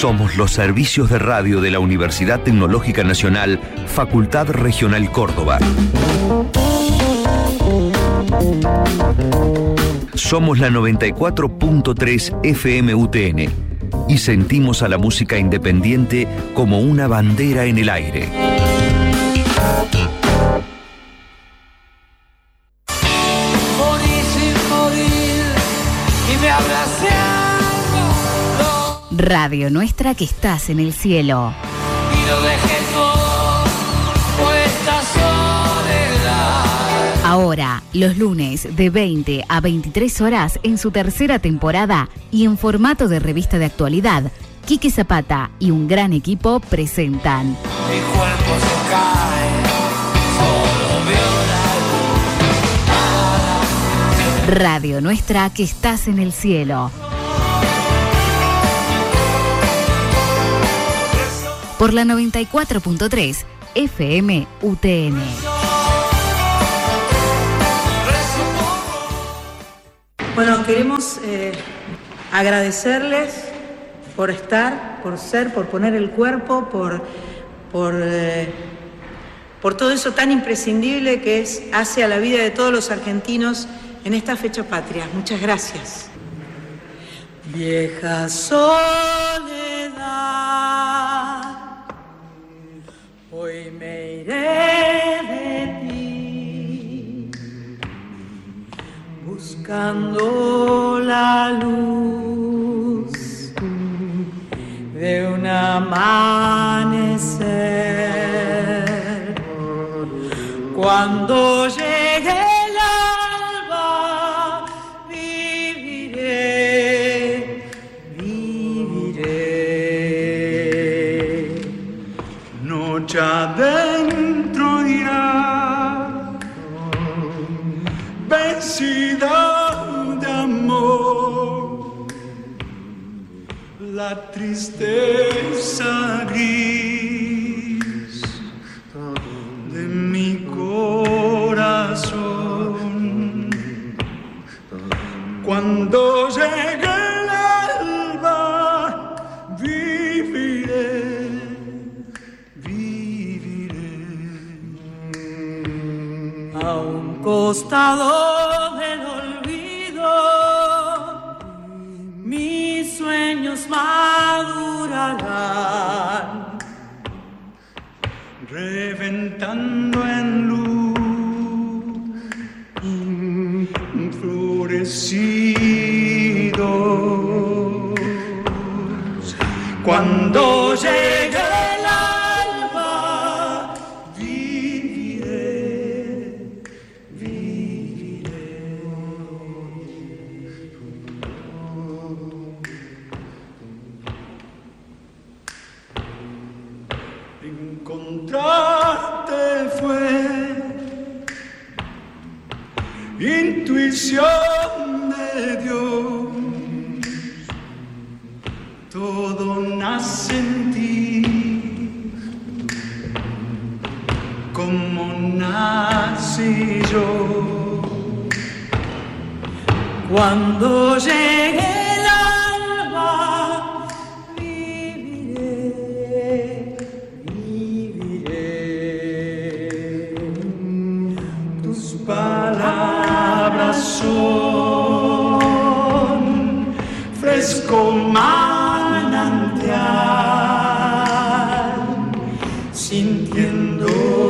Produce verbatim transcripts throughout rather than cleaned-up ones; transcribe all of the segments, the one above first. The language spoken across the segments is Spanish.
Somos los servicios de radio de la Universidad Tecnológica Nacional, Facultad Regional Córdoba. Somos la noventa y cuatro punto tres F M U T N y sentimos a la música independiente como una bandera en el aire. Morí sin morir y me abracé. Radio Nuestra, que estás en el cielo. Y lo dejé todo por esta soledad. Ahora, los lunes de veinte a veintitrés horas en su tercera temporada y en formato de revista de actualidad, Quique Zapata y un gran equipo presentan Mi cuerpo se cae, solo veo la luz. Radio Nuestra, que estás en el cielo. Por la noventa y cuatro punto tres F M U T N. Bueno, queremos eh, agradecerles por estar, por ser, por poner el cuerpo, por, por, eh, por todo eso tan imprescindible que es, hace a la vida de todos los argentinos en esta fecha patria. Muchas gracias. Vieja soledad, hoy me iré de ti, buscando la luz de un amanecer. Cuando llegue el alba, viviré, viviré. Noche adentro irá, vencida de amor, la tristeza gris de mi corazón. Cuando llegue el alba, viviré, viviré. A un costado del olvido, mis sueños madurarán, reventando en luz, florecidos. Cuando llegue el alba, viviré, viviré. Encontrarte fue intuición de Dios, todo nace en ti, como nací yo. Cuando llegue el alba, viviré, viviré. Tus palabras son fresco manantial, sintiendo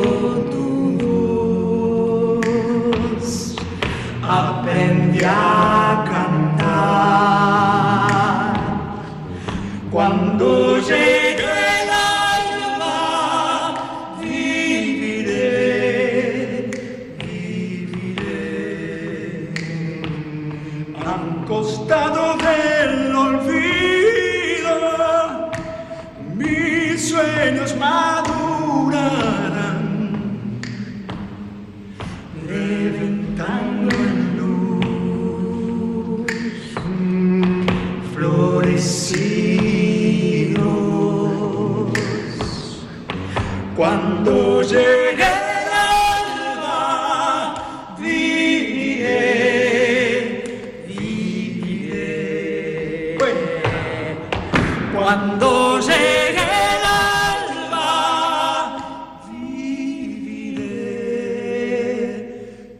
tu voz, aprendí a cantar. Cuando llegue el alba, viviré, viviré. A un costado del olvido, mis sueños madurarán, reventando en luz, florecidos. Cuando llegue el alba, viviré, viviré. Bueno. Cuando llegue el alba, viviré,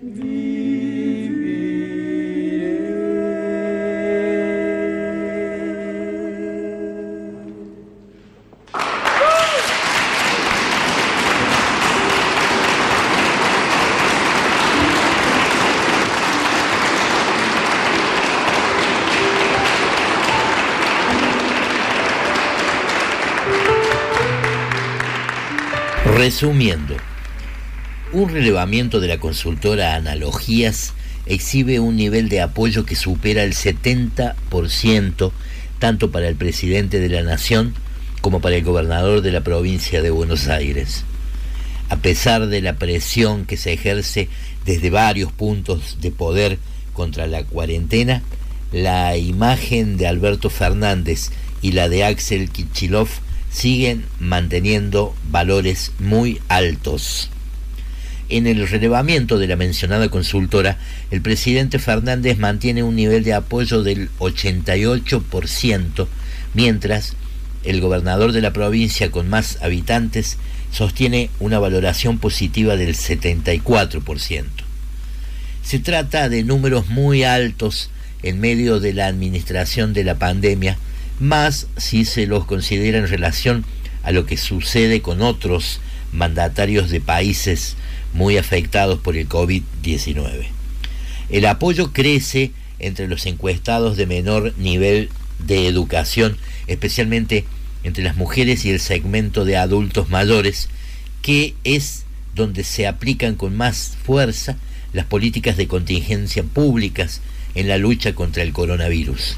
Resumiendo, un relevamiento de la consultora Analogías exhibe un nivel de apoyo que supera el setenta por ciento tanto para el presidente de la Nación como para el gobernador de la provincia de Buenos Aires. A pesar de la presión que se ejerce desde varios puntos de poder contra la cuarentena, la imagen de Alberto Fernández y la de Axel Kicillof siguen manteniendo valores muy altos. En el relevamiento de la mencionada consultora, el presidente Fernández mantiene un nivel de apoyo del ochenta y ocho por ciento, mientras el gobernador de la provincia con más habitantes sostiene una valoración positiva del setenta y cuatro por ciento. Se trata de números muy altos en medio de la administración de la pandemia, más si se los considera en relación a lo que sucede con otros mandatarios de países muy afectados por el COVID diecinueve. El apoyo crece entre los encuestados de menor nivel de educación, especialmente entre las mujeres y el segmento de adultos mayores, que es donde se aplican con más fuerza las políticas de contingencia públicas en la lucha contra el coronavirus.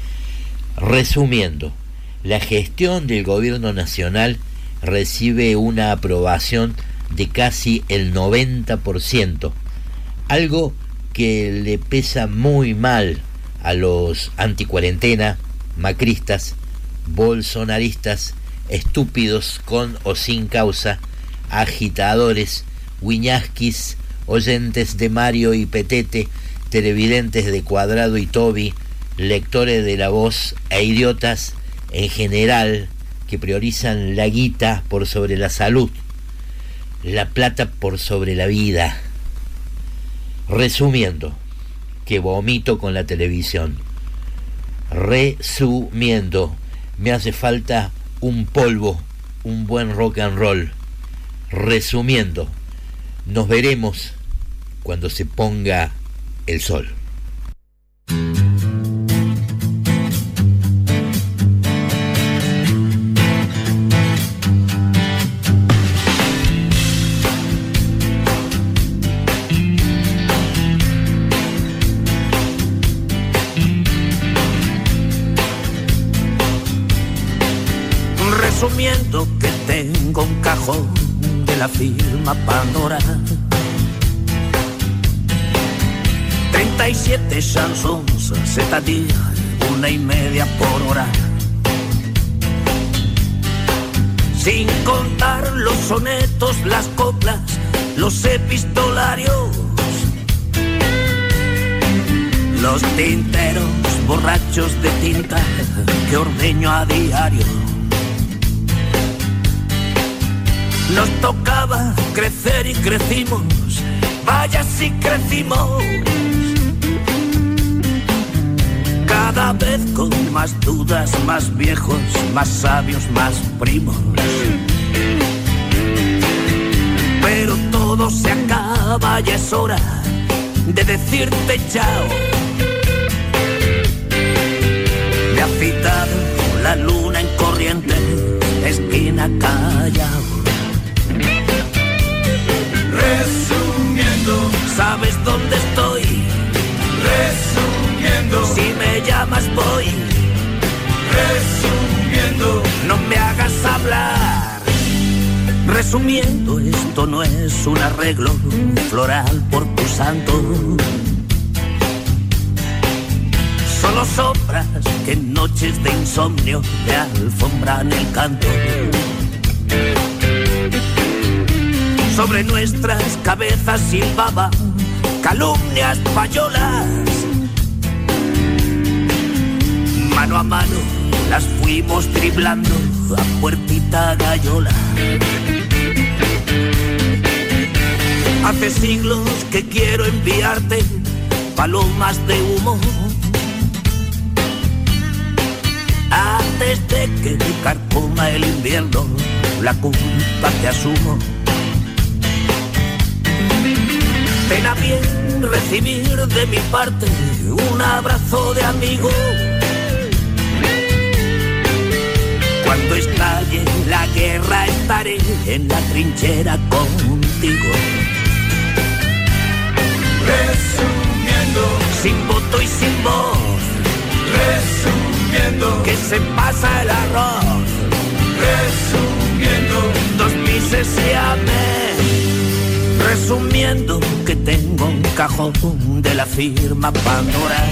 Resumiendo, la gestión del gobierno nacional recibe una aprobación de casi el noventa por ciento, algo que le pesa muy mal a los anticuarentena, macristas, bolsonaristas, estúpidos con o sin causa, agitadores, guiñasquis, oyentes de Mario y Petete, televidentes de Cuadrado y Tobi, lectores de La Voz e idiotas en general que priorizan la guita por sobre la salud, la plata por sobre la vida. Resumiendo, que vomito con la televisión. Resumiendo, me hace falta un polvo, un buen rock and roll. Resumiendo, nos veremos cuando se ponga el sol. Resumiendo que tengo un cajón de la firma Pandora, treinta y siete chansons, c'est-à-dire una y media por hora, sin contar los sonetos, las coplas, los epistolarios, los tinteros borrachos de tinta que ordeño a diario. Nos tocaba crecer y crecimos, vaya si crecimos, cada vez con más dudas, más viejos, más sabios, más primos. Pero todo se acaba y es hora de decirte chao. Me ha citado la luna en Corrientes, esquina Callao. Resumiendo, ¿sabes dónde estoy? Resumiendo, si me llamas voy. Resumiendo, no me hagas hablar. Resumiendo, esto no es un arreglo floral por tu santo. Solo sombras que en noches de insomnio te alfombran el canto. Sobre nuestras cabezas silbaban calumnias payolas. Mano a mano las fuimos driblando a puertita gallola. Hace siglos que quiero enviarte palomas de humo, antes de que me carcoma el invierno, la culpa que asumo. Pena bien recibir de mi parte un abrazo de amigo. Cuando estalle la guerra estaré en la trinchera contigo. Resumiendo, sin voto y sin voz. Resumiendo, que se pasa el arroz. Resumiendo, dos mises y amén. Resumiendo, que tengo un cajón de la firma Pandora.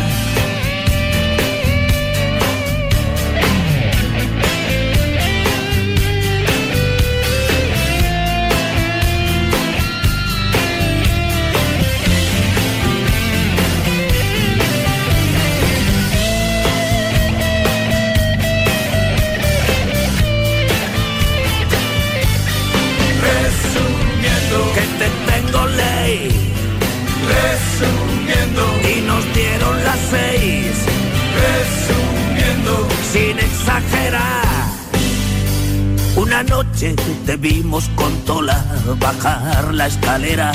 Resumiendo, y nos dieron las seis. Resumiendo, sin exagerar, una noche te vimos con Tola bajar la escalera.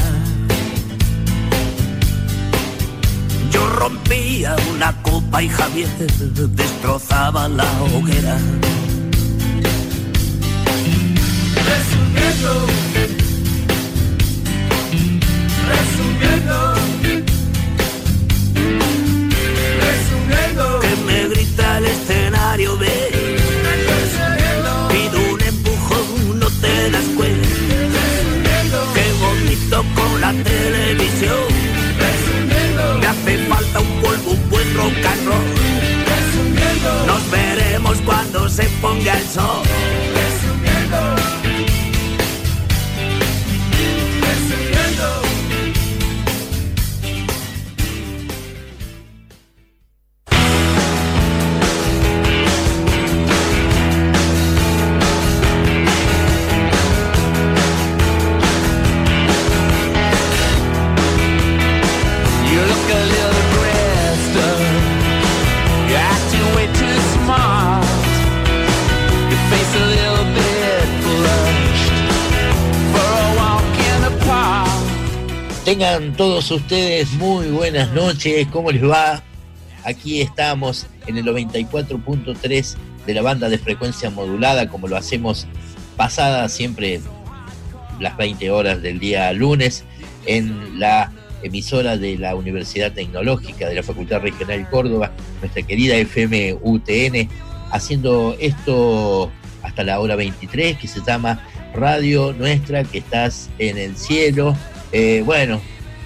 Yo rompía una copa y Javier destrozaba la hoguera. Resumiendo, Resumiendo, resumiendo, que me grita el escenario, ve. Resumiendo, pido un empujón, no te das cuenta. Resumiendo, que bonito con la televisión. Resumiendo, me hace falta un polvo, un buen rock and roll. Resumiendo, nos veremos cuando se ponga el sol. Resumiendo, resumiendo. Tengan todos ustedes muy buenas noches, ¿cómo les va? Aquí estamos en el noventa y cuatro punto tres de la banda de frecuencia modulada, como lo hacemos pasada siempre las veinte horas del día lunes, en la emisora de la Universidad Tecnológica de la Facultad Regional Córdoba, nuestra querida F M U T N, haciendo esto hasta la hora veintitrés, que se llama Radio Nuestra, que estás en el cielo. Eh, bueno,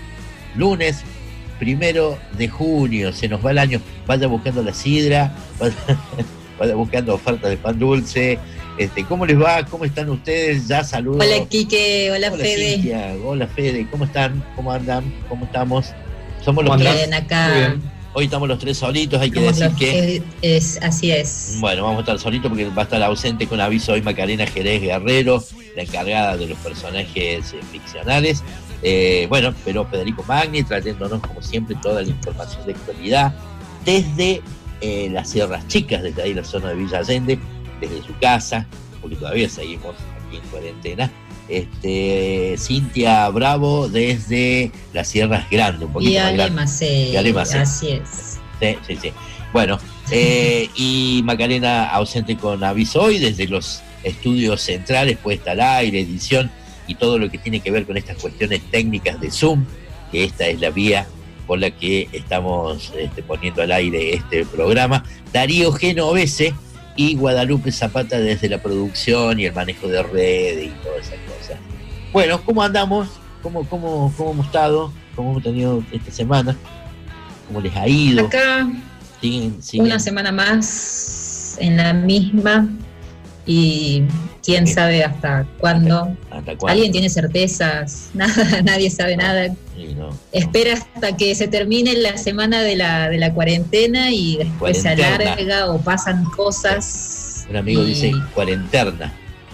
lunes primero de junio, se nos va el año. Vaya buscando la sidra, vaya, vaya buscando ofertas de pan dulce. Este, ¿cómo les va? ¿Cómo están ustedes? Ya saludos. Hola Quique, hola, hola Fede. Cintia, hola Fede, ¿cómo están? ¿Cómo andan? ¿Cómo estamos? Somos los Bien, tres. acá. Hoy estamos los tres solitos, hay que Somos decir los- que... Es, es- así es. Bueno, vamos a estar solitos porque va a estar ausente con aviso hoy Macarena Jerez Guerrero, la encargada de los personajes eh, ficcionales. Eh, bueno, pero Federico Magni trayéndonos como siempre toda la información de actualidad desde eh, las Sierras Chicas, desde ahí la zona de Villa Allende, desde su casa, porque todavía seguimos aquí en cuarentena. Este, Cintia Bravo desde las Sierras Grandes, un poquito Y más Ale grande. Macé, Y Ale Macé. así es. Sí, sí, sí. Bueno, eh, y Macarena ausente con aviso hoy desde los estudios centrales, puesta al aire, edición y todo lo que tiene que ver con estas cuestiones técnicas de Zoom, que esta es la vía por la que estamos este, poniendo al aire este programa. Darío Genovese y Guadalupe Zapata desde la producción y el manejo de redes y todas esas cosas. Bueno, ¿cómo andamos? ¿Cómo, cómo, cómo hemos estado? ¿Cómo hemos tenido esta semana? ¿Cómo les ha ido? Acá ¿Siguen, siguen? una semana más en la misma y quién sí. sabe hasta cuándo. ¿Hasta, hasta cuándo? ¿Alguien tiene certezas? Nada, nadie sabe no, nada. Sí, no, Espera no. hasta que se termine la semana de la, de la cuarentena y después cuarentena. se alarga o pasan cosas. Un amigo y... dice cuarenterna.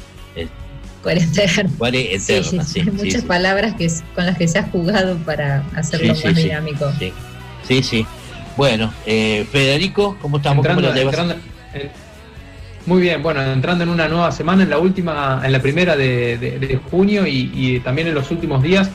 Cuarentena. Cuarenterna, sí, sí, hay muchas sí, palabras que, con las que se ha jugado para hacerlo sí, más sí, dinámico. Sí, sí. sí. Bueno, eh, Federico, ¿cómo estamos? Entrando, ¿Cómo lo llevas? Entrando, eh, muy bien, bueno, entrando en una nueva semana, en la última, en la primera de, de, de junio y, y también en los últimos días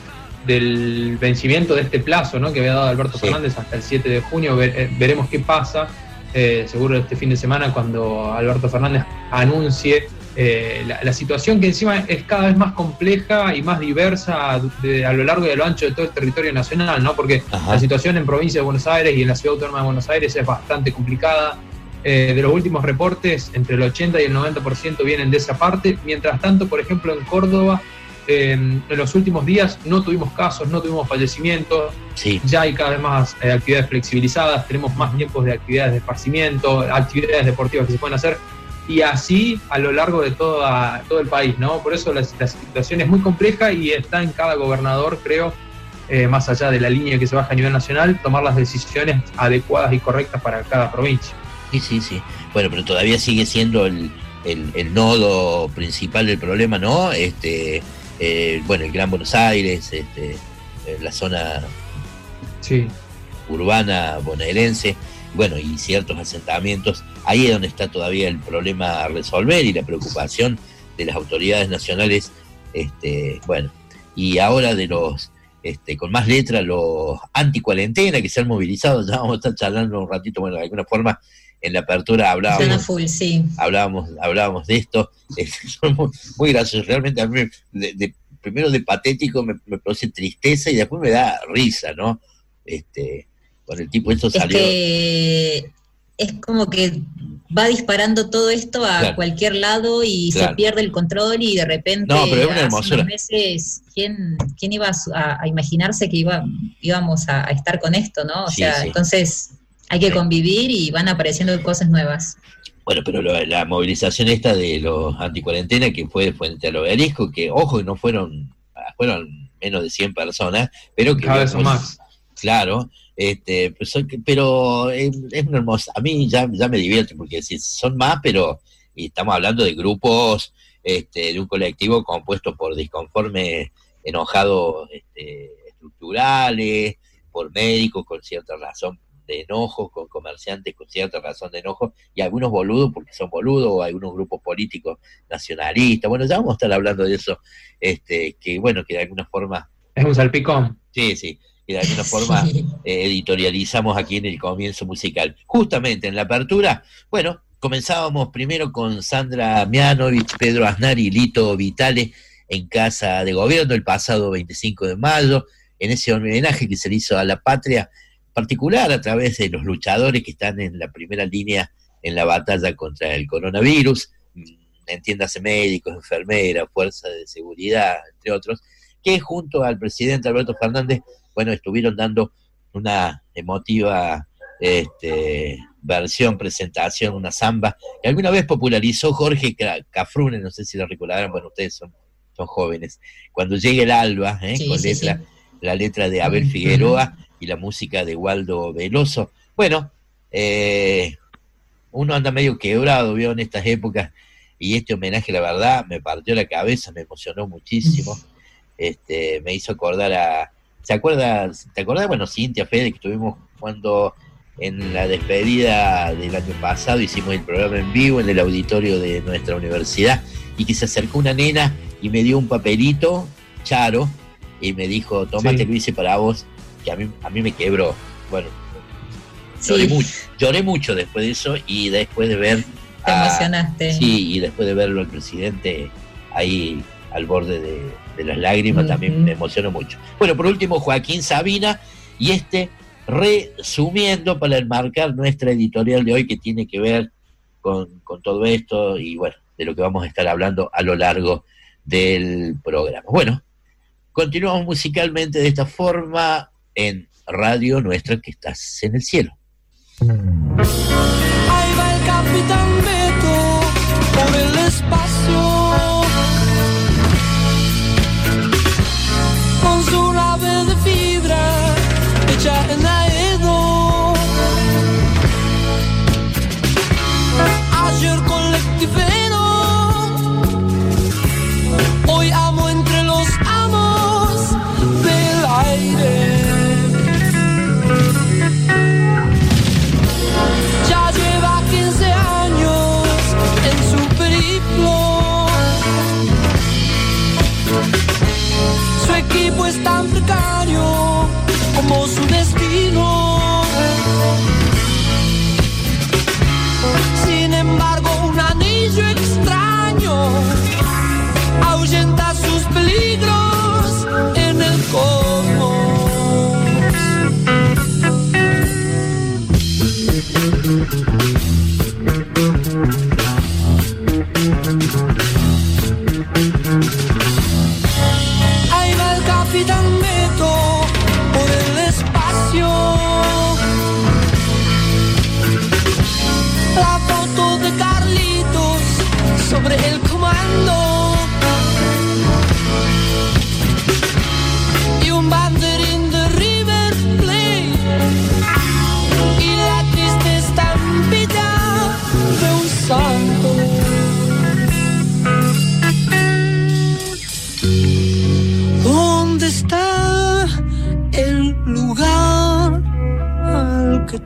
del vencimiento de este plazo, ¿no?, que había dado Alberto sí. Fernández hasta el siete de junio. Ver, eh, veremos qué pasa, eh, seguro este fin de semana, cuando Alberto Fernández anuncie eh, la, la situación, que encima es cada vez más compleja y más diversa de, a lo largo y a lo ancho de todo el territorio nacional, ¿no? Porque Ajá. la situación en provincia de Buenos Aires y en la ciudad autónoma de Buenos Aires es bastante complicada. Eh, de los últimos reportes, entre el ochenta y el noventa por ciento vienen de esa parte. Mientras tanto, por ejemplo, en Córdoba, eh, en los últimos días no tuvimos casos, no tuvimos fallecimientos. Sí. Ya hay cada vez más eh, actividades flexibilizadas, tenemos más tiempos de actividades de esparcimiento, actividades deportivas que se pueden hacer, y así a lo largo de toda, todo el país, ¿no? Por eso la, la situación es muy compleja y está en cada gobernador, creo, eh, más allá de la línea que se baja a nivel nacional, tomar las decisiones adecuadas y correctas para cada provincia. Sí, sí, sí. Bueno, pero todavía sigue siendo el, el, el nodo principal del problema, ¿no? Este, eh, bueno, el Gran Buenos Aires, este, la zona sí. urbana bonaerense, bueno, y ciertos asentamientos. Ahí es donde está todavía el problema a resolver y la preocupación de las autoridades nacionales, este, bueno, y ahora de los, este, con más letra, los anti-cuarentena que se han movilizado. Ya vamos a estar charlando un ratito, bueno, de alguna forma en la apertura hablábamos, full, sí. hablábamos, hablábamos de esto, este, son muy, muy graciosos, realmente a mí, de, de, primero de patético me, me produce tristeza y después me da risa, ¿no? Este, con el tipo esto salió... Es que es como que va disparando todo esto a claro. cualquier lado y claro. se pierde el control y de repente no, pero es una hace hermosura. unos meses, ¿quién, quién iba a, a imaginarse que iba, íbamos a, a estar con esto, ¿no? O sí, sea, sí. entonces hay que sí. convivir y van apareciendo cosas nuevas. Bueno, pero lo, la movilización esta de los anticuarentena que fue frente al Obelisco, que ojo que no fueron, fueron menos de cien personas, pero que... Cada vez son más. Claro, este, pero es, es una hermosa, a mí ya, ya me divierte porque si son más, pero y estamos hablando de grupos, este, de un colectivo compuesto por disconformes, enojados, este, estructurales, por médicos con cierta razón de enojo, con comerciantes con cierta razón de enojo, y algunos boludos porque son boludos, o algunos grupos políticos nacionalistas. Bueno, ya vamos a estar hablando de eso, este, que bueno, que de alguna forma... Es un salpicón. Sí, sí. Y de alguna forma sí. eh, editorializamos aquí en el comienzo musical. Justamente en la apertura, bueno, comenzábamos primero con Sandra Mianovich, Pedro Aznar y Lito Vitale en Casa de Gobierno el pasado veinticinco de mayo, en ese homenaje que se le hizo a la patria, particular a través de los luchadores que están en la primera línea en la batalla contra el coronavirus, entiéndase médicos, enfermeras, fuerzas de seguridad, entre otros, que junto al presidente Alberto Fernández, bueno, estuvieron dando una emotiva este, versión, presentación, una samba, que alguna vez popularizó Jorge Cafrune, no sé si lo recordarán, bueno, ustedes son, son jóvenes, cuando llegue el alba, ¿eh? sí, con sí, letra, sí. la letra de Abel Figueroa y la música de Waldo Veloso. Bueno, eh, uno anda medio quebrado, vio, en estas épocas, y este homenaje, la verdad, me partió la cabeza, me emocionó muchísimo, este, me hizo acordar a... ¿Se acuerda, ¿Te acordás, bueno, Cintia, Fede, que estuvimos cuando en la despedida del año pasado hicimos el programa en vivo en el auditorio de nuestra universidad, y que se acercó una nena y me dio un papelito, Charo, y me dijo, tomate, sí. lo hice para vos, que a mí, a mí me quebró. Bueno, sí. lloré mucho, lloré mucho después de eso, y después de ver... Te a, emocionaste. Sí, y después de verlo al presidente ahí al borde de, de las lágrimas, uh-huh. también me emocionó mucho. Bueno, por último, Joaquín Sabina, y este resumiendo para enmarcar nuestra editorial de hoy, que tiene que ver con, con todo esto, y bueno, de lo que vamos a estar hablando a lo largo del programa. Bueno, continuamos musicalmente de esta forma en Radio Nuestra, que estás en el cielo. Ahí va el capitán Beto por el espacio.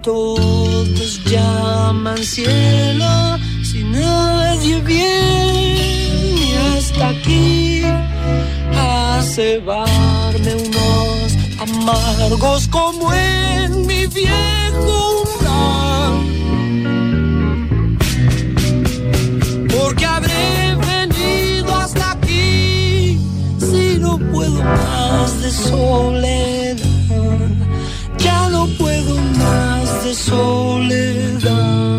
todos llaman cielo, si nadie viene hasta aquí a cebarme unos amargos como en mi viejo umbral. Porque habré venido hasta aquí si no puedo más de soledad. Ya no puedo más de soledad.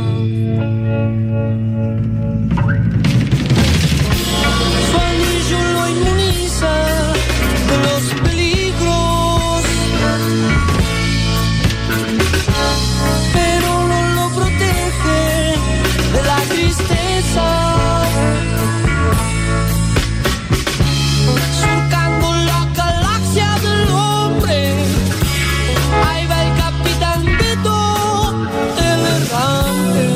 Su anillo lo inmuniza de los peligros, pero no lo protege de la tristeza. Surcando la galaxia del hombre, ahí va el Capitán Beto, el errante.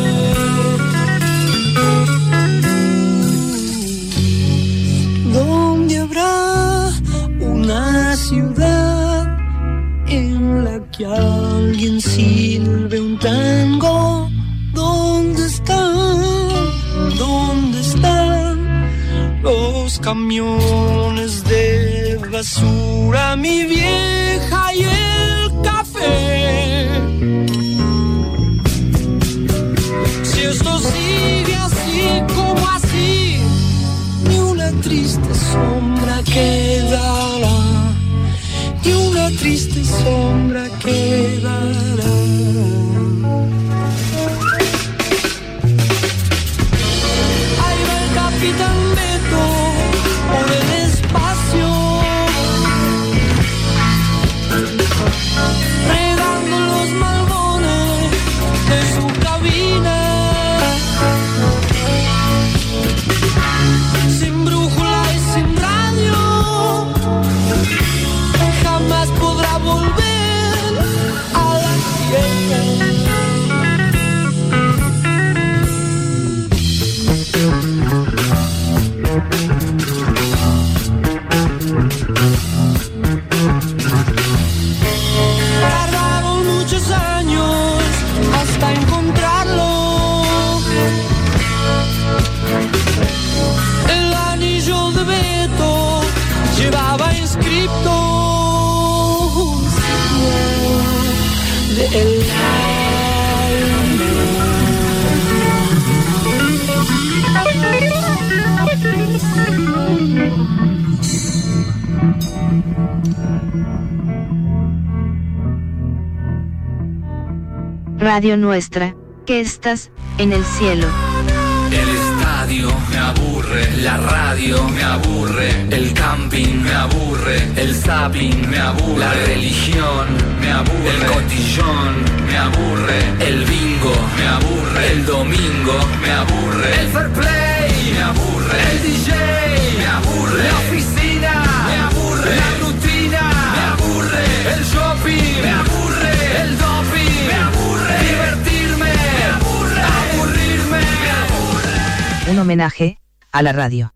¿Dónde habrá una ciudad en la que alguien silbe un tango? ¿Dónde están? ¿Dónde están los camiones de basura, mi vieja y el café? Si esto sigue así como así, ni una triste sombra quedará, ni una triste sombra quedará. Ahí va el Capitán Beto por el espacio, regando los malbones de su cabina. Sin brújula y sin radio, jamás podrá volver a la tierra. Tardaron muchos años hasta encontrarlo. El anillo de Beto llevaba inscripto un signo de el Radio Nuestra, que estás en el cielo. El estadio me aburre, la radio me aburre, el camping me aburre, el zapping me aburre, la religión me aburre, el cotillón me aburre, el bingo me aburre, el domingo me aburre, el fair play me aburre, el D J me aburre, la oficina me aburre, la rutina me aburre, el shopping me aburre, el doping me aburre, divertirme me aburre, aburrirme me aburre. Un homenaje a la radio.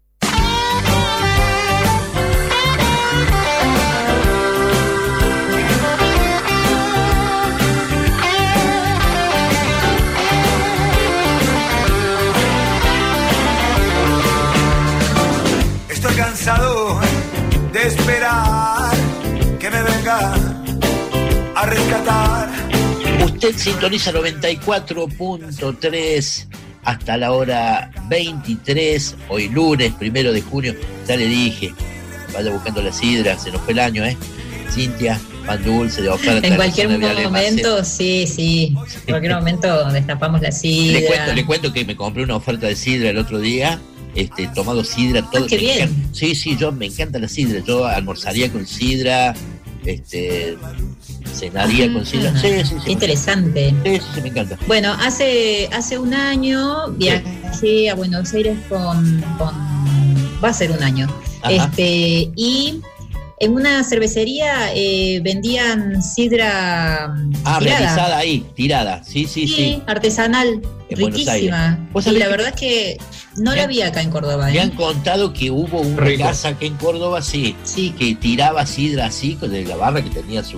Estoy cansado de esperar que me venga a rescatar. Usted sintoniza noventa y cuatro punto tres hasta la hora veintitrés, hoy lunes, primero de junio. Ya le dije, vaya buscando la sidra, se nos fue el año, ¿eh? Cintia, pan dulce de oferta. En cualquier momento, sí, sí. En cualquier momento destapamos la sidra. Le cuento, le cuento que me compré una oferta de sidra el otro día. Este, tomado sidra, todo. Ah, qué bien. Encanta, sí, sí, yo me encanta la sidra. Yo almorzaría con sidra, este, cenaría con sidra. Sí, sí, sí. Qué interesante. Sí, sí, sí, me encanta. Bueno, hace, hace un año viajé a Buenos Aires con, con va a ser un año. Ajá. Este, y en una cervecería eh, vendían sidra ah, tirada. realizada ahí, tirada, sí, sí, sí. Sí, artesanal, en riquísima. Y la verdad es que no la vi acá en Córdoba. Me ¿eh? han contado que hubo una casa aquí en Córdoba, sí, sí, que tiraba sidra así, con la barra que tenía su,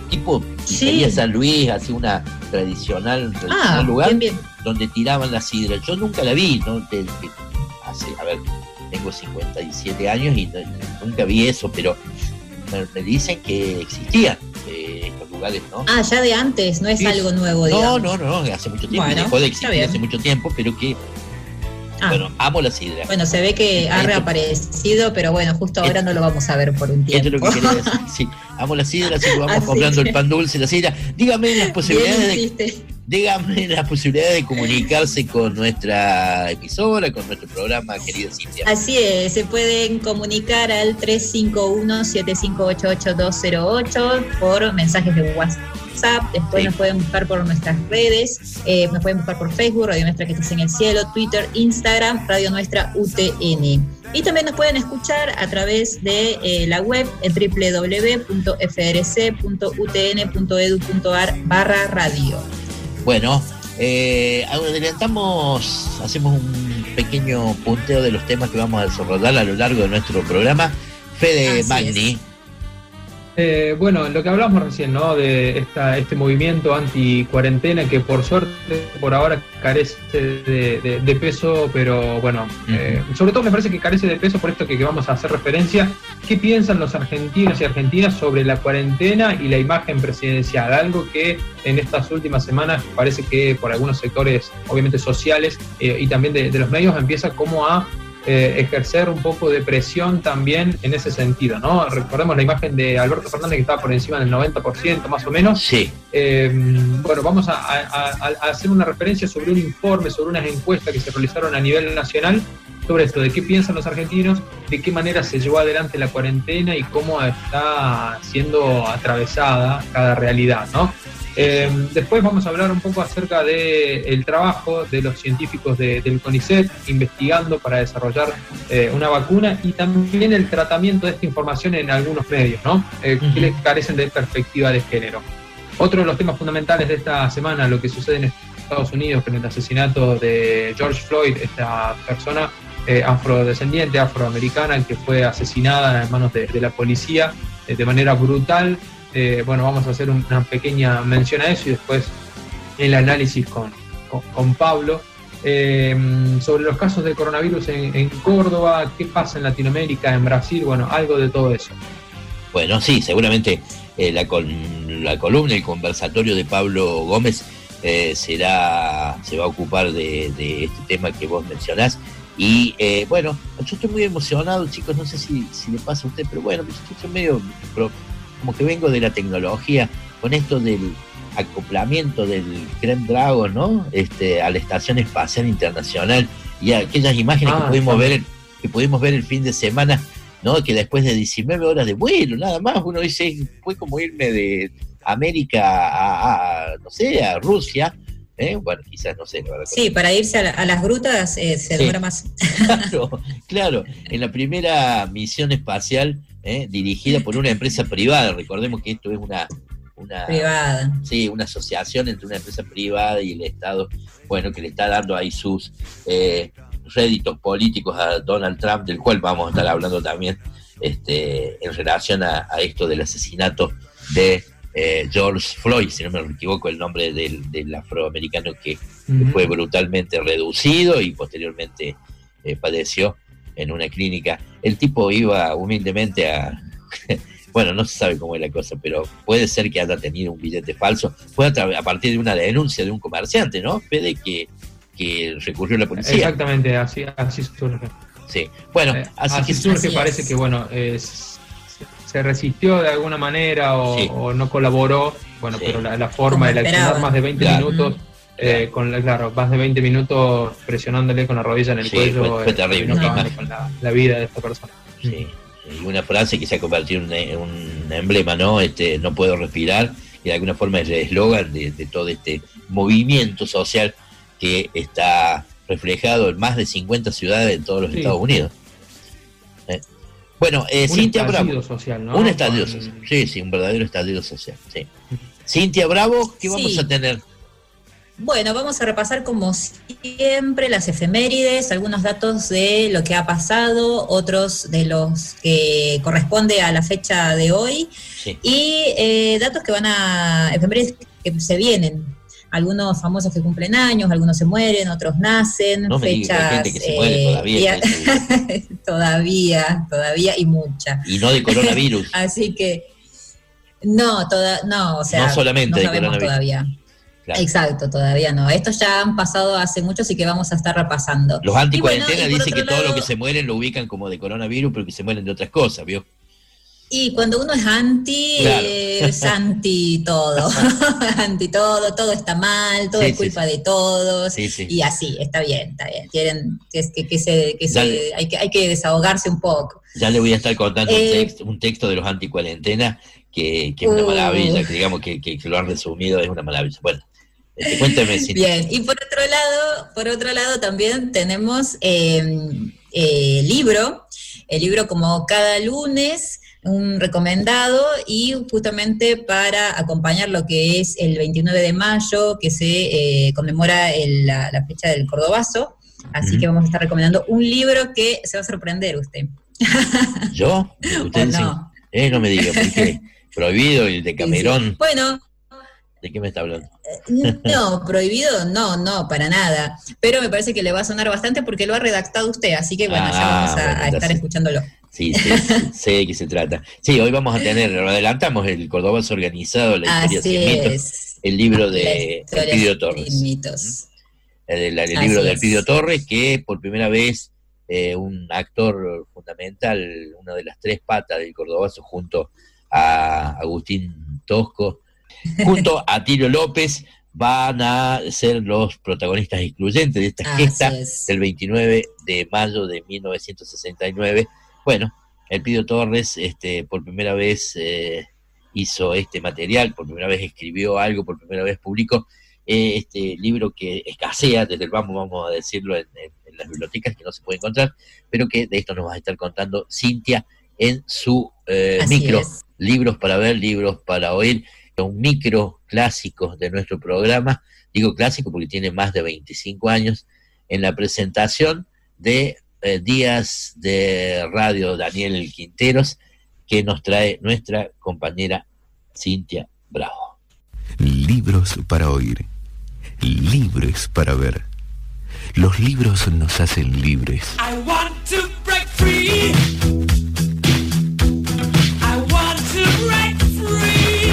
tipo Sí. San Luis, así una tradicional, tradicional Ah, lugar bien, bien. donde tiraban la sidra. Yo nunca la vi, ¿no? De- de- hace, a ver, tengo cincuenta y siete años y no- nunca vi eso, pero me, me dicen que existían eh, estos lugares, ¿no? Ah, ya de antes, no es Sí. algo nuevo, No, digamos. no, no, hace mucho tiempo, Bueno, dejó de está existir bien. hace mucho tiempo, pero que, Ah. bueno, amo la sidra. Bueno, se ve que ha Esto- reaparecido, pero bueno, justo ahora no lo vamos a ver por un Esto es tiempo. lo que quería decir. Sí, amo la sidra, así que vamos Así comprando que- el pan dulce, la sidra. Dígame las posibilidades Bien de, hiciste. dígame las posibilidades de comunicarse con nuestra emisora, con nuestro programa, querida Cintia. Así es, se pueden comunicar al tres cinco uno, siete cinco ocho ocho, dos cero ocho por mensajes de WhatsApp. Después Sí. nos pueden buscar por nuestras redes, eh, nos pueden buscar por Facebook, Radio Nuestra que está en el cielo, Twitter, Instagram, Radio Nuestra U T N. Y también nos pueden escuchar a través de eh, la web en doble u doble u doble u punto f r c punto u t n punto e d u punto a r barra radio. Bueno, eh, adelantamos, hacemos un pequeño punteo de los temas que vamos a desarrollar a lo largo de nuestro programa. Fede Así Magni. Eh, bueno, lo que hablamos recién, ¿no? De esta, este movimiento anti-cuarentena que por suerte por ahora carece de, de- de peso, pero bueno, eh, sobre todo me parece que carece de peso por esto que, que vamos a hacer referencia. ¿Qué piensan los argentinos y argentinas sobre la cuarentena y la imagen presidencial? Algo que en estas últimas semanas parece que por algunos sectores, obviamente sociales, eh, y también de, de los medios, empieza como a Eh, ejercer un poco de presión también en ese sentido, ¿no? Recordemos la imagen de Alberto Fernández que estaba por encima del noventa por ciento más o menos. Sí. Eh, bueno, vamos a, a- a- a hacer una referencia sobre un informe, sobre unas encuestas que se realizaron a nivel nacional sobre esto, de qué piensan los argentinos, de qué manera se llevó adelante la cuarentena y cómo está siendo atravesada cada realidad, ¿no? Eh, después vamos a hablar un poco acerca del trabajo de los científicos de, del CONICET investigando para desarrollar eh, una vacuna y también el tratamiento de esta información en algunos medios, ¿no? Eh, Ujú. que les carecen de perspectiva de género. Otro de los temas fundamentales de esta semana, lo que sucede en Estados Unidos con el asesinato de George Floyd, esta persona eh, afrodescendiente, afroamericana, que fue asesinada en manos de, de la policía eh, de manera brutal. Eh, bueno, vamos a hacer una pequeña mención a eso y después el análisis con, con, con Pablo. Eh, sobre los casos de coronavirus en, en Córdoba, qué pasa en Latinoamérica, en Brasil, bueno, algo de todo eso. Bueno, sí, seguramente eh, la, col la columna, el conversatorio de Pablo Gómez eh, será, se va a ocupar de, de este tema que vos mencionás. Y eh, bueno, yo estoy muy emocionado, chicos, no sé si, si le pasa a usted, pero bueno, yo estoy medio, pro, como que vengo de la tecnología, con esto del acoplamiento del Crew Dragon, ¿no? Este, a la Estación Espacial Internacional, y aquellas imágenes Ah, que pudimos está. ver, el, que pudimos ver el fin de semana, ¿no? Que después de diecinueve horas de vuelo, nada más, uno dice, fue como irme de América a, a no sé, a Rusia, ¿eh? Bueno, quizás, no sé, la verdad. Sí, para irse a, la- a las grutas eh, se Sí. demora más. Claro, claro, en la primera misión espacial, ¿eh? Dirigida por una empresa privada, recordemos que esto es una... una Privada. Sí, una asociación entre una empresa privada y el Estado, bueno, que le está dando ahí sus eh, réditos políticos a Donald Trump, del cual vamos a estar hablando también este, en relación a, a esto del asesinato de eh, George Floyd, si no me equivoco el nombre del, del afroamericano que, que fue brutalmente reducido y posteriormente eh, padeció en una clínica. El tipo iba humildemente a... Bueno, no se sabe cómo es la cosa, pero puede ser que haya tenido un billete falso. Fue a, tra- a partir de una denuncia de un comerciante, ¿no? Fede que, que recurrió a la policía. Exactamente, así, así surge. Sí. Bueno, Eh, así, así que surge, Así parece es. que, bueno, eh, s- se resistió de alguna manera o, Sí. o no colaboró, bueno, Sí. pero la, la forma, Como el accionar esperaban. más de veinte Claro. minutos, eh, con la, claro, más de veinte minutos presionándole con la rodilla en el Sí, cuello, fue- fue eh, terrible, terminó la acabando imagen. con la, la vida de esta persona. sí. Y una frase que se ha convertido en un, un emblema, ¿no? Este, no puedo respirar, y de alguna forma es el eslogan de, de todo este movimiento social que está reflejado en más de cincuenta ciudades en todos los Sí. Estados Unidos. ¿Eh? Bueno, eh, Un Cintia estallido Bravo. social, ¿no? Un estallido Con- social. Sí, sí, un verdadero estallido social. Sí. Cintia Bravo, ¿qué vamos Sí. a tener? Bueno, vamos a repasar como siempre las efemérides, algunos datos de lo que ha pasado, otros de los que corresponde a la fecha de hoy, sí. y eh, datos que van a, efemérides que se vienen. Algunos famosos que cumplen años, algunos se mueren, otros nacen, no fechas. Me diga, hay gente que se muere todavía. Eh, todavía, todavía y mucha. Y no de coronavirus. Así que, no, toda, no, o sea, no solamente no de sabemos coronavirus. Todavía. Claro. Exacto, todavía no. Estos ya han pasado hace mucho, así que vamos a estar repasando. Los anticuarentena bueno, dicen que lado, todo lo que se mueren lo ubican como de coronavirus, pero que se mueren de otras cosas, ¿vio? Y cuando uno es anti, claro. eh, es anti todo, anti todo, todo está mal, todo sí, es culpa sí, de todos, sí, sí. y así, está bien, está bien. Quieren que, que, que se, que se hay que hay que desahogarse un poco. Ya le voy a estar contando eh, un, texto, un texto de los anticuarentena que, que es una uh, maravilla, que digamos que, que, que lo han resumido, es una maravilla. Bueno, este, cuéntame. Si bien, y por otro lado, por otro lado también tenemos eh, eh, libro, el libro como cada lunes, un recomendado, y justamente para acompañar lo que es el veintinueve de mayo, que se eh, conmemora el, la, la fecha del Cordobazo, así uh-huh. que vamos a estar recomendando un libro que se va a sorprender usted. ¿Yo? ¿Usted dice? No? Eh, no me diga, ¿por qué? Prohibido, el de Camerón. Sí, sí. Bueno. ¿De qué me está hablando? No, prohibido, no, no, para nada. Pero me parece que le va a sonar bastante porque lo ha redactado usted, así que bueno, ah, ya vamos a, bueno, a estar sí. escuchándolo. Sí, sí, sí, sé de qué se trata. Sí, hoy vamos a tener, lo adelantamos, el Cordobazo organizado, la historia sin mitos, el libro de Elpidio Torres. Mitos. El, el, el libro de Elpidio Torres, que por primera vez eh, un actor fundamental, una de las tres patas del Cordobazo, junto a Agustín Tosco, junto a Atilio López, van a ser los protagonistas excluyentes de esta ah, gesta del veintinueve de mayo de mil novecientos sesenta y nueve. Bueno, Elpidio Torres este, por primera vez eh, hizo este material, por primera vez escribió algo, por primera vez publicó eh, este libro que escasea, desde el vamos, vamos a decirlo, en, en, en las bibliotecas, que no se puede encontrar, pero que de esto nos va a estar contando Cintia en su eh, micro, es. libros para ver, libros para oír, un micro clásico de nuestro programa, digo clásico porque tiene más de veinticinco años, en la presentación de eh, Días de Radio Daniel Quinteros, que nos trae nuestra compañera Cintia Bravo. Libros para oír, libres para ver. Los libros nos hacen libres. I want to break free. I want to break free.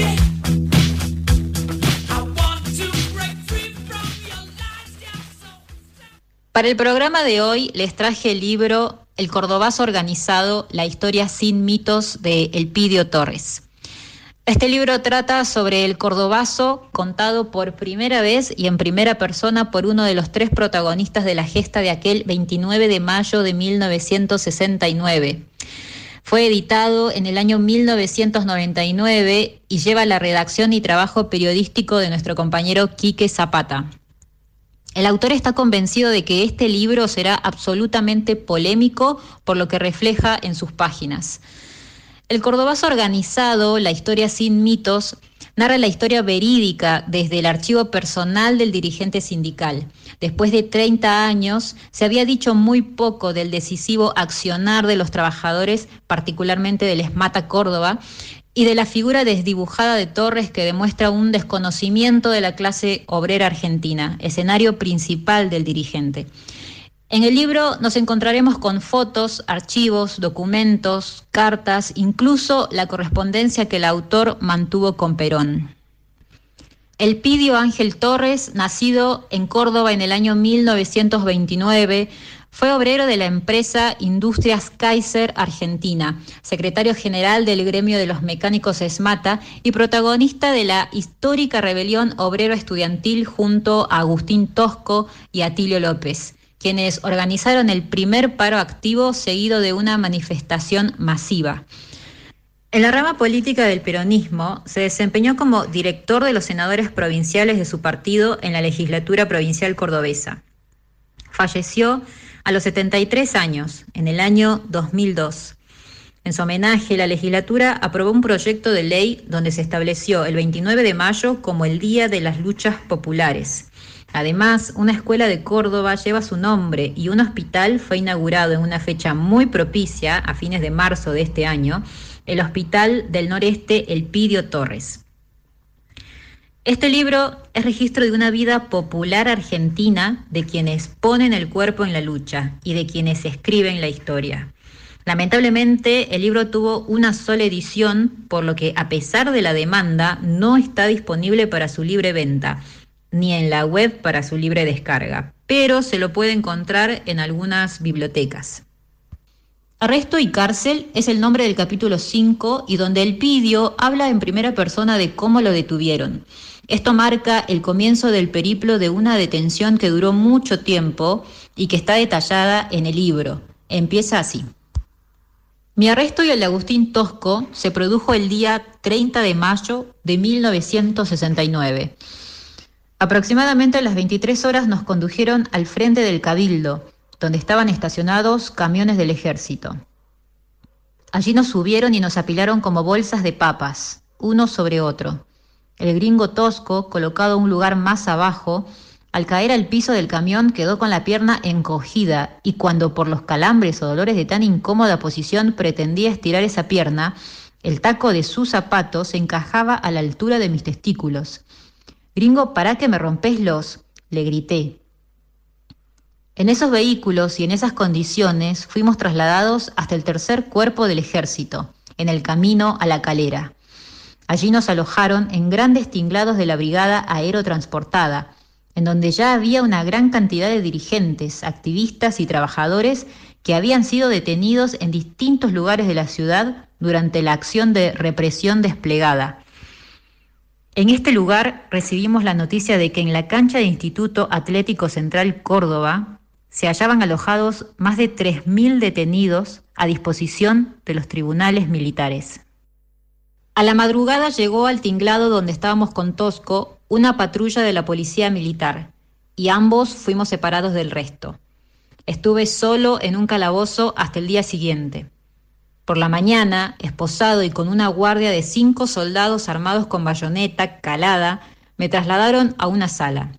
Para el programa de hoy les traje el libro El Cordobazo organizado, la historia sin mitos de Elpidio Torres. Este libro trata sobre el Cordobazo contado por primera vez y en primera persona por uno de los tres protagonistas de la gesta de aquel veintinueve de mayo de mil novecientos sesenta y nueve. Fue editado en el año mil novecientos noventa y nueve y lleva la redacción y trabajo periodístico de nuestro compañero Quique Zapata. El autor está convencido de que este libro será absolutamente polémico por lo que refleja en sus páginas. El Cordobazo organizado, la historia sin mitos, narra la historia verídica desde el archivo personal del dirigente sindical. Después de treinta años, se había dicho muy poco del decisivo accionar de los trabajadores, particularmente del ESMATA Córdoba, y de la figura desdibujada de Torres que demuestra un desconocimiento de la clase obrera argentina, escenario principal del dirigente. En el libro nos encontraremos con fotos, archivos, documentos, cartas, incluso la correspondencia que el autor mantuvo con Perón. Elpidio Ángel Torres, nacido en Córdoba en el año mil novecientos veintinueve, fue obrero de la empresa Industrias Kaiser Argentina, secretario general del gremio de los mecánicos ESMATA y protagonista de la histórica rebelión obrero-estudiantil junto a Agustín Tosco y Atilio López, quienes organizaron el primer paro activo seguido de una manifestación masiva. En la rama política del peronismo, se desempeñó como director de los senadores provinciales de su partido en la legislatura provincial cordobesa. Falleció a los setenta y tres años, en el año dos mil dos. En su homenaje, la legislatura aprobó un proyecto de ley donde se estableció el veintinueve de mayo como el Día de las Luchas Populares. Además, una escuela de Córdoba lleva su nombre y un hospital fue inaugurado en una fecha muy propicia, a fines de marzo de este año, el Hospital del Noreste Elpidio Torres. Este libro es registro de una vida popular argentina de quienes ponen el cuerpo en la lucha y de quienes escriben la historia. Lamentablemente, el libro tuvo una sola edición, por lo que a pesar de la demanda, no está disponible para su libre venta, ni en la web para su libre descarga, pero se lo puede encontrar en algunas bibliotecas. Arresto y cárcel es el nombre del capítulo cinco y donde Elpidio habla en primera persona de cómo lo detuvieron. Esto marca el comienzo del periplo de una detención que duró mucho tiempo y que está detallada en el libro. Empieza así. Mi arresto y el de Agustín Tosco se produjo el día treinta de mayo de mil novecientos sesenta y nueve. Aproximadamente a las veintitrés horas nos condujeron al frente del Cabildo, donde estaban estacionados camiones del ejército. Allí nos subieron y nos apilaron como bolsas de papas, uno sobre otro. El gringo Tosco, colocado a un lugar más abajo, al caer al piso del camión quedó con la pierna encogida y cuando por los calambres o dolores de tan incómoda posición pretendía estirar esa pierna, el taco de su zapato se encajaba a la altura de mis testículos. «Gringo, ¿para que me rompes los?», le grité. En esos vehículos y en esas condiciones fuimos trasladados hasta el tercer cuerpo del ejército, en el camino a La Calera. Allí nos alojaron en grandes tinglados de la Brigada Aerotransportada, en donde ya había una gran cantidad de dirigentes, activistas y trabajadores que habían sido detenidos en distintos lugares de la ciudad durante la acción de represión desplegada. En este lugar recibimos la noticia de que en la cancha del Instituto Atlético Central Córdoba se hallaban alojados más de tres mil detenidos a disposición de los tribunales militares. A la madrugada llegó al tinglado donde estábamos con Tosco una patrulla de la policía militar y ambos fuimos separados del resto. Estuve solo en un calabozo hasta el día siguiente. Por la mañana, esposado y con una guardia de cinco soldados armados con bayoneta calada, me trasladaron a una sala.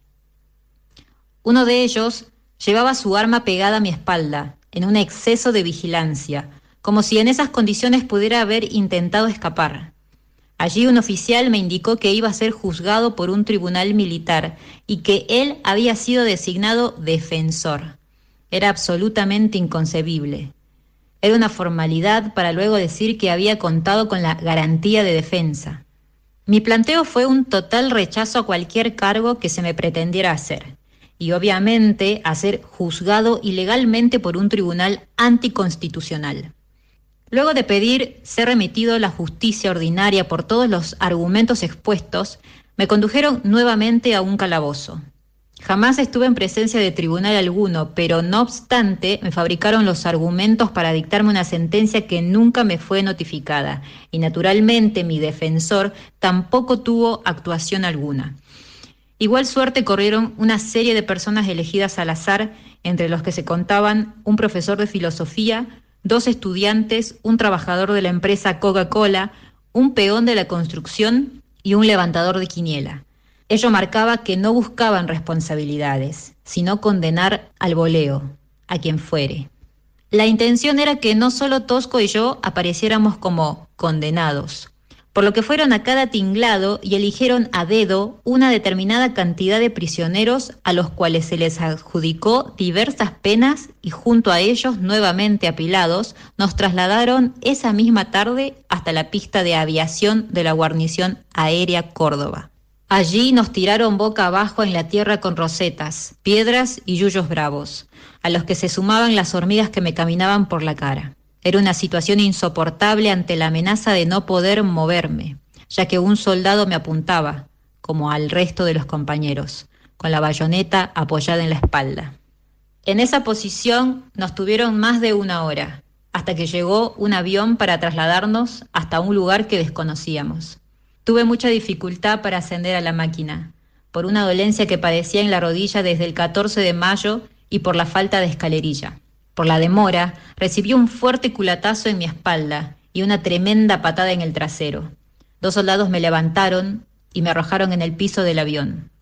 Uno de ellos llevaba su arma pegada a mi espalda, en un exceso de vigilancia, como si en esas condiciones pudiera haber intentado escapar. Allí un oficial me indicó que iba a ser juzgado por un tribunal militar y que él había sido designado defensor. Era absolutamente inconcebible. Era una formalidad para luego decir que había contado con la garantía de defensa. Mi planteo fue un total rechazo a cualquier cargo que se me pretendiera hacer, y obviamente a ser juzgado ilegalmente por un tribunal anticonstitucional. Luego de pedir ser remitido a la justicia ordinaria por todos los argumentos expuestos, me condujeron nuevamente a un calabozo. Jamás estuve en presencia de tribunal alguno, pero no obstante me fabricaron los argumentos para dictarme una sentencia que nunca me fue notificada, y naturalmente mi defensor tampoco tuvo actuación alguna. Igual suerte corrieron una serie de personas elegidas al azar, entre los que se contaban un profesor de filosofía, dos estudiantes, un trabajador de la empresa Coca-Cola, un peón de la construcción y un levantador de quiniela. Ello marcaba que no buscaban responsabilidades, sino condenar al voleo, a quien fuere. La intención era que no solo Tosco y yo apareciéramos como condenados, por lo que fueron a cada tinglado y eligieron a dedo una determinada cantidad de prisioneros a los cuales se les adjudicó diversas penas y junto a ellos, nuevamente apilados, nos trasladaron esa misma tarde hasta la pista de aviación de la guarnición aérea Córdoba. Allí nos tiraron boca abajo en la tierra con rosetas, piedras y yuyos bravos, a los que se sumaban las hormigas que me caminaban por la cara. Era una situación insoportable ante la amenaza de no poder moverme, ya que un soldado me apuntaba, como al resto de los compañeros, con la bayoneta apoyada en la espalda. En esa posición nos tuvieron más de una hora, hasta que llegó un avión para trasladarnos hasta un lugar que desconocíamos. Tuve mucha dificultad para ascender a la máquina, por una dolencia que padecía en la rodilla desde el catorce de mayo y por la falta de escalerilla. Por la demora, recibí un fuerte culatazo en mi espalda y una tremenda patada en el trasero. Dos soldados me levantaron y me arrojaron en el piso del avión.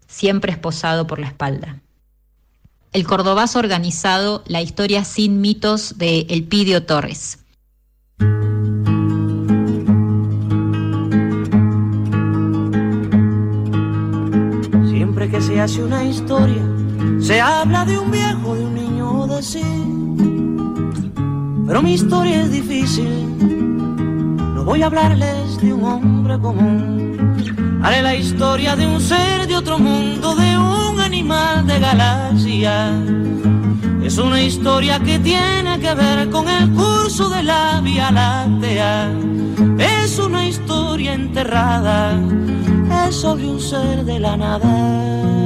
siempre esposado por la espalda. El cordobazo organizado La historia sin mitos de Elpidio Torres. Siempre que se hace una historia, se habla de un viejo, de un niño o de sí. Pero mi historia es difícil, no voy a hablarles de un hombre común. Haré la historia de un ser de otro mundo, de un animal de galaxia. Es una historia que tiene que ver con el curso de la Vía Láctea. Es una historia enterrada, es sobre un ser de la nada.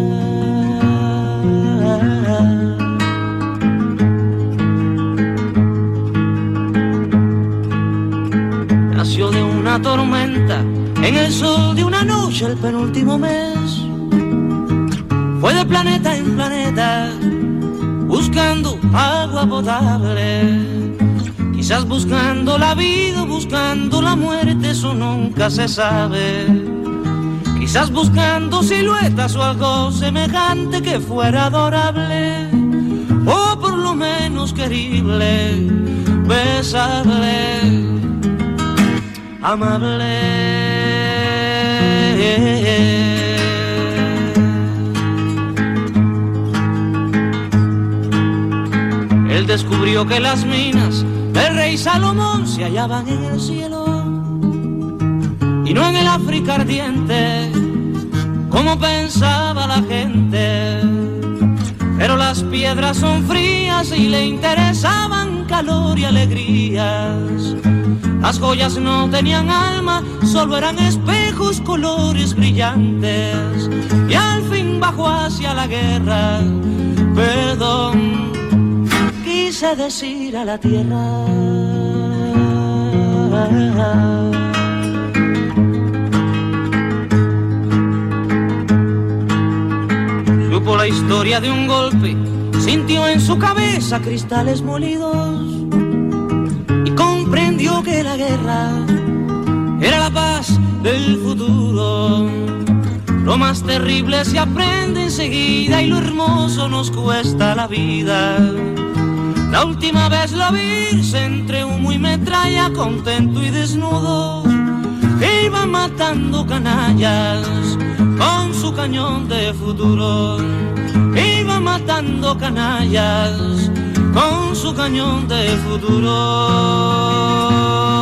Nació de una tormenta, en el sol de una noche el penúltimo mes. Fue de planeta en planeta, buscando agua potable. Quizás buscando la vida, buscando la muerte, eso nunca se sabe. Quizás buscando siluetas o algo semejante que fuera adorable, o por lo menos querible, besable, amable. Él descubrió que las minas del rey Salomón se hallaban en el cielo y no en el África ardiente, como pensaba la gente. Pero las piedras son frías y le interesaban calor y alegrías. Las joyas no tenían alma, solo eran espejos, colores brillantes. Y al fin bajó hacia la guerra, perdón, quise decir a la tierra. Supo la historia de un golpe, sintió en su cabeza cristales molidos y comprendió que la guerra era la paz del futuro. Lo más terrible se aprende enseguida y lo hermoso nos cuesta la vida. La última vez la vi entre humo y metralla, contento y desnudo, iba matando canallas con su cañón de futuro. Iba matando canallas con su cañón de futuro.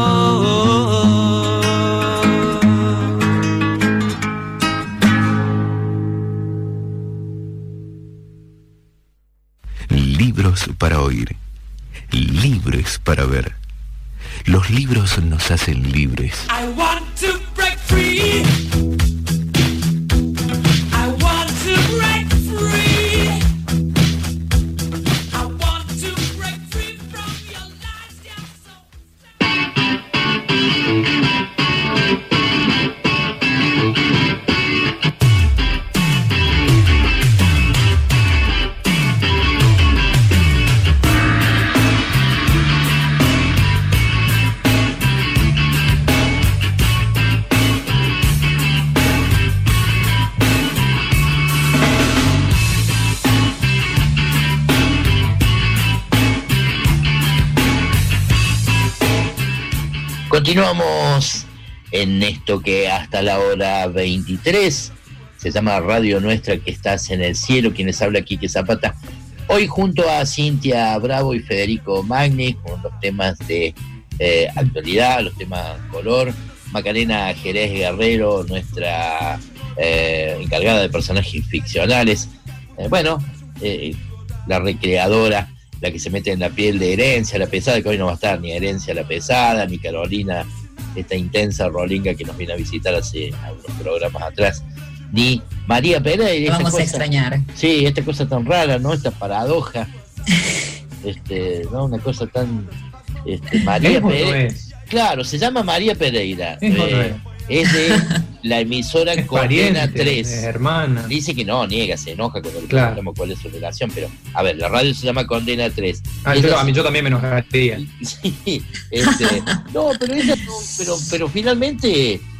Libros para oír, libres para ver. Los libros nos hacen libres. I want to break free. I want to break free. I want to break free from your lies. Continuamos en esto que hasta la hora veintitrés se llama Radio Nuestra, que estás en el cielo. Quienes habla Quique Zapata, hoy junto a Cintia Bravo y Federico Magni, con los temas de eh, actualidad, los temas color. Macarena Jerez Guerrero, nuestra eh, encargada de personajes ficcionales. Eh, bueno, eh, la recreadora, la que se mete en la piel de Herencia la Pesada, que hoy no va a estar ni Herencia la Pesada, ni Carolina, esta intensa rolinga que nos viene a visitar hace algunos programas atrás, ni María Pereira. Vamos cosa, a extrañar. Sí, esta cosa tan rara, ¿no? Esta paradoja. este, ¿no? Una cosa tan... Este, María Pereira. Claro, se llama María Pereira. Eh, es de la emisora es Condena pariente, tres. Hermana. Dice que no, niega, se enoja con el que claro. hablamos cuál es su relación, pero a ver, la radio se llama Condena tres. Ah, yo, a mí yo también me enojaría. Sí, este, no, pero ella no, pero, pero finalmente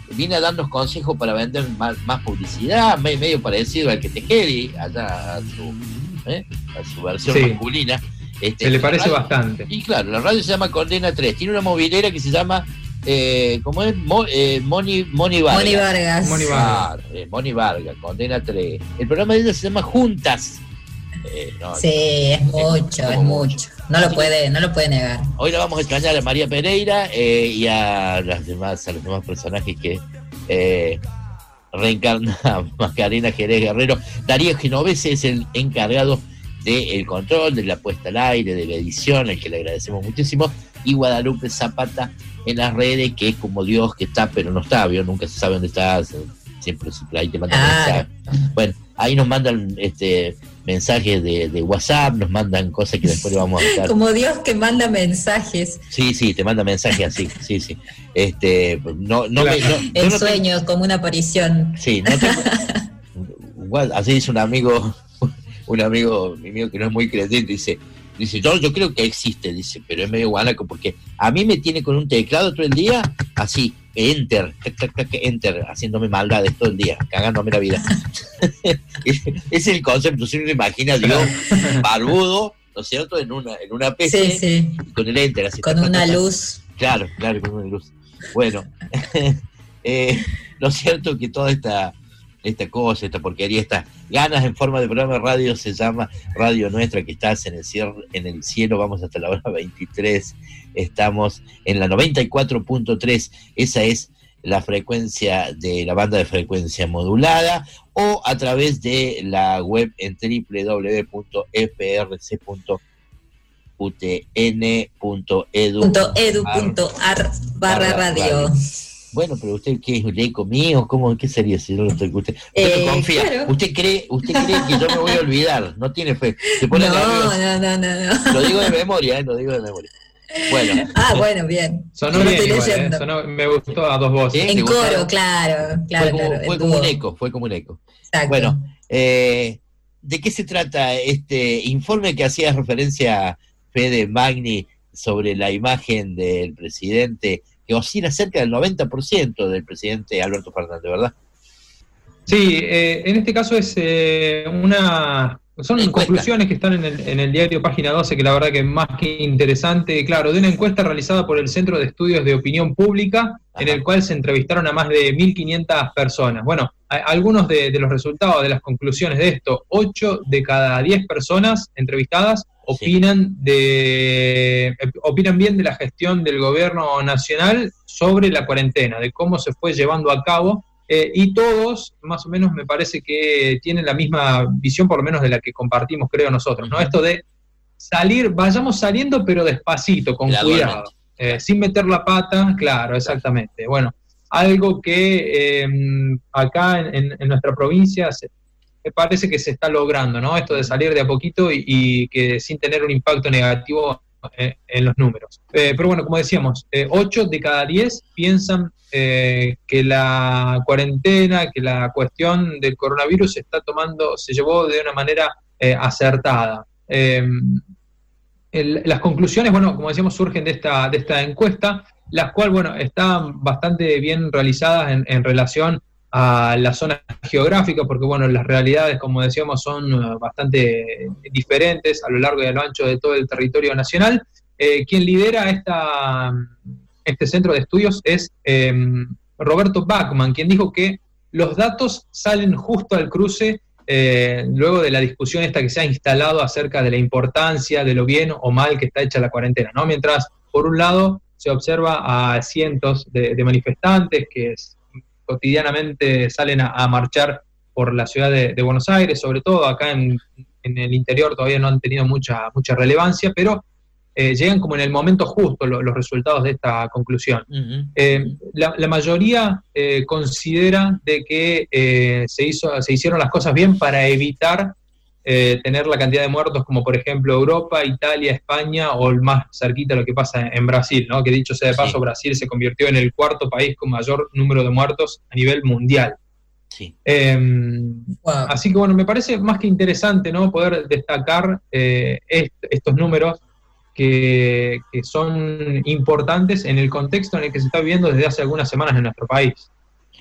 viene a darnos consejos para vender más, más publicidad, medio parecido al que Tejeri, allá a su, ¿eh? a su versión sí. masculina. Este, se le parece radio, bastante. Y claro, la radio se llama Condena tres, tiene una movilera que se llama, eh, ¿cómo es? Mo, eh, Moni, Moni Vargas. Moni Vargas. Moni Vargas. Ah, eh, Moni Vargas, Condena tres. El programa de ella se llama Juntas. Eh, no, sí, es mucho, es, es mucho. No lo puede, no lo puede negar. Hoy la vamos a extrañar a María Pereira eh, y a las demás, a los demás personajes que eh, reencarna Macarena Jerez Guerrero. Darío Genovese es el encargado del control, de la puesta al aire, de la edición, al que le agradecemos muchísimo, y Guadalupe Zapata en las redes, que es como Dios que está, pero no está, ¿vio? Nunca se sabe dónde está, siempre ahí te mandan ah. mensajes. Bueno, ahí nos mandan este mensajes de, de WhatsApp, nos mandan cosas que después le vamos a estar. Como Dios que manda mensajes. Sí, sí, te manda mensajes así, sí, sí. Este, no, no, claro. me, no en no sueños, tengo, como una aparición. Sí, no tengo, así dice un amigo, un amigo mío que no es muy creyente, dice, dice, yo, yo creo que existe, dice, pero es medio guanaco, porque a mí me tiene con un teclado todo el día, así, enter, enter, haciéndome maldades todo el día, cagándome la vida. Ese es el concepto, si uno imagina a Dios barbudo, ¿no es cierto?, en una, en una P C, sí, sí. Y con el enter, así. Con ta, ta, una ta, ta. luz. Claro, claro, con una luz. Bueno, eh, lo cierto que toda esta... esta cosa, esta porquería, estas ganas en forma de programa de radio se llama Radio Nuestra, que estás en el cielo, en el cielo, vamos hasta la hora veintitrés, estamos en la noventa y cuatro punto tres, esa es la frecuencia de la banda de frecuencia modulada, o a través de la web en doble u doble u doble u punto f r c punto u t n punto e d u punto a r barra radio. Bueno, pero usted, ¿qué es un eco mío? ¿Cómo, ¿Qué sería si yo no estoy? Usted, usted eh, no confía. Claro. Usted cree, usted cree que yo me voy a olvidar. No tiene fe. Se pone no, nervioso. no, no, no, no. Lo digo de memoria, ¿eh? Lo digo de memoria. Bueno. Ah, bueno, bien. Sonó bien igual, ¿eh? Sonó, me gustó a dos voces. En coro, claro, claro, fue como, claro. Fue como un eco, fue como un eco. Exacto. Bueno, eh, ¿de qué se trata este informe que hacía referencia Fede Magni sobre la imagen del presidente, que oscila cerca del noventa por ciento del presidente Alberto Fernández, ¿verdad? Sí, eh, en este caso es eh, una... Son encuesta. Conclusiones que están en el, en el diario Página doce, que la verdad que es más que interesante, claro, de una encuesta realizada por el Centro de Estudios de Opinión Pública, ajá, en el cual se entrevistaron a más de mil quinientas personas. Bueno, a, algunos de, de los resultados, de las conclusiones de esto, ocho de cada diez personas entrevistadas opinan sí. de opinan bien de la gestión del gobierno nacional sobre la cuarentena, de cómo se fue llevando a cabo, eh, y todos, más o menos, me parece que tienen la misma visión, por lo menos de la que compartimos, creo nosotros, ¿no? Esto de salir, vayamos saliendo, pero despacito, con cuidado, eh, sin meter la pata, claro, exactamente. Bueno, algo que eh, acá en, en nuestra provincia se me parece que se está logrando, ¿no? Esto de salir de a poquito y, y que sin tener un impacto negativo eh, en los números. Eh, pero bueno, como decíamos, eh, ocho de cada diez piensan eh, que la cuarentena, que la cuestión del coronavirus se está tomando, se llevó de una manera eh, acertada. Eh, el, las conclusiones, bueno, como decíamos, surgen de esta, de esta encuesta, las cuales, bueno, están bastante bien realizadas en, en relación a la zona geográfica, porque bueno, las realidades, como decíamos, son uh, bastante diferentes a lo largo y a lo ancho de todo el territorio nacional. Eh, quien lidera esta, este centro de estudios es eh, Roberto Bachman, quien dijo que los datos salen justo al cruce eh, luego de la discusión esta que se ha instalado acerca de la importancia, de lo bien o mal que está hecha la cuarentena, ¿no? Mientras, por un lado, se observa a cientos de, de manifestantes que es, cotidianamente salen a, a marchar por la ciudad de, de Buenos Aires, sobre todo acá en, en el interior todavía no han tenido mucha, mucha relevancia, pero eh, llegan como en el momento justo lo, los resultados de esta conclusión. Uh-huh. Eh, la, la mayoría eh, considera de que eh, se, hizo, se hicieron las cosas bien para evitar eh, tener la cantidad de muertos como por ejemplo Europa, Italia, España o el más cerquita lo que pasa en, en Brasil, ¿no? Que dicho sea de paso, sí. Brasil se convirtió en el cuarto país con mayor número de muertos a nivel mundial. Sí. Eh, wow. Así que bueno, me parece más que interesante, ¿no? Poder destacar eh, est- estos números que, que son importantes en el contexto en el que se está viviendo desde hace algunas semanas en nuestro país.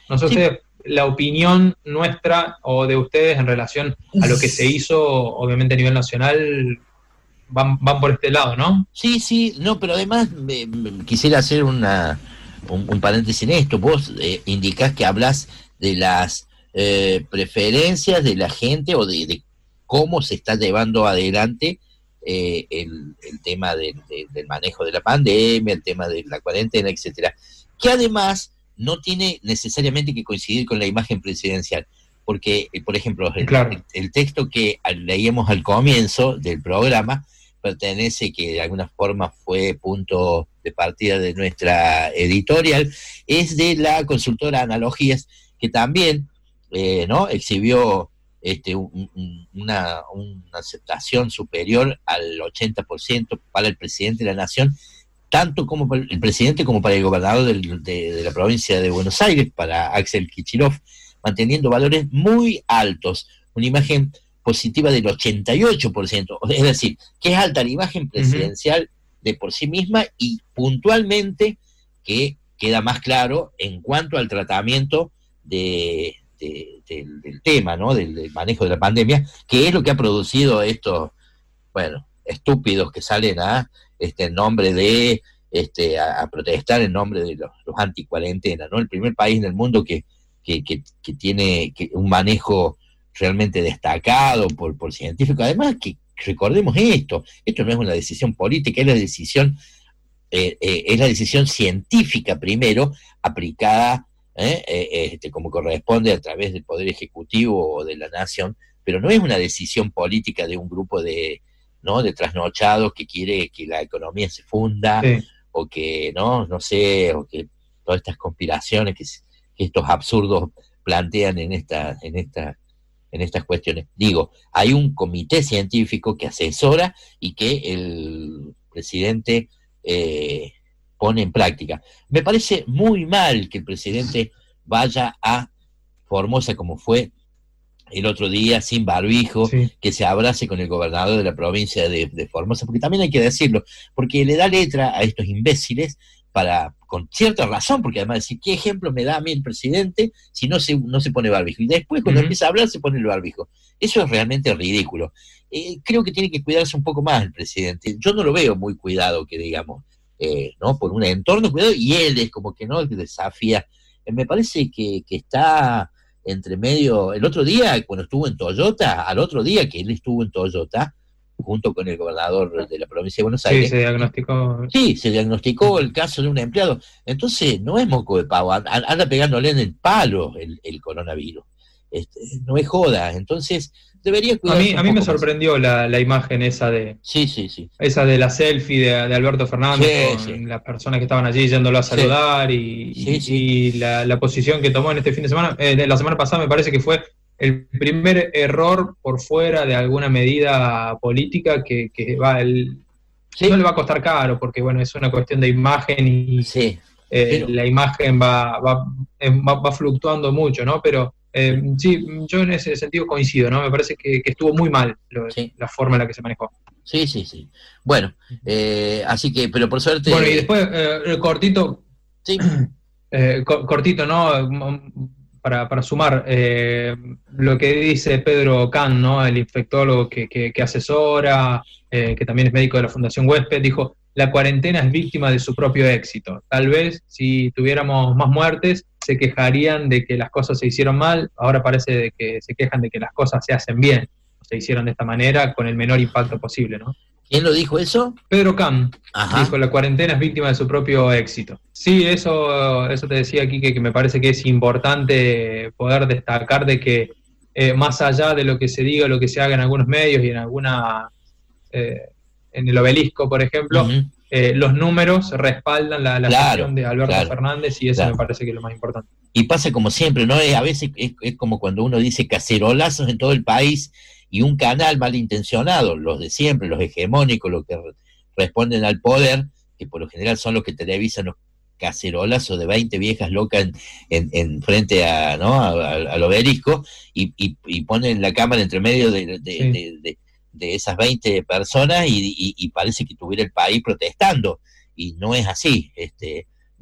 No sé, Sí. ustedes, la opinión nuestra o de ustedes en relación a lo que se hizo, obviamente a nivel nacional, van, van por este lado, ¿no? Sí, sí, no, pero además me, me- quisiera hacer una, un, un paréntesis en esto. Vos eh, indicás que hablas de las eh, preferencias de la gente o de, de cómo se está llevando adelante eh, el, el tema de- de- del manejo de la pandemia, el tema de la cuarentena, etcétera, que además no tiene necesariamente que coincidir con la imagen presidencial, porque, eh, por ejemplo, el, Claro. el texto que al- leíamos al comienzo del programa pertenece, que de alguna forma fue punto de partida de nuestra editorial, es de la consultora Analogías, que también eh, ¿no? exhibió este, un- un- una, una aceptación superior al ochenta por ciento para el presidente de la Nación, tanto como para el presidente como para el gobernador del- de, de la provincia de Buenos Aires, para Axel Kicillof, manteniendo valores muy altos, una imagen positiva del ochenta y ocho por ciento, es decir, que es alta la imagen presidencial de por sí misma, y puntualmente que queda más claro en cuanto al tratamiento de, de- del, del tema, ¿no? Del, del manejo de la pandemia, que es lo que ha producido estos, bueno, estúpidos que salen a este en nombre de este a, a protestar en nombre de los, los anticuarentena, ¿no? El primer país en el mundo que, que, que, que tiene que un manejo realmente destacado por, por científicos. Además, que recordemos esto, esto no es una decisión política, es la decisión, eh, eh, es la decisión científica primero, aplicada eh, eh, este, como corresponde a través del Poder Ejecutivo o de la Nación, pero no es una decisión política de un grupo de, ¿no? de trasnochados que quiere que la economía se funda, Sí. o que, no, no sé, o que todas estas conspiraciones que, se- que estos absurdos plantean en esta, en esta, en estas cuestiones. Digo, hay un comité científico que asesora y que el presidente eh, pone en práctica. Me parece muy mal que el presidente vaya a Formosa como fue el otro día, sin barbijo, Sí. que se abrace con el gobernador de la provincia de, de Formosa, porque también hay que decirlo, porque le da letra a estos imbéciles para, con cierta razón, porque además decir, ¿qué ejemplo me da a mí el presidente si no se, no se pone barbijo? Y después cuando Ujú. empieza a hablar se pone el barbijo. Eso es realmente ridículo. Eh, creo que tiene que cuidarse un poco más el presidente. Yo no lo veo muy cuidado, que digamos, eh, ¿no? Por un entorno cuidado, y él es como que no, el que desafía. Eh, me parece que, que está entre medio. El otro día, cuando estuvo en Toyota, al otro día que él estuvo en Toyota, junto con el gobernador de la provincia de Buenos Sí, Aires, se diagnosticó. sí, se diagnosticó el caso de un empleado. Entonces, no es moco de pavo, an- anda pegándole en el palo el, el coronavirus. Este, no es joda. Entonces, debería A cuidarse mí, un a mí me poco más. sorprendió la, la imagen esa de Sí, sí, sí. esa de la selfie de, de Alberto Fernández Sí, con sí. las personas que estaban allí yéndolo a Sí. saludar y, Sí, y- sí. y la, la posición que tomó en este fin de semana, eh, de la semana pasada me parece que fue el primer error por fuera de alguna medida política que, que va el, Sí. no le va a costar caro, porque bueno, es una cuestión de imagen y Sí. eh, Pero- la imagen va, va, eh, va, va fluctuando mucho, ¿no? Pero eh, sí, yo en ese sentido coincido, ¿no? Me parece que, que estuvo muy mal lo- Sí. la forma en la que se manejó. Sí, sí, sí. Bueno, eh, así que, pero por suerte. Bueno, y después, eh, cortito, Sí. eh, co- cortito, ¿no? M- Para, para sumar, eh, lo que dice Pedro Can, ¿no? El infectólogo que, que, que asesora, eh, que también es médico de la Fundación Huésped, dijo, la cuarentena es víctima de su propio éxito. Tal vez si tuviéramos más muertes, se quejarían de que las cosas se hicieron mal, ahora parece de que se quejan de que las cosas se hacen bien, se hicieron de esta manera con el menor impacto posible, ¿no? ¿Quién lo dijo eso? Pedro Cam Ajá. dijo, la cuarentena es víctima de su propio éxito. Sí, eso, eso te decía aquí, que, que me parece que es importante poder destacar de que eh, más allá de lo que se diga, lo que se haga en algunos medios y en alguna, eh, en el Obelisco, por ejemplo, Ujú. eh, los números respaldan la, la Claro, gestión de Alberto claro, Fernández y eso claro. me parece que es lo más importante. Y pasa como siempre, ¿no? Es, a veces es, es como cuando uno dice cacerolazos en todo el país y un canal malintencionado, los de siempre, los hegemónicos, los que re- responden al poder, que por lo general son los que televisan los cacerolazos de veinte viejas locas en, en, en frente a, ¿no? a- a- al obelisco, y, y, y ponen la cámara entre medio de, de, Sí. de- de- de esas veinte personas y, y- y parece que tuviera el país protestando, y no es así. Este, bueno,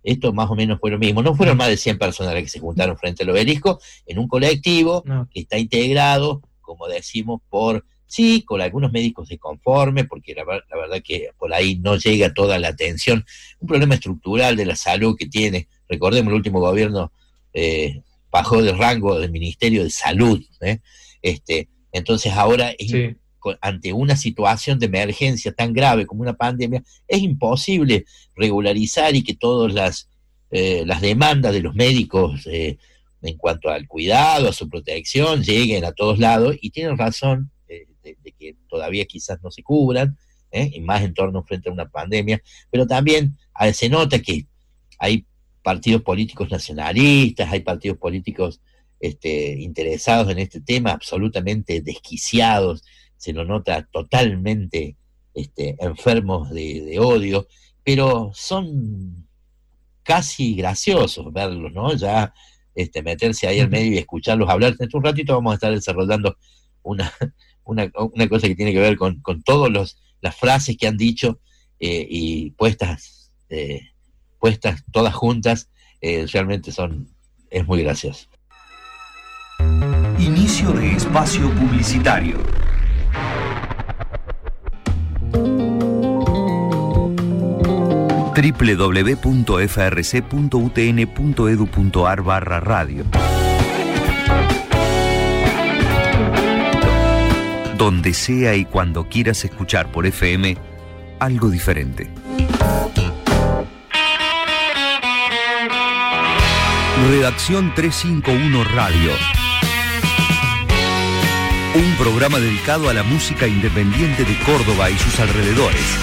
esto más o menos fue lo mismo. No fueron más de cien personas las que se juntaron frente al obelisco en un colectivo no. que está integrado, como decimos, por, sí, con algunos médicos disconformes, porque la, la verdad que por ahí no llega toda la atención. Un problema estructural de la salud que tiene, recordemos, el último gobierno eh, bajó de rango del Ministerio de Salud, ¿eh? este, entonces ahora es, sí. ante una situación de emergencia tan grave como una pandemia, es imposible regularizar y que todas las, eh, las demandas de los médicos eh, en cuanto al cuidado, a su protección, lleguen a todos lados, y tienen razón eh, de, de que todavía quizás no se cubran, ¿eh? y más en torno frente a una pandemia, pero también a, se nota que hay partidos políticos nacionalistas, hay partidos políticos este, interesados en este tema, absolutamente desquiciados, se lo nota totalmente este, enfermos de, de odio, pero son casi graciosos verlos, ¿no? Ya este, meterse ahí al medio y escucharlos hablar. En un ratito vamos a estar desarrollando una, una, una cosa que tiene que ver con, con todas las frases que han dicho eh, y puestas, eh, puestas todas juntas, eh, realmente son, es muy gracioso. Inicio de espacio publicitario. doble u doble u doble u punto f r c punto u t n punto e d u punto a r barra radio. Donde sea y cuando quieras escuchar por F M algo diferente. Redacción trescientos cincuenta y uno Radio. Un programa dedicado a la música independiente de Córdoba y sus alrededores.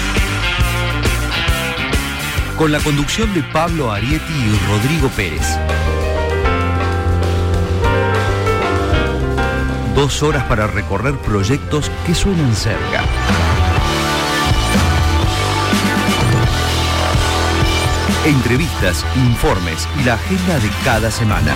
Con la conducción de Pablo Arietti y Rodrigo Pérez. Dos horas para recorrer proyectos que suenan cerca. Entrevistas, informes y la agenda de cada semana.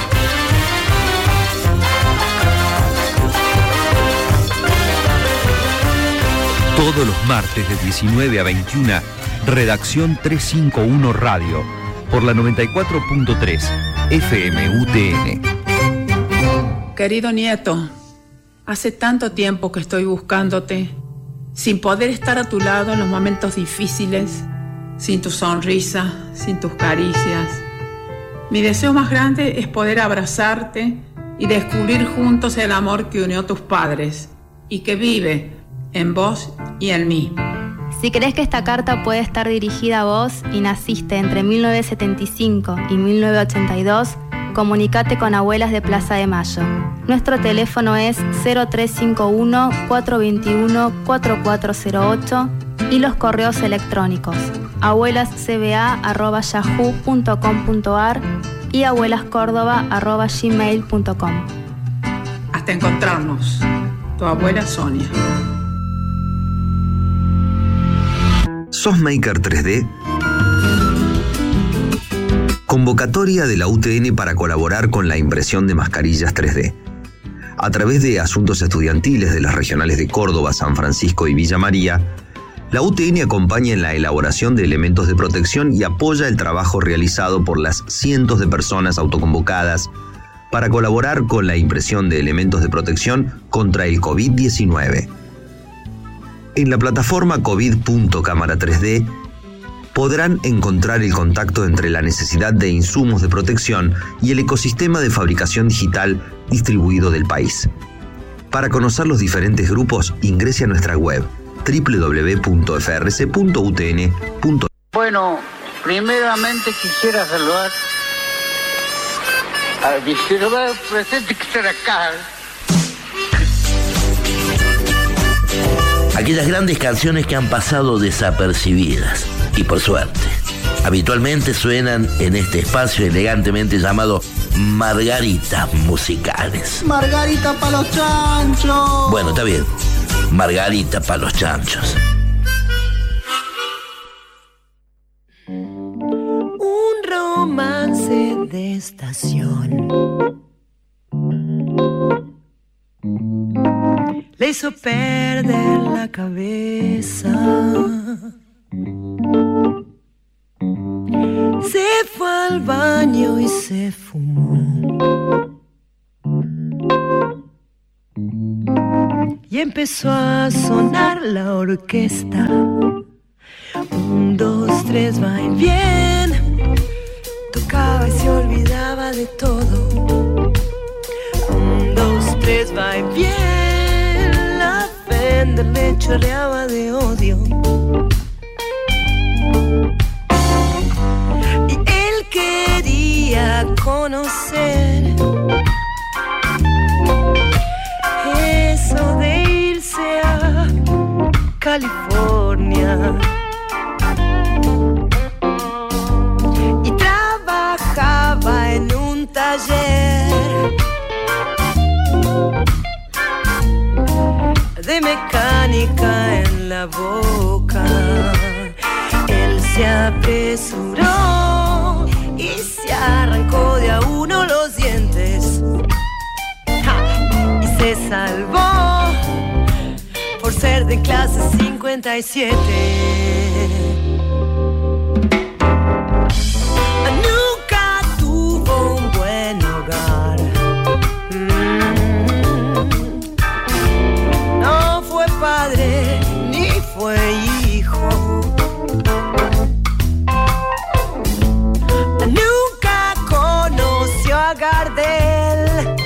Todos los martes de diecinueve a veintiuna, Redacción trescientos cincuenta y uno Radio, por la noventa y cuatro punto tres F M U T N. Querido nieto, hace tanto tiempo que estoy buscándote, sin poder estar a tu lado en los momentos difíciles, sin tu sonrisa, sin tus caricias. Mi deseo más grande es poder abrazarte y descubrir juntos el amor que unió a tus padres y que vive en vos y en mí. Si crees que esta carta puede estar dirigida a vos y naciste entre mil novecientos setenta y cinco y mil novecientos ochenta y dos, comunicate con Abuelas de Plaza de Mayo. Nuestro teléfono es cero tres cinco uno, cuatro dos uno, cuatro cuatro cero ocho y los correos electrónicos abuelascba arroba yahoo punto com punto a r y abuelascórdoba arroba gmail punto com. Hasta encontrarnos. Tu abuela Sonia. ¿Sos maker tres D? Convocatoria de la U T N para colaborar con la impresión de mascarillas tres D. A través de asuntos estudiantiles de las regionales de Córdoba, San Francisco y Villa María, la U T N acompaña en la elaboración de elementos de protección y apoya el trabajo realizado por las cientos de personas autoconvocadas para colaborar con la impresión de elementos de protección contra el COVID diecinueve. En la plataforma covid punto cámara tres d podrán encontrar el contacto entre la necesidad de insumos de protección y el ecosistema de fabricación digital distribuido del país. Para conocer los diferentes grupos, ingrese a nuestra web doble u doble u doble u punto f r c punto u t n punto e d u. Bueno, primeramente quisiera saludar a mis ciudadanos presentes que están acá. Aquellas grandes canciones que han pasado desapercibidas, y por suerte, habitualmente suenan en este espacio elegantemente llamado Margaritas Musicales. Margarita pa' los chanchos. Bueno, está bien. Margarita pa' los chanchos. Un romance de estación le hizo perder la cabeza. Se fue se fumó. Y empezó a sonar la orquesta. Un, dos, tres, va y bien. Tocaba y se olvidaba de todo. Un, dos, tres, va y bien. La Fender le chorreaba de odio. Y él quería conocer eso de irse a California. Y trabajaba en un taller de mecánica en la boca. Él se apresuró y se arrancó de a uno los dientes. ¡Ja! Y se salvó por ser de clase cincuenta y siete. Nunca tuvo un buen hogar. Mm. No fue padre ni fue hijo. Nunca conoció a Gardel.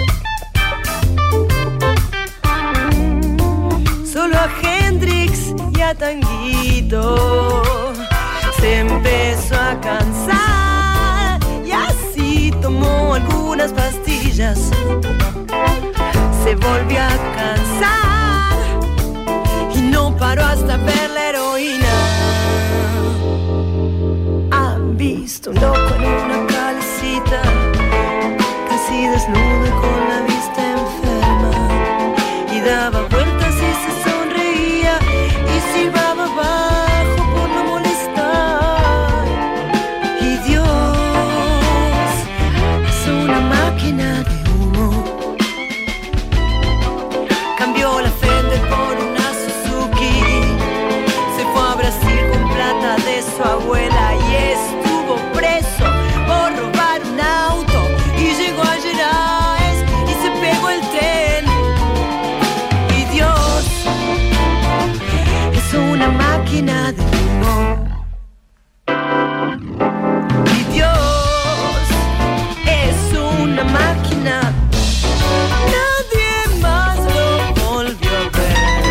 Solo a Hendrix y a Tanguito. Se empezó a cansar y así tomó algunas pastillas. Se volvió a cansar y no paró hasta ver la heroína. Han visto un loco en una calcita, casi desnudo y con la vista enferma, y daba vueltas y se sonreía y silbaba bajo por no molestar. Y Dios es una máquina de humo. Cambió la Fender por una Suzuki. Se fue a Brasil con plata de su abuela y estuvo preso por robar un auto. Y llegó a Gerais y se pegó el tren. Y Dios es una máquina de humo. Y Dios es una máquina. Nadie más lo volvió a ver.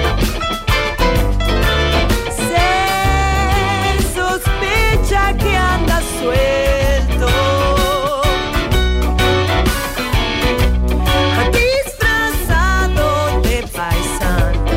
Se sospecha que anda suelto, disfrazado de paisano,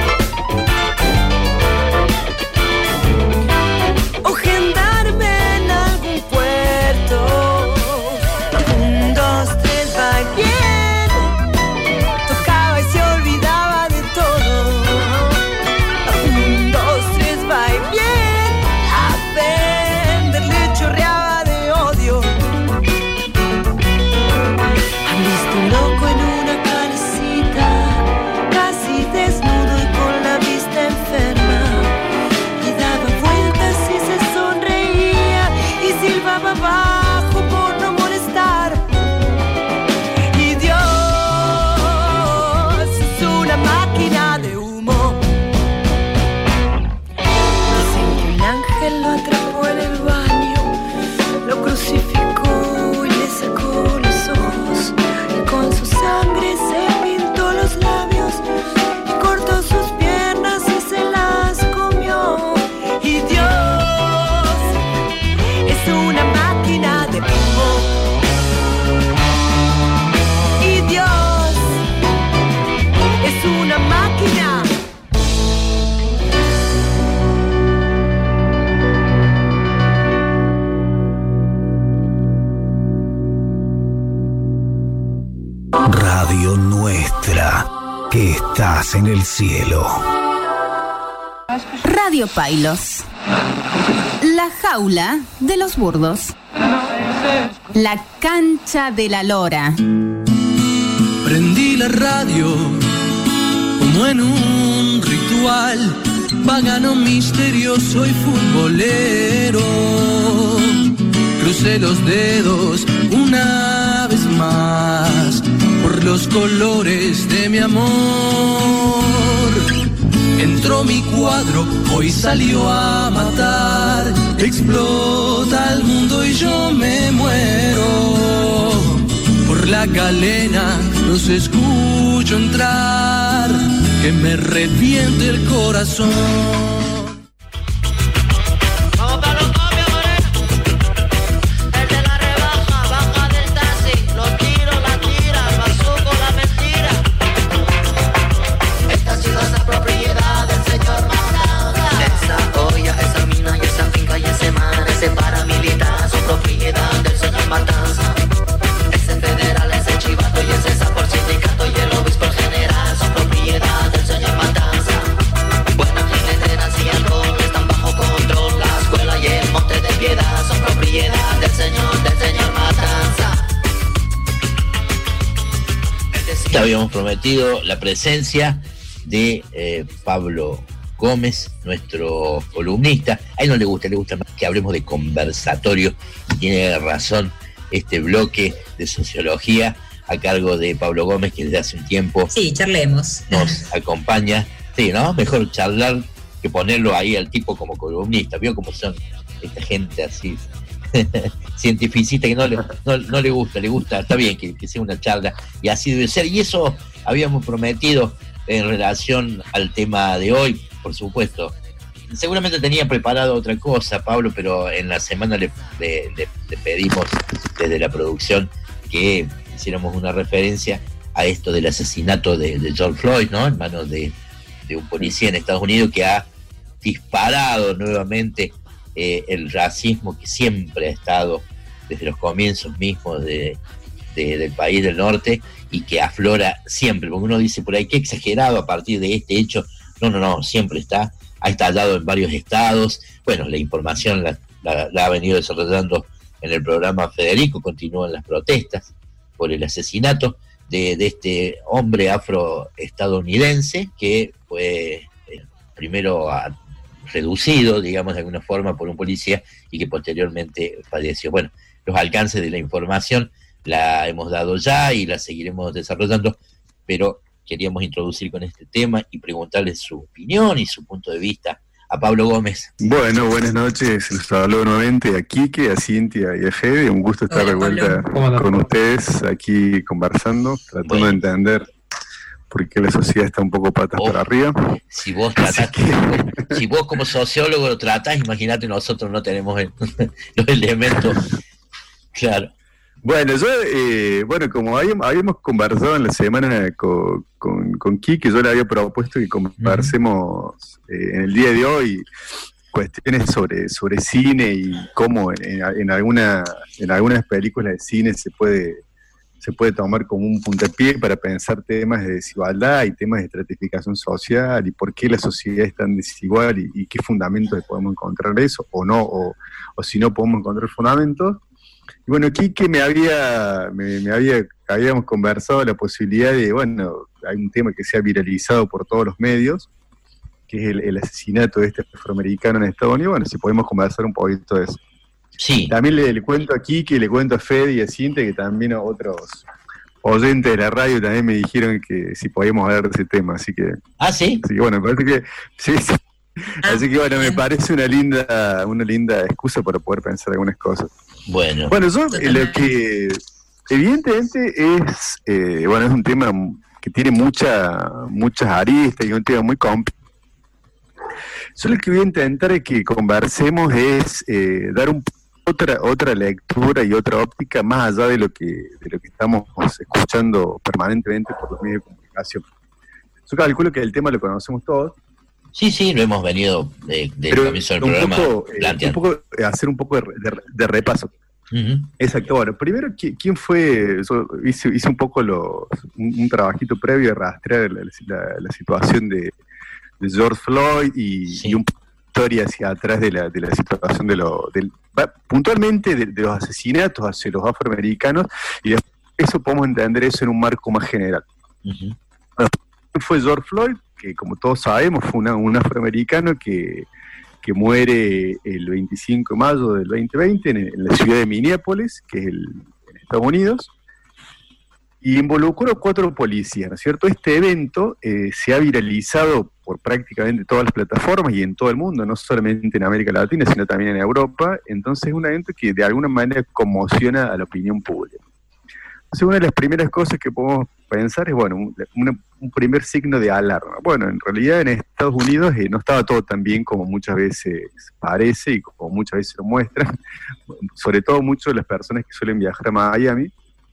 o gendarme en algún puerto. Un, dos, tres, va bien. Tocaba y se olvidaba de todo. Un, dos, tres, va bien. A Fender le chorreaba de odio. Han visto un loco en una calecita, casi desnudo y con la vista enferma, y daba vueltas y se sonreía y silbaba bajo por no molestar. Y Dios es una máquina de humo. Dicen que un ángel lo atrapó en el baño, lo crucificó y le sacó los ojos, y con su sangre se pintó los labios y cortó sus piernas y se las comió. Y Dios es una máquina de humo. Y Dios es una máquina. Radio Nuestra, que estás en el cielo. Radio Pailos. La jaula de los burdos. La cancha de la lora. Prendí la radio como en un ritual pagano, misterioso y futbolero. crucé los dedos una vez más por los colores de mi amor. Entró mi cuadro, hoy salió a matar. Explota el mundo y yo me muero. Por la galena los escucho entrar, que me reviente el corazón. Habíamos prometido la presencia de eh, Pablo Gómez, nuestro columnista. A él no le gusta, le gusta más que hablemos de conversatorio. Tiene razón, este bloque de sociología a cargo de Pablo Gómez, que desde hace un tiempo sí, charlemos. Nos acompaña. Sí, ¿no? Mejor charlar que ponerlo ahí al tipo como columnista. ¿Vio cómo son esta gente así? Cientificista que no le, no, no le gusta, le gusta, está bien que, que sea una charla y así debe ser, y eso habíamos prometido en relación al tema de hoy, por supuesto. Seguramente tenía preparado otra cosa, Pablo, pero en la semana le, le, le, le pedimos desde la producción que hiciéramos una referencia a esto del asesinato de, de George Floyd, ¿no? En manos de, de un policía en Estados Unidos que ha disparado nuevamente Eh, el racismo que siempre ha estado desde los comienzos mismos de, de, del país del norte y que aflora siempre, porque uno dice por ahí que exagerado a partir de este hecho. No, no, no, siempre está, ha estallado en varios estados. Bueno, la información la, la, la ha venido desarrollando en el programa Federico, continúan las protestas por el asesinato de, de este hombre afroestadounidense que fue eh, primero a reducido, digamos, de alguna forma por un policía y que posteriormente falleció. Bueno, los alcances de la información la hemos dado ya y la seguiremos desarrollando, pero queríamos introducir con este tema y preguntarle su opinión y su punto de vista a Pablo Gómez. Bueno, buenas noches, les saludo nuevamente a Quique, a Cintia y a Fede, un gusto estar de vuelta con ustedes aquí conversando, tratando bueno. de entender porque la sociedad está un poco patas oh, para arriba. Si vos tratás, que... si vos como sociólogo lo tratás, imagínate, nosotros no tenemos el, los elementos. Claro. Bueno, yo, eh, bueno, como habíamos, habíamos conversado en la semana con, con, con Kiki, yo le había propuesto que conversemos uh-huh. eh, en el día de hoy cuestiones sobre, sobre cine y cómo en, en, alguna, en algunas películas de cine se puede... se puede tomar como un puntapié para pensar temas de desigualdad y temas de estratificación social y por qué la sociedad es tan desigual y, y qué fundamentos podemos encontrar eso, o no, o, o si no podemos encontrar fundamentos. Y bueno, Quique me había, me, me había, habíamos conversado la posibilidad de, bueno, hay un tema que se ha viralizado por todos los medios, que es el, el asesinato de este afroamericano en Estados Unidos. Bueno, si podemos conversar un poquito de eso. Sí. También le, le cuento aquí que le cuento a Fede y a Cintia que también a otros oyentes de la radio también me dijeron que si podíamos hablar de ese tema, así que... ¿Ah, sí? Así que bueno, me parece que... Sí, sí. Así que bueno, me parece una linda una linda excusa para poder pensar algunas cosas. Bueno. Bueno, yo eh, lo que evidentemente es, eh, bueno, es un tema que tiene mucha, muchas aristas y un tema muy complejo. Yo lo que voy a intentar es que conversemos es eh, dar un otra otra lectura y otra óptica más allá de lo que de lo que estamos escuchando permanentemente por los medios de comunicación. Yo calculo que el tema lo conocemos todos. Sí, sí, lo hemos venido de, de pero comienzo del un programa poco, eh, un poco hacer un poco de, de, de repaso. Uh-huh. Exacto. Bueno, primero, ¿quién fue? Yo hice, hice un poco los, un, un trabajito previo de rastrear la, la, la situación de, de George Floyd y, sí. y un historia hacia atrás de la, de la situación de lo, del, puntualmente de, de los asesinatos hacia los afroamericanos, y eso podemos entender eso en un marco más general. Uh-huh. Bueno, fue George Floyd, que como todos sabemos fue una, un afroamericano que, que muere el veinticinco de mayo del veinte veinte en, en la ciudad de Minneapolis, que es el, en Estados Unidos, y involucró a cuatro policías, ¿no es cierto? Este evento eh, se ha viralizado por prácticamente todas las plataformas y en todo el mundo, no solamente en América Latina, sino también en Europa. Entonces es un evento que de alguna manera conmociona a la opinión pública. Entonces una de las primeras cosas que podemos pensar es, bueno, un, una, un primer signo de alarma. Bueno, en realidad en Estados Unidos eh, no estaba todo tan bien como muchas veces parece y como muchas veces lo muestran, sobre todo muchas de las personas que suelen viajar a Miami,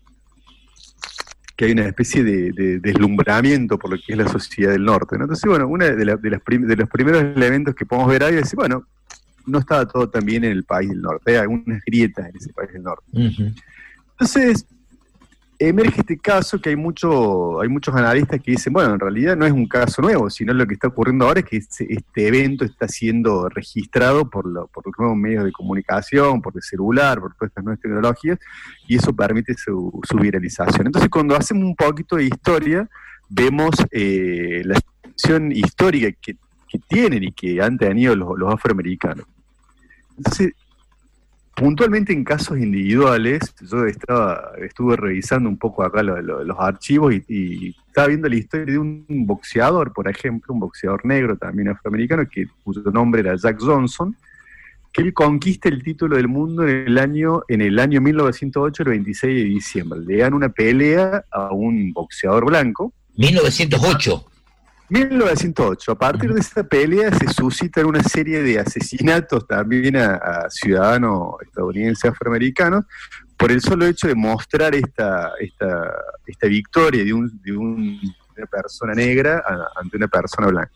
que hay una especie de, de deslumbramiento por lo que es la sociedad del norte, ¿no? Entonces, bueno, uno de, la, de, las prim, de los primeros elementos que podemos ver ahí es, bueno, no estaba todo tan bien en el país del norte, hay algunas grietas en ese país del norte. Uh-huh. Entonces, emerge este caso que hay mucho, hay muchos analistas que dicen, bueno, en realidad no es un caso nuevo, sino lo que está ocurriendo ahora es que este, este evento está siendo registrado por, lo, por los nuevos medios de comunicación, por el celular, por todas estas nuevas tecnologías, y eso permite su, su viralización. Entonces, cuando hacemos un poquito de historia, vemos eh, la situación histórica que, que tienen y que han tenido los, los afroamericanos. Entonces, puntualmente en casos individuales, yo estaba estuve revisando un poco acá lo, lo, los archivos y, y estaba viendo la historia de un boxeador, por ejemplo, un boxeador negro también afroamericano, que, cuyo nombre era Jack Johnson, que él conquista el título del mundo en el año en el año mil novecientos ocho, el veintiséis de diciembre. Le dan una pelea a un boxeador blanco. mil novecientos ocho. mil novecientos ocho. A partir de esta pelea se suscitan una serie de asesinatos también a, a ciudadanos estadounidenses afroamericanos por el solo hecho de mostrar esta esta, esta victoria de, un, de, un, de una persona negra a, ante una persona blanca.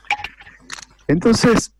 Entonces,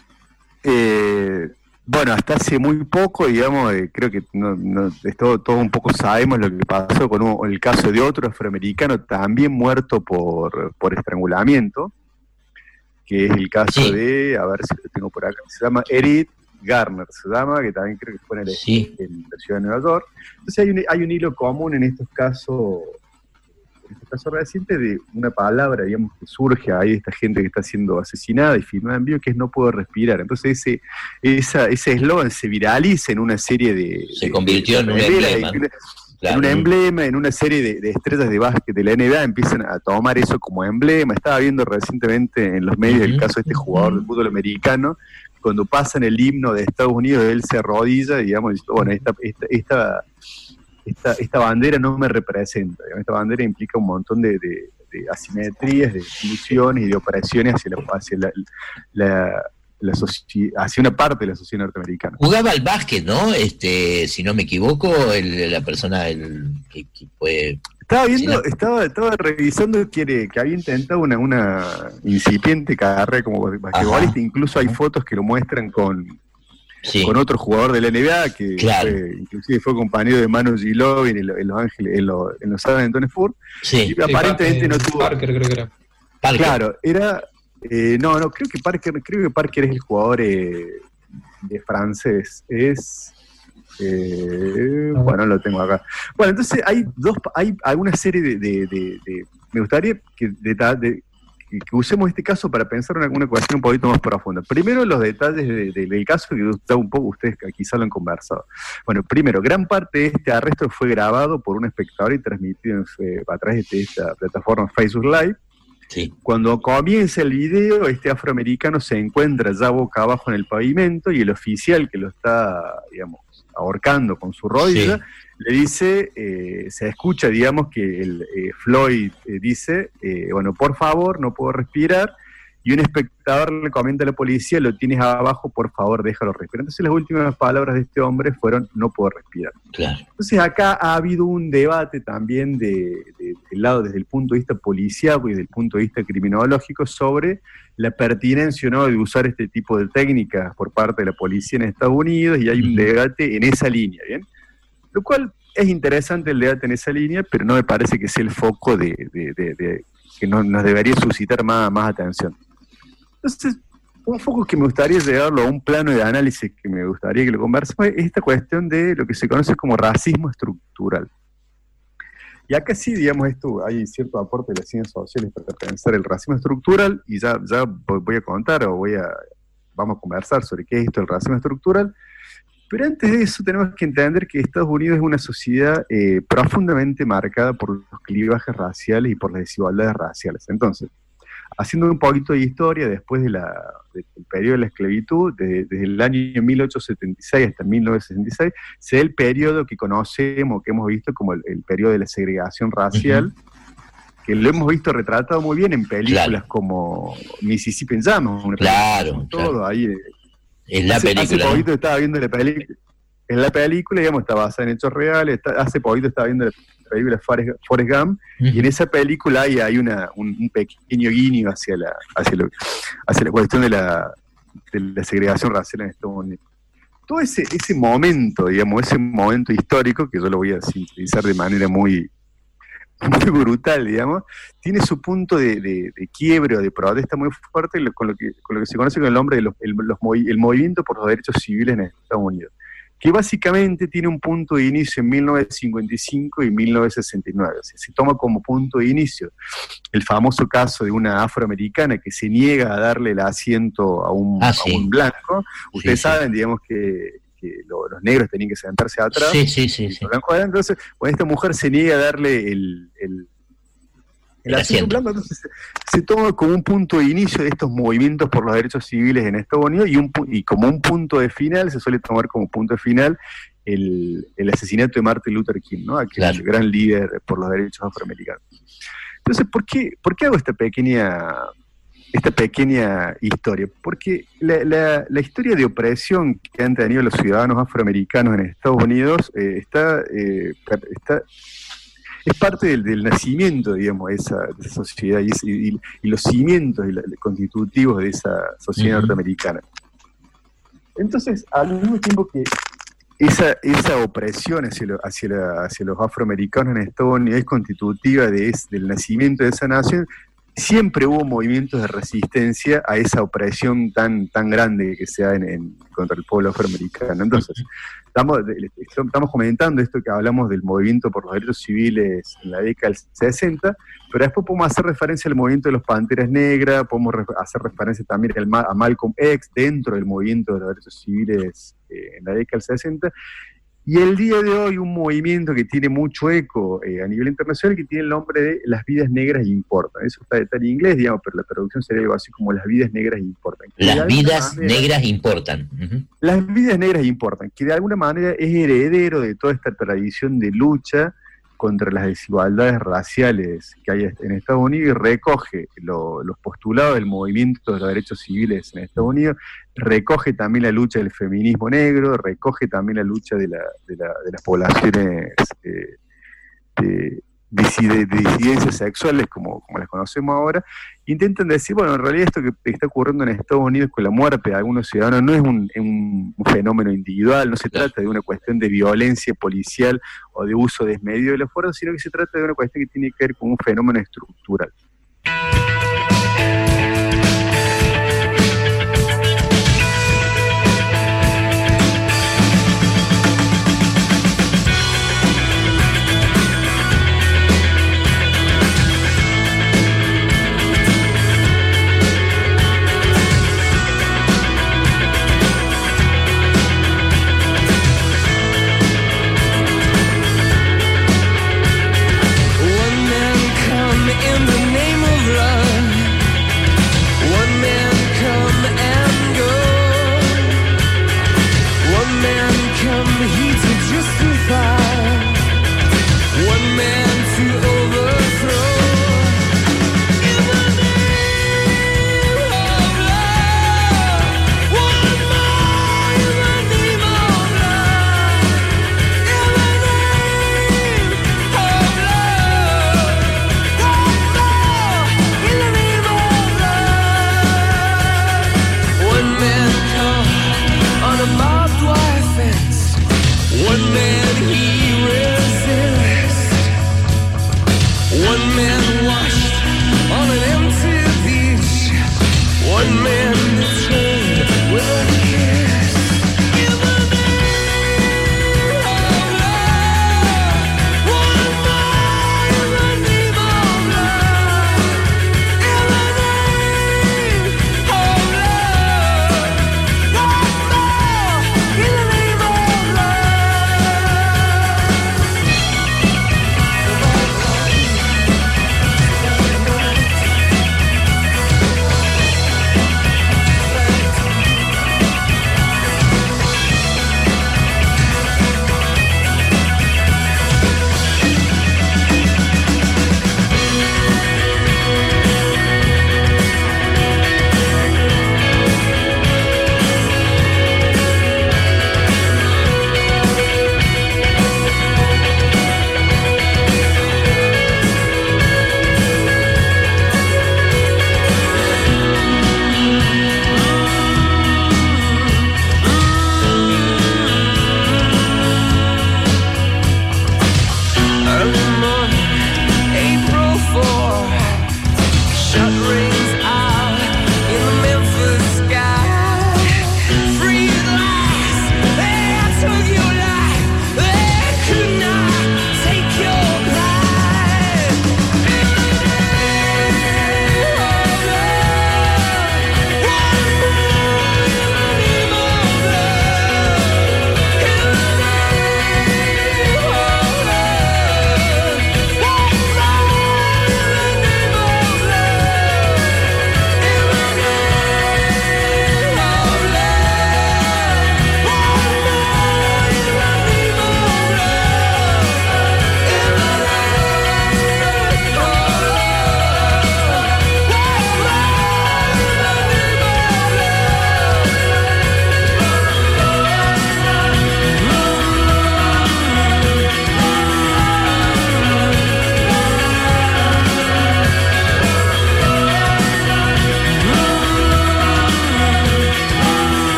eh, bueno, hasta hace muy poco, digamos, eh, creo que no, no, todo, todo un poco sabemos lo que pasó con un, el caso de otro afroamericano también muerto por, por estrangulamiento, que es el caso sí. de, a ver si lo tengo por acá, se llama Eric Garner, se llama, que también creo que fue en, el, sí. en la ciudad de Nueva York. Entonces hay un, hay un hilo común en estos casos, en estos casos recientes, de una palabra, digamos, que surge ahí de esta gente que está siendo asesinada y filmada en vivo, que es no puedo respirar. Entonces ese esa, ese eslogan se viraliza en una serie de... Se de, convirtió de, de, en un emblema. De, claro. En un emblema, en una serie de, de estrellas de básquet de la N B A empiezan a tomar eso como emblema. Estaba viendo recientemente en los medios uh-huh. el caso de este jugador de fútbol americano, cuando pasan el himno de Estados Unidos, él se arrodilla, digamos, y, bueno, esta... esta, esta Esta, esta bandera no me representa. Esta bandera implica un montón de, de, de asimetrías, de exclusiones y de operaciones hacia, la, hacia, la, la, la soci, hacia una parte de la sociedad norteamericana. Jugaba al básquet, ¿no? Este, si no me equivoco, el, la persona el, que, que fue... Estaba viendo, estaba, estaba revisando que, que había intentado una, una incipiente carrera como basquetbolista, incluso hay fotos que lo muestran con... Sí. con otro jugador de la N B A que claro. fue, inclusive fue compañero de Manu Ginóbili en, en Los Ángeles, en, lo, en los San Antonio Spurs, sí. y aparentemente sí, no tuvo. Parker creo que era. Parker. Claro, era eh, no, no creo que Parker, creo que Parker es el jugador eh, de francés, es eh, ah. bueno, lo tengo acá. Bueno, entonces hay dos, hay alguna serie de, de, de, de me gustaría que de, de que usemos este caso para pensar en alguna cuestión un poquito más profunda. Primero, los detalles de, de, del caso, que está un poco ustedes quizá lo han conversado. Bueno, primero, gran parte de este arresto fue grabado por un espectador y transmitido eh, a través de esta plataforma Facebook Live. Sí. Cuando comienza el video, este afroamericano se encuentra ya boca abajo en el pavimento y el oficial que lo está, digamos, ahorcando con su rodilla, sí. le dice, eh, se escucha, digamos, que el eh, Floyd eh, dice, eh, bueno, por favor, no puedo respirar, y un espectador le comenta a la policía, lo tienes abajo, por favor, déjalo respirar. Entonces las últimas palabras de este hombre fueron, no puedo respirar. Claro. Entonces acá ha habido un debate también de, de, del lado, desde el punto de vista policiaco y desde el punto de vista criminológico, sobre la pertinencia o no de usar este tipo de técnicas por parte de la policía en Estados Unidos, y hay un debate en esa línea, ¿bien? Lo cual es interesante el debate en esa línea, pero no me parece que sea el foco de, de, de, de que no, nos debería suscitar más, más atención. Entonces, un foco que me gustaría llevarlo a un plano de análisis que me gustaría que lo conversemos es esta cuestión de lo que se conoce como racismo estructural. Y acá sí, digamos, esto hay cierto aporte de las ciencias sociales para pensar el racismo estructural, y ya, ya voy a contar o voy a vamos a conversar sobre qué es esto del racismo estructural, pero antes de eso tenemos que entender que Estados Unidos es una sociedad eh, profundamente marcada por los clivajes raciales y por las desigualdades raciales. Entonces, haciendo un poquito de historia, después de la, del periodo de la esclavitud, de, desde el año mil ochocientos setenta y seis hasta mil novecientos sesenta y seis, se da el periodo que conocemos, que hemos visto como el, el periodo de la segregación racial, uh-huh. que lo hemos visto retratado muy bien en películas claro. como Mississippi en Llamas, una claro, todo claro. ahí. Es la hace, película. Hace poquito ¿no? estaba viendo la película, en la película, digamos, está basada en hechos reales, está, hace poquito estaba viendo la película Forrest, Forrest Gump, uh-huh. y en esa película hay, hay una, un, un pequeño guiño hacia la, hacia, lo, hacia la cuestión de la, de la segregación racial en Estados Unidos. Todo ese, ese momento, digamos, ese momento histórico, que yo lo voy a sintetizar de manera muy, muy brutal, digamos, tiene su punto de, de, de quiebre o de protesta muy fuerte con lo que, con lo que se conoce con el nombre de los, el, los, el movimiento por los derechos civiles en Estados Unidos, que básicamente tiene un punto de inicio en mil novecientos cincuenta y cinco y mil novecientos sesenta y nueve. O sea, se toma como punto de inicio el famoso caso de una afroamericana que se niega a darle el asiento a un, ah, sí. a un blanco. Ustedes sí, saben, sí. digamos, que, que lo, los negros tenían que sentarse atrás. Sí, sí, sí. sí. Entonces, bueno, esta mujer se niega a darle el... el El asiento blanco, entonces se, se toma como un punto de inicio de estos movimientos por los derechos civiles en Estados Unidos y, un, y como un punto de final, se suele tomar como punto de final el, el asesinato de Martin Luther King, ¿no? Aquel claro. gran líder por los derechos afroamericanos. Entonces, ¿por qué, por qué hago esta pequeña, esta pequeña historia? Porque la, la, la historia de opresión que han tenido los ciudadanos afroamericanos en Estados Unidos eh, está... Eh, está es parte del, del nacimiento, digamos, de esa, de esa sociedad y, y, y los cimientos y la, constitutivos de esa sociedad uh-huh. norteamericana. Entonces, al mismo tiempo que esa, esa opresión hacia, lo, hacia, la, hacia los afroamericanos en Estados Unidos es constitutiva de es, del nacimiento de esa nación, siempre hubo movimientos de resistencia a esa opresión tan, tan grande que se da en, en, contra el pueblo afroamericano. Entonces, estamos, estamos comentando esto que hablamos del movimiento por los derechos civiles en la década del sesenta, pero después podemos hacer referencia al movimiento de los Panteras Negras, podemos re- hacer referencia también al, a Malcolm X dentro del movimiento de los derechos civiles eh, en la década del sesenta, y el día de hoy un movimiento que tiene mucho eco eh, a nivel internacional, que tiene el nombre de Las Vidas Negras Importan. Eso está, está en inglés, digamos, pero la traducción sería algo así como Las Vidas Negras Importan. Las Vidas manera, Negras Importan. Uh-huh. Las Vidas Negras Importan, que de alguna manera es heredero de toda esta tradición de lucha contra las desigualdades raciales que hay en Estados Unidos y recoge lo, los postulados del movimiento de los derechos civiles en Estados Unidos, recoge también la lucha del feminismo negro, recoge también la lucha de, la, de, la, de las poblaciones eh, de, de, de disidencias sexuales, como, como las conocemos ahora. Intentan decir, bueno, en realidad esto que está ocurriendo en Estados Unidos con la muerte de algunos ciudadanos no es un, un, un fenómeno individual, no se trata de una cuestión de violencia policial o de uso desmedido de la fuerza, sino que se trata de una cuestión que tiene que ver con un fenómeno estructural. In the name of love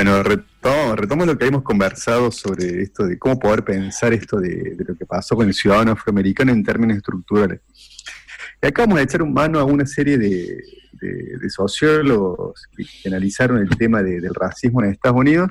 Bueno, retomo, retomo lo que hemos conversado sobre esto de cómo poder pensar esto de, de lo que pasó con el ciudadano afroamericano en términos estructurales. Y acá vamos a echar un mano a una serie de, de, de sociólogos que analizaron el tema de, del racismo en Estados Unidos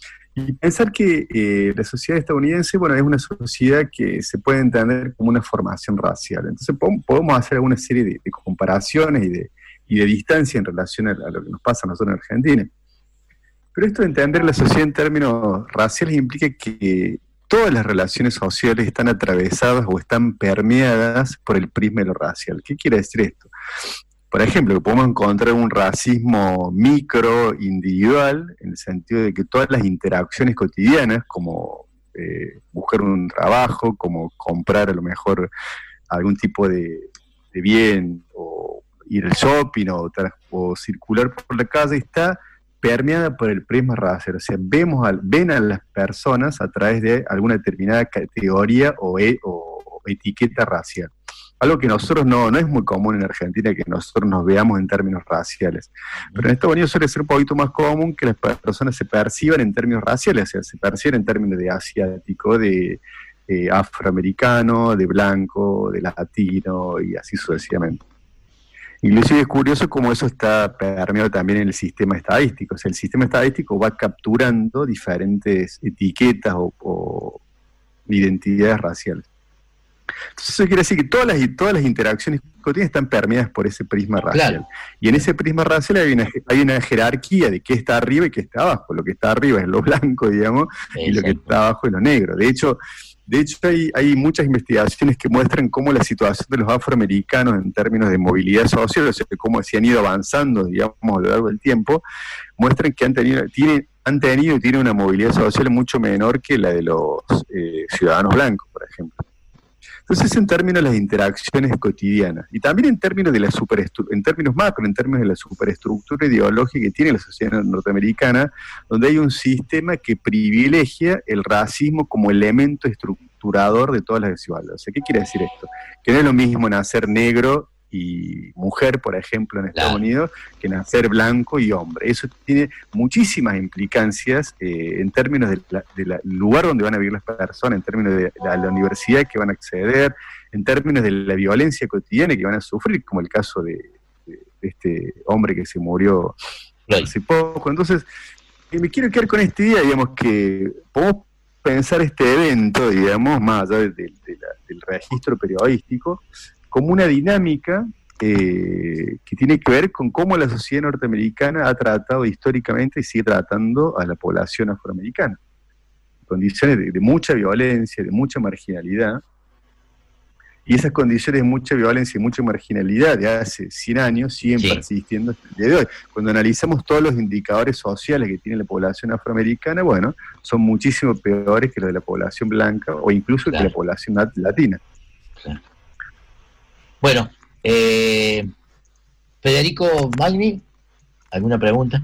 y pensar que eh, la sociedad estadounidense, bueno, es una sociedad que se puede entender como una formación racial. Entonces podemos hacer alguna serie de, de comparaciones y de, y de distancia en relación a, a lo que nos pasa a nosotros en Argentina. Pero esto de entender la sociedad en términos raciales implica que todas las relaciones sociales están atravesadas o están permeadas por el prisma de lo racial. ¿Qué quiere decir esto? Por ejemplo, que podemos encontrar un racismo micro, individual, en el sentido de que todas las interacciones cotidianas, como eh, buscar un trabajo, como comprar a lo mejor algún tipo de, de bien, o ir al shopping, o, o circular por la calle, está permeada por el prisma racial. O sea, vemos a, ven a las personas a través de alguna determinada categoría o, e, o, o etiqueta racial. Algo que nosotros no, no es muy común en Argentina, que nosotros nos veamos en términos raciales. Pero en Estados Unidos suele ser un poquito más común que las personas se perciban en términos raciales, o sea, se perciben en términos de asiático, de eh, afroamericano, de blanco, de latino, y así sucesivamente. Inclusive es curioso cómo eso está permeado también en el sistema estadístico. O sea, el sistema estadístico va capturando diferentes etiquetas o, o identidades raciales. Entonces eso quiere decir que todas las, todas las interacciones cotidianas están permeadas por ese prisma racial. Claro. Y en ese prisma racial hay una, hay una jerarquía de qué está arriba y qué está abajo. Lo que está arriba es lo blanco, digamos, exacto, y lo que está abajo es lo negro. De hecho, de hecho hay, hay muchas investigaciones que muestran cómo la situación de los afroamericanos en términos de movilidad social, o sea, cómo se han ido avanzando, digamos, a lo largo del tiempo, muestran que han tenido, tienen, han tenido y tienen una movilidad social mucho menor que la de los eh, ciudadanos blancos, por ejemplo. Entonces, en términos de las interacciones cotidianas, y también en términos de la superestru- en términos macro, en términos de la superestructura ideológica que tiene la sociedad norteamericana, donde hay un sistema que privilegia el racismo como elemento estructurador de todas las desigualdades. O sea, ¿qué quiere decir esto? Que no es lo mismo nacer negro y mujer, por ejemplo, en Estados claro. Unidos, que nacer blanco y hombre. Eso tiene muchísimas implicancias eh, en términos del de de lugar donde van a vivir las personas, en términos de la, la universidad que van a acceder, en términos de la violencia cotidiana que van a sufrir, como el caso de, de, de este hombre que se murió claro. hace poco. Entonces, me quiero quedar con esta idea, digamos, que podemos pensar este evento, digamos, más allá de, de, de la, del registro periodístico, como una dinámica eh, que tiene que ver con cómo la sociedad norteamericana ha tratado históricamente y sigue tratando a la población afroamericana. Condiciones de, de mucha violencia, de mucha marginalidad, y esas condiciones de mucha violencia y mucha marginalidad de hace cien años siguen sí. persistiendo hasta el día de hoy. Cuando analizamos todos los indicadores sociales que tiene la población afroamericana, bueno, son muchísimo peores que los de la población blanca o incluso claro. que la población latina. Claro. Bueno, eh, Federico Magni, ¿alguna pregunta?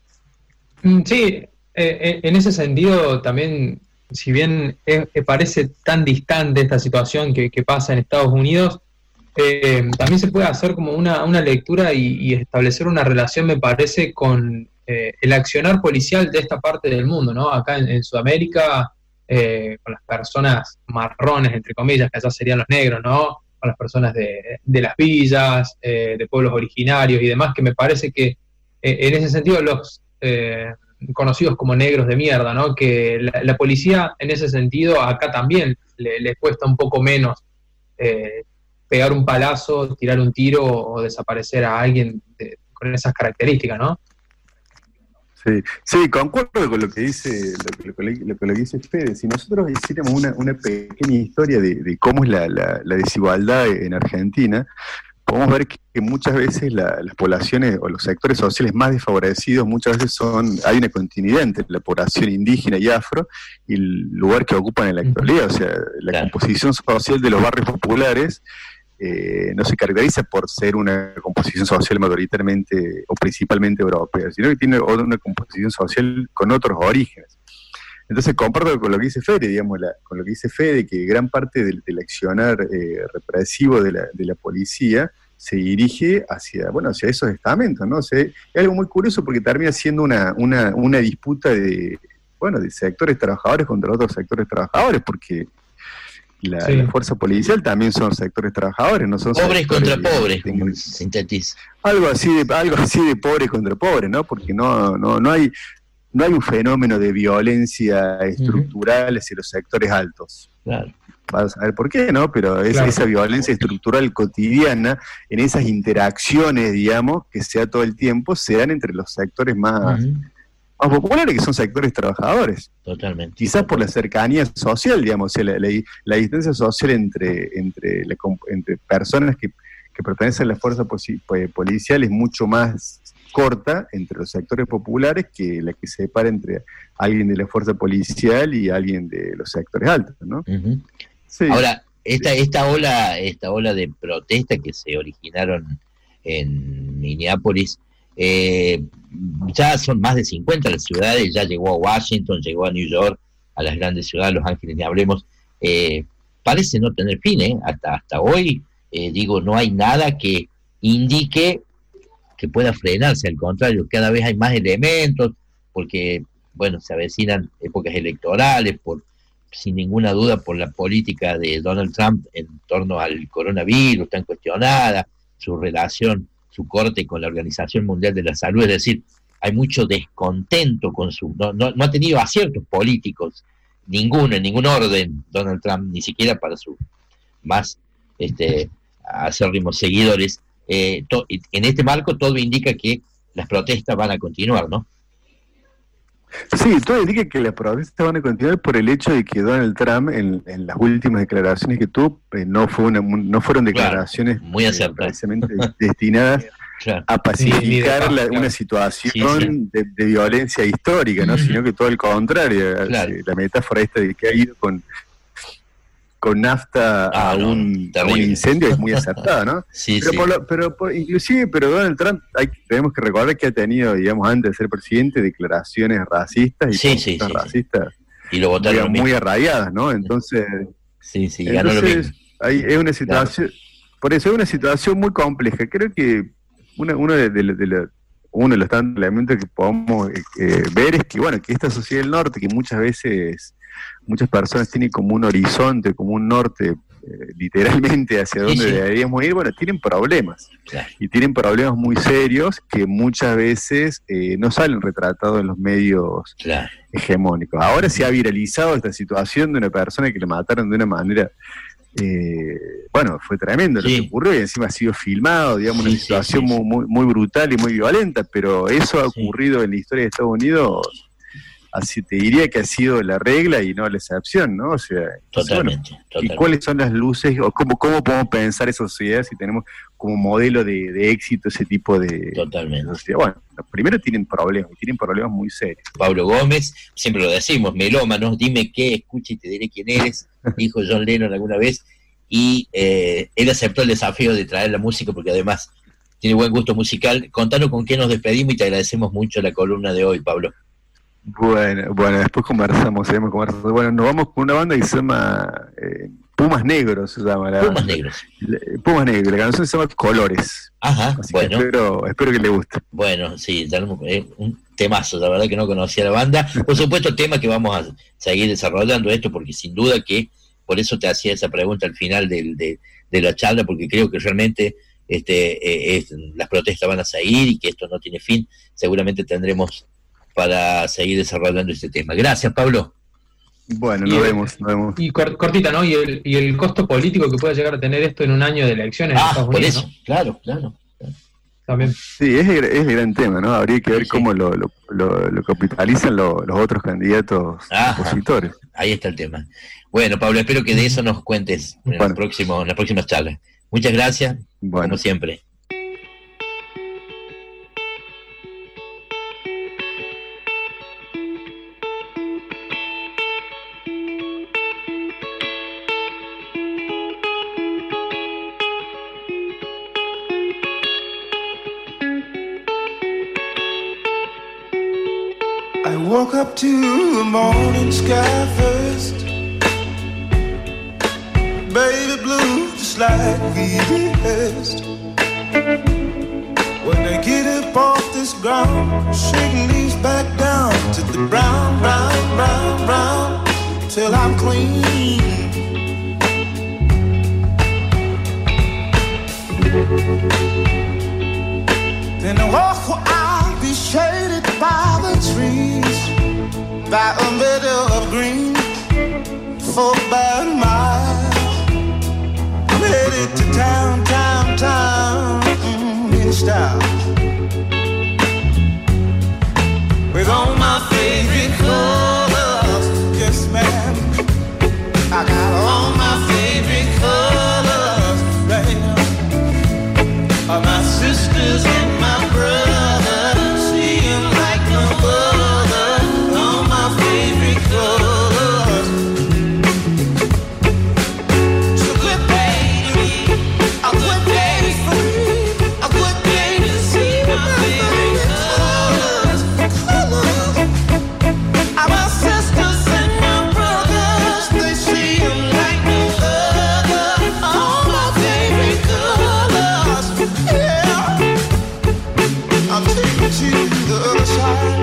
Sí, eh, en ese sentido también, si bien es, parece tan distante esta situación que, que pasa en Estados Unidos, eh, también se puede hacer como una, una lectura y, y establecer una relación, me parece, con eh, el accionar policial de esta parte del mundo, ¿no? Acá en, en Sudamérica, eh, con las personas marrones, entre comillas, que allá serían los negros, ¿no? Con las personas de, de las villas, eh, de pueblos originarios y demás, que me parece que eh, en ese sentido los eh, conocidos como negros de mierda, ¿no? Que la, la policía en ese sentido acá también le, le cuesta un poco menos eh, pegar un palazo, tirar un tiro o desaparecer a alguien de, con esas características, ¿no? Sí, sí, concuerdo con lo que dice lo, lo, lo, lo que dice Fede. Si nosotros hiciéramos una, una pequeña historia de, de cómo es la, la, la desigualdad en Argentina, podemos ver que, que muchas veces la, las poblaciones o los sectores sociales más desfavorecidos muchas veces son, hay una continuidad entre la población indígena y afro y el lugar que ocupan en la actualidad. O sea, la claro. composición social de los barrios populares Eh, no se caracteriza por ser una composición social mayoritariamente o principalmente europea, sino que tiene una composición social con otros orígenes. Entonces comparto con lo que dice Fede, digamos, la, con lo que dice Fede, que gran parte del, del accionar eh, represivo de la, de la policía se dirige hacia, bueno, hacia esos estamentos, ¿no? O sea, es algo muy curioso porque termina siendo una, una, una disputa de, bueno, de sectores trabajadores contra otros sectores trabajadores, porque la, sí. la fuerza policial también son sectores trabajadores, no son pobres contra pobres, tengan, sintetiza. Algo así de, algo así de pobres contra pobres, ¿no? Porque no, no, no hay, no hay un fenómeno de violencia estructural uh-huh. hacia los sectores altos. Claro. Vas a saber por qué, ¿no? Pero es claro. esa violencia estructural cotidiana, en esas interacciones, digamos, que sea todo el tiempo, se dan entre los sectores más, uh-huh. más populares, que son sectores trabajadores. Totalmente. Quizás por la cercanía social, digamos, o sea, la, la, la distancia social entre, entre, la, entre personas que, que pertenecen a la fuerza policial es mucho más corta entre los sectores populares que la que se separa entre alguien de la fuerza policial y alguien de los sectores altos, ¿no? Uh-huh. Sí. Ahora, esta, esta ola, esta ola de protesta que se originaron en Minneapolis, eh, ya son más de cincuenta las ciudades, ya llegó a Washington, llegó a New York, a las grandes ciudades, Los Ángeles, ni hablemos, eh, parece no tener fin, ¿eh? Hasta, hasta hoy, eh, digo, no hay nada que indique que pueda frenarse, al contrario, cada vez hay más elementos, porque, bueno, se avecinan épocas electorales, por sin ninguna duda por la política de Donald Trump en torno al coronavirus, tan cuestionada, su relación, su corte con la Organización Mundial de la Salud, es decir, hay mucho descontento con su... No, no, no ha tenido aciertos políticos, ninguno, en ningún orden, Donald Trump, ni siquiera para sus más este, acérrimos seguidores. Eh, to, en este marco todo indica que las protestas van a continuar, ¿no? Sí, todo indica que las protestas van a continuar por el hecho de que Donald Trump en, en las últimas declaraciones que tuvo eh, no fue una, no fueron declaraciones claro, muy acertadas, eh, precisamente destinadas claro. a pacificar sí, la, claro. una situación sí, sí. De, de violencia histórica, ¿no? Uh-huh. Sino que todo el contrario, claro. la metáfora esta de que ha ido con con nafta ah, a, un, no, a un incendio es muy acertada, ¿no? Sí, pero, sí. Por lo, pero por, inclusive, pero Donald Trump, hay, tenemos que recordar que ha tenido, digamos, antes de ser presidente, declaraciones racistas y sí, sí, sí, racistas sí. Y lo votaron muy arraigadas, ¿no? Entonces, sí, sí, entonces hay, es una situación, claro. por eso es una situación muy compleja. Creo que una, uno de, de, de, de uno de los tantos elementos que podemos eh, ver es que, bueno, que esta sociedad del norte, que muchas veces muchas personas tienen como un horizonte, como un norte, eh, literalmente hacia dónde sí, sí. deberíamos ir, bueno, tienen problemas. Claro. Y tienen problemas muy serios que muchas veces eh, no salen retratados en los medios claro. hegemónicos. Ahora se ha viralizado esta situación de una persona que le mataron de una manera... Eh, bueno, fue tremendo sí. lo que ocurrió y encima ha sido filmado, digamos, sí, una situación sí, sí, muy, muy brutal y muy violenta, pero eso ha ocurrido sí. en la historia de Estados Unidos... Así te diría que ha sido la regla y no la excepción, ¿no? O sea, totalmente, bueno, totalmente. ¿Y cuáles son las luces o cómo, cómo podemos pensar esa sociedad si tenemos como modelo de, de éxito ese tipo de, totalmente. de sociedad? Bueno, primero tienen problemas, y tienen problemas muy serios. Pablo Gómez, siempre lo decimos, melómanos, dime qué, escucha y te diré quién eres, dijo John Lennon alguna vez, y eh, él aceptó el desafío de traer la música porque además tiene buen gusto musical. Contanos con qué nos despedimos y te agradecemos mucho la columna de hoy, Pablo. Bueno, bueno, después conversamos, seguimos conversando. Bueno, nos vamos con una banda que se llama eh, Pumas Negros, se llama la Pumas Negros. La, Pumas Negros, la canción se llama Colores. Ajá, así bueno. Que espero, espero que le guste. Bueno, sí, eh, un temazo, la verdad que no conocía la banda. Por supuesto, tema que vamos a seguir desarrollando esto, porque sin duda que, por eso te hacía esa pregunta al final del, de, de la charla, porque creo que realmente este, eh, es, las protestas van a seguir y que esto no tiene fin. Seguramente tendremos para seguir desarrollando este tema. Gracias, Pablo. Bueno, nos vemos, nos vemos. Y cortita, ¿no? Y el, y el costo político que pueda llegar a tener esto en un año de elecciones ah, en Estados por Unidos, eso, ¿no? claro, claro, claro. También. Sí, es el, es el gran tema, ¿no? Habría que ver sí, cómo sí. Lo, lo, lo, lo capitalizan lo, los otros candidatos Ajá, opositores. Ahí está el tema. Bueno, Pablo, espero que de eso nos cuentes en, bueno. el próximo, en las próximas charlas. Muchas gracias, bueno. como siempre. I woke up to the morning sky first, baby blue, just like we rehearsed. When they get up off this ground, shaking these back down to the brown, brown, brown, brown, till I'm clean. Then I walk where I'll be shaded by the trees, by a meadow of green, for about a mile. I'm headed to town, town, town, mm, in style, with all my favorite colors. Yes, ma'am, I got all my favorite colors, baby. All my sisters and my brothers, see 'em like no other. All my favorite colors. It's a good day to me, a good day for me, a good day to see my favorite colors. Colors. All my sisters and my brothers, they see 'em like no other. All my favorite colors. Yeah, I'm taking you to the other side,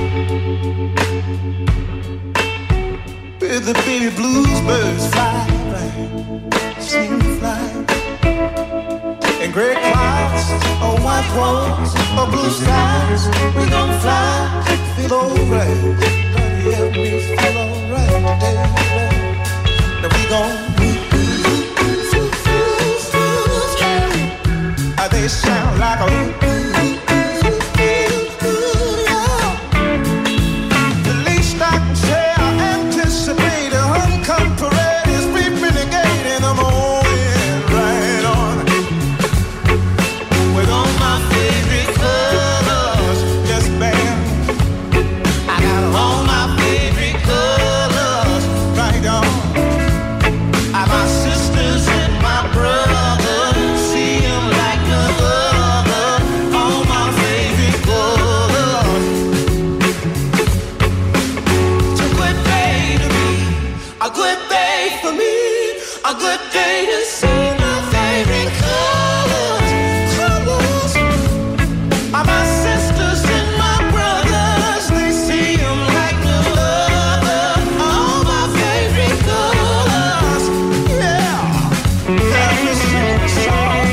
where the baby bluebirds fly, right? See 'em fly, and gray clouds, or white walls, or blue skies. We gon' fly, feel alright. Buddy, help me feel alright today. Now we gon' they sound like a the least I can say, I anticipate a homecoming parade is beeping the gate in the morning, right on. With all my favorite colors, yes ma'am, I got all my favorite colors, right on. I my sisters and my brothers, see 'em like no other. All my favorite colors. It's a good day to me, a good day for me, a good day to see my favorite colors. Colors. All my sisters and my brothers, they see 'em like no other. All my favorite colors. Yeah. Let me sing a song,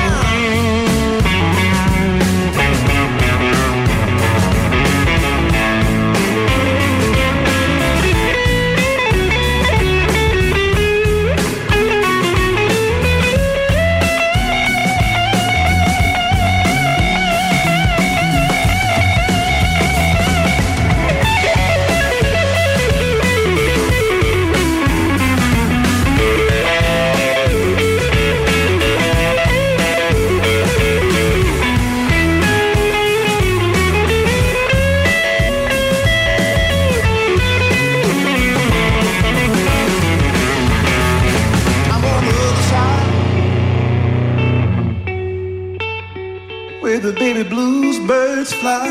where the baby blues birds fly,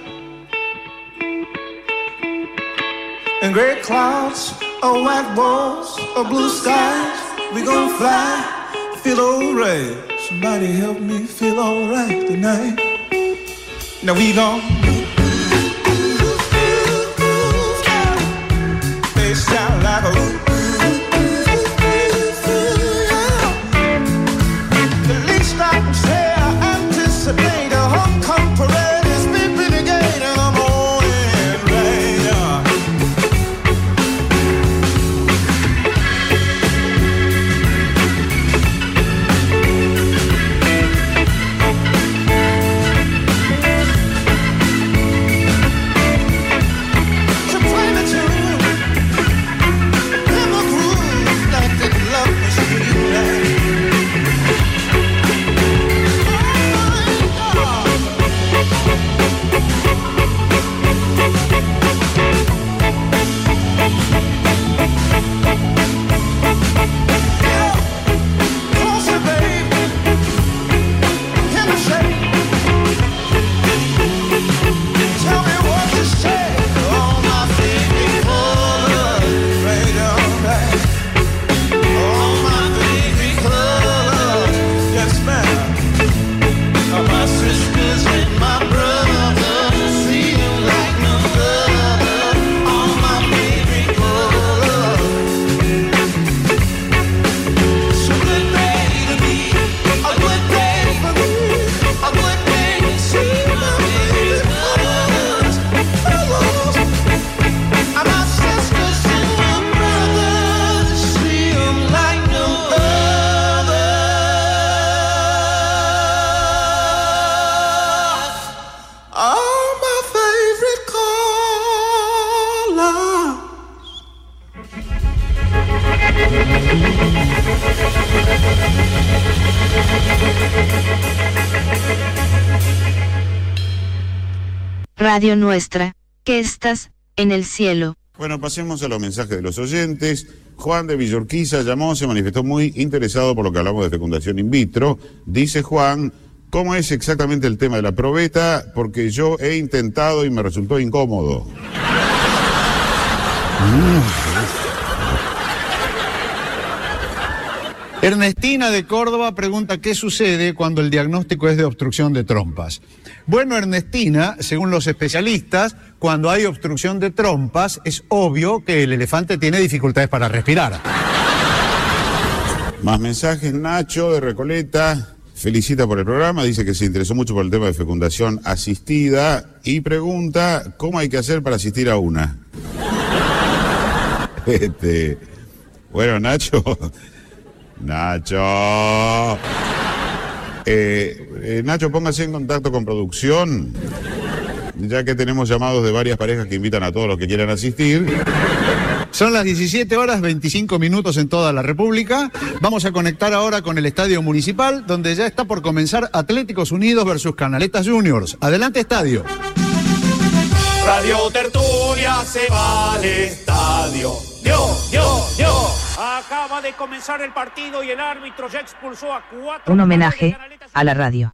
and gray clouds, or white walls, or blue skies. We gon' fly, feel alright. Somebody help me feel alright tonight. Now we gon' they sound like a the least I can say, I anticipate a homecoming parade is beeping the gate in the morning, right on. To play the tune, Radio Nuestra, que estás en el cielo. Bueno, pasemos a los mensajes de los oyentes. Juan de Villorquiza llamó, se manifestó muy interesado por lo que hablamos de fecundación in vitro. Dice Juan, ¿cómo es exactamente el tema de la probeta? Porque yo he intentado y me resultó incómodo. Ernestina de Córdoba pregunta qué sucede cuando el diagnóstico es de obstrucción de trompas. Bueno, Ernestina, según los especialistas, cuando hay obstrucción de trompas es obvio que el elefante tiene dificultades para respirar. Más mensajes. Nacho de Recoleta felicita por el programa, dice que se interesó mucho por el tema de fecundación asistida y pregunta cómo hay que hacer para asistir a una. Este, bueno, Nacho... Nacho. Eh, eh, Nacho, póngase en contacto con producción, ya que tenemos llamados de varias parejas que invitan a todos los que quieran asistir. Son las diecisiete horas veinticinco minutos en toda la República. Vamos a conectar ahora con el Estadio Municipal, donde ya está por comenzar Atléticos Unidos versus Canaletas Juniors. Adelante, estadio. Radio Tertulia se va al estadio. Yo, yo, yo. Acaba de comenzar el partido y el árbitro ya expulsó a cuatro. Un homenaje a la radio.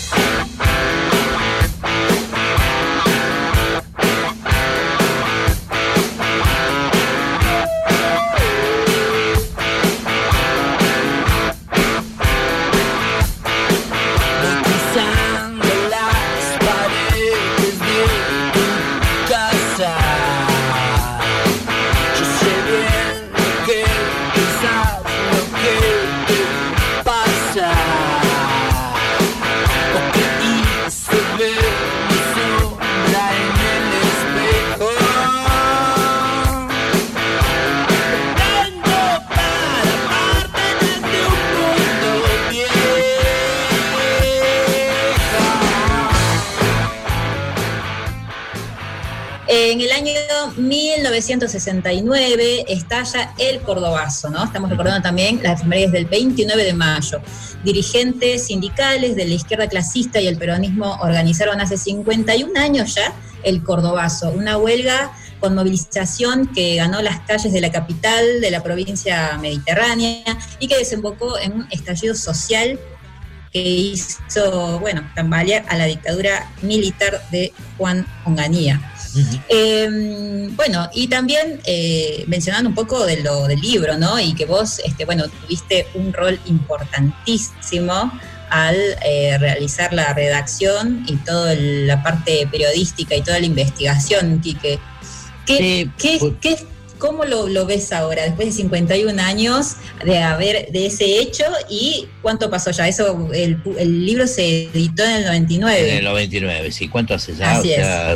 En el año mil novecientos sesenta y nueve estalla el Cordobazo, ¿no? Estamos recordando también las efemérides del veintinueve de mayo. Dirigentes sindicales de la izquierda clasista y el peronismo organizaron hace cincuenta y un años ya el Cordobazo, una huelga con movilización que ganó las calles de la capital de la provincia mediterránea y que desembocó en un estallido social que hizo, bueno, tambalear a la dictadura militar de Juan Onganía. Uh-huh. Eh, bueno, y también eh, mencionando un poco de lo del libro, ¿no? Y que vos, este, bueno, tuviste un rol importantísimo al eh, realizar la redacción y toda la parte periodística y toda la investigación, Quique. ¿Qué, sí, qué, pues, qué, ¿Cómo lo, lo ves ahora, después de cincuenta y un años de haber de ese hecho? ¿Y cuánto pasó ya? Eso, el, el libro se editó en el noventa y nueve. En el noventa y nueve, sí. ¿Cuánto hace ya? Así o sea,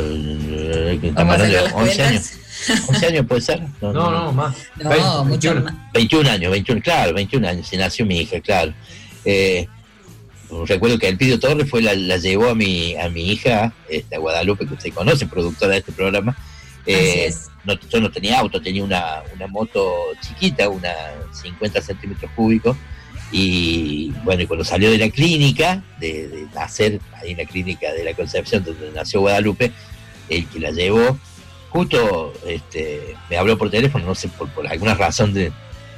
Vamos a sacar las once cuentas. años. ¿once años puede ser? No, no, no más. No, veinte, mucho veintiuno. más. veintiún años, veintiún, claro, veintiún años. Se nació mi hija, claro. Eh, recuerdo que Elpidio Torres fue la, la llevó a mi, a mi hija, esta Guadalupe, que usted conoce, productora de este programa. Eh, no, yo no tenía auto, tenía una, una moto chiquita, una cincuenta centímetros cúbicos, y bueno, y cuando salió de la clínica, de, de nacer ahí en la clínica de la Concepción, donde nació Guadalupe, el que la llevó, justo este, me habló por teléfono, no sé, por, por alguna razón de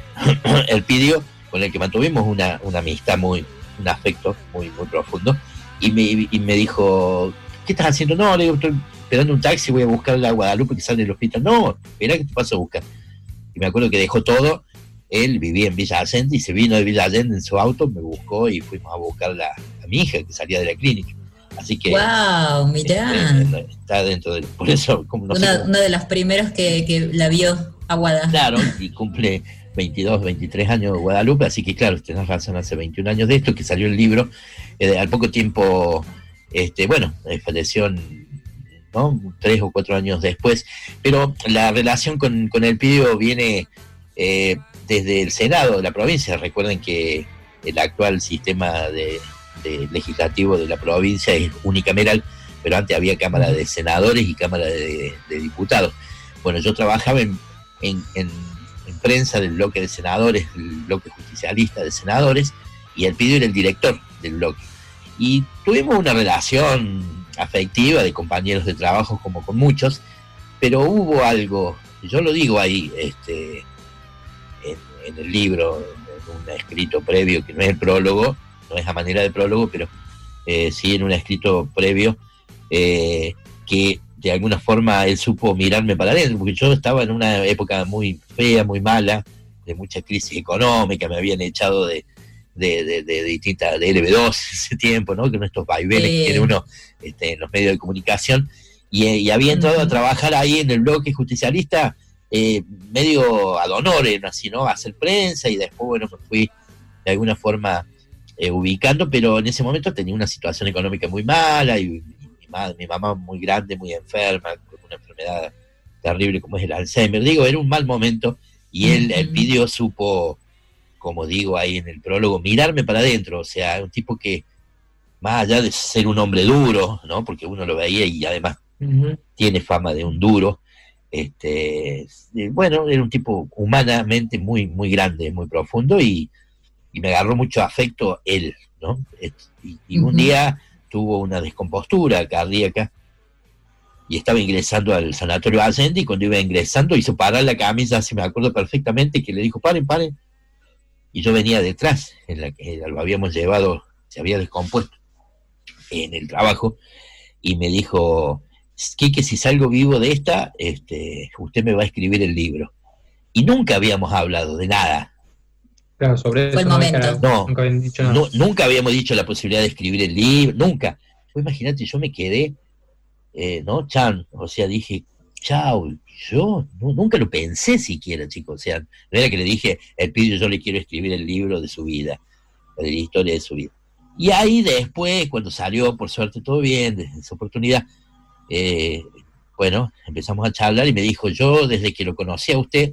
Elpidio, con el que mantuvimos una, una amistad muy, un afecto muy, muy profundo, y me, y me dijo, ¿qué estás haciendo? No, le digo, estoy esperando un taxi, voy a buscar a Guadalupe que sale del hospital. No, mirá que te paso a buscar. Y me acuerdo que dejó todo, él vivía en Villa Allende y se vino de Villa Allende en su auto, me buscó y fuimos a buscar a, a mi hija que salía de la clínica. Así que... ¡Wow! Mirá. Este, está dentro de... Por eso... Como no una, sé cómo, una de las primeras que, que la vio a Guada. Claro, y cumple veintidós, veintitrés años Guadalupe, así que claro, tenés razón, hace veintiún años de esto, que salió el libro, eh, al poco tiempo, este, bueno, eh, falleció, ¿no? Tres o cuatro años después, pero la relación con, con Elpidio viene eh, desde el Senado de la provincia. Recuerden que el actual sistema de, de legislativo de la provincia es unicameral, pero antes había Cámara de Senadores y Cámara de, de Diputados. Bueno, yo trabajaba en, en, en, en prensa del bloque de senadores, el bloque justicialista de senadores, y Elpidio era el director del bloque. Y tuvimos una relación afectiva, de compañeros de trabajo como con muchos, pero hubo algo, yo lo digo ahí, este, en, en el libro, en un escrito previo, que no es el prólogo, no es a manera de prólogo, pero eh, sí en un escrito previo, eh, que de alguna forma él supo mirarme para adentro, porque yo estaba en una época muy fea, muy mala, de mucha crisis económica, me habían echado de de, de, de distintas, de L B dos ese tiempo, ¿no? Que estos vaivenes que tiene uno este, en los medios de comunicación, y, y había entrado uh-huh. a trabajar ahí en el bloque justicialista, eh, medio ad honorem, así, ¿no? A hacer prensa, y después, bueno, me fui de alguna forma eh, ubicando, pero en ese momento tenía una situación económica muy mala, y, y mi, madre, mi mamá muy grande, muy enferma, con una enfermedad terrible como es el Alzheimer. Digo, era un mal momento, y él, uh-huh. el Pidio supo, como digo ahí en el prólogo, mirarme para adentro, o sea, un tipo que, más allá de ser un hombre duro, ¿no? Porque uno lo veía y además uh-huh. tiene fama de un duro, este, bueno, era un tipo humanamente muy, muy grande, muy profundo, y, y me agarró mucho afecto él, ¿no? Y, y uh-huh. un día tuvo una descompostura cardíaca, y estaba ingresando al sanatorio Allende, y cuando iba ingresando hizo parar la camisa, así me acuerdo perfectamente, que le dijo, paren, paren, y yo venía detrás, en la que lo habíamos llevado, se había descompuesto en el trabajo, y me dijo, Quique, si salgo vivo de esta, este, usted me va a escribir el libro. Y nunca habíamos hablado de nada. Claro, sobre Fue eso el momento. No, nunca, habían dicho nada. no, nunca habíamos dicho la posibilidad de escribir el libro, nunca. Pues imagínate, yo me quedé, eh, ¿no? Chan, o sea, dije, chao, yo no, nunca lo pensé siquiera, chicos, o sea, no era que le dije, el Pidio, yo le quiero escribir el libro de su vida, de la historia de su vida. Y ahí después, cuando salió, por suerte todo bien, desde esa oportunidad, eh, bueno, empezamos a charlar, y me dijo, yo desde que lo conocí a usted,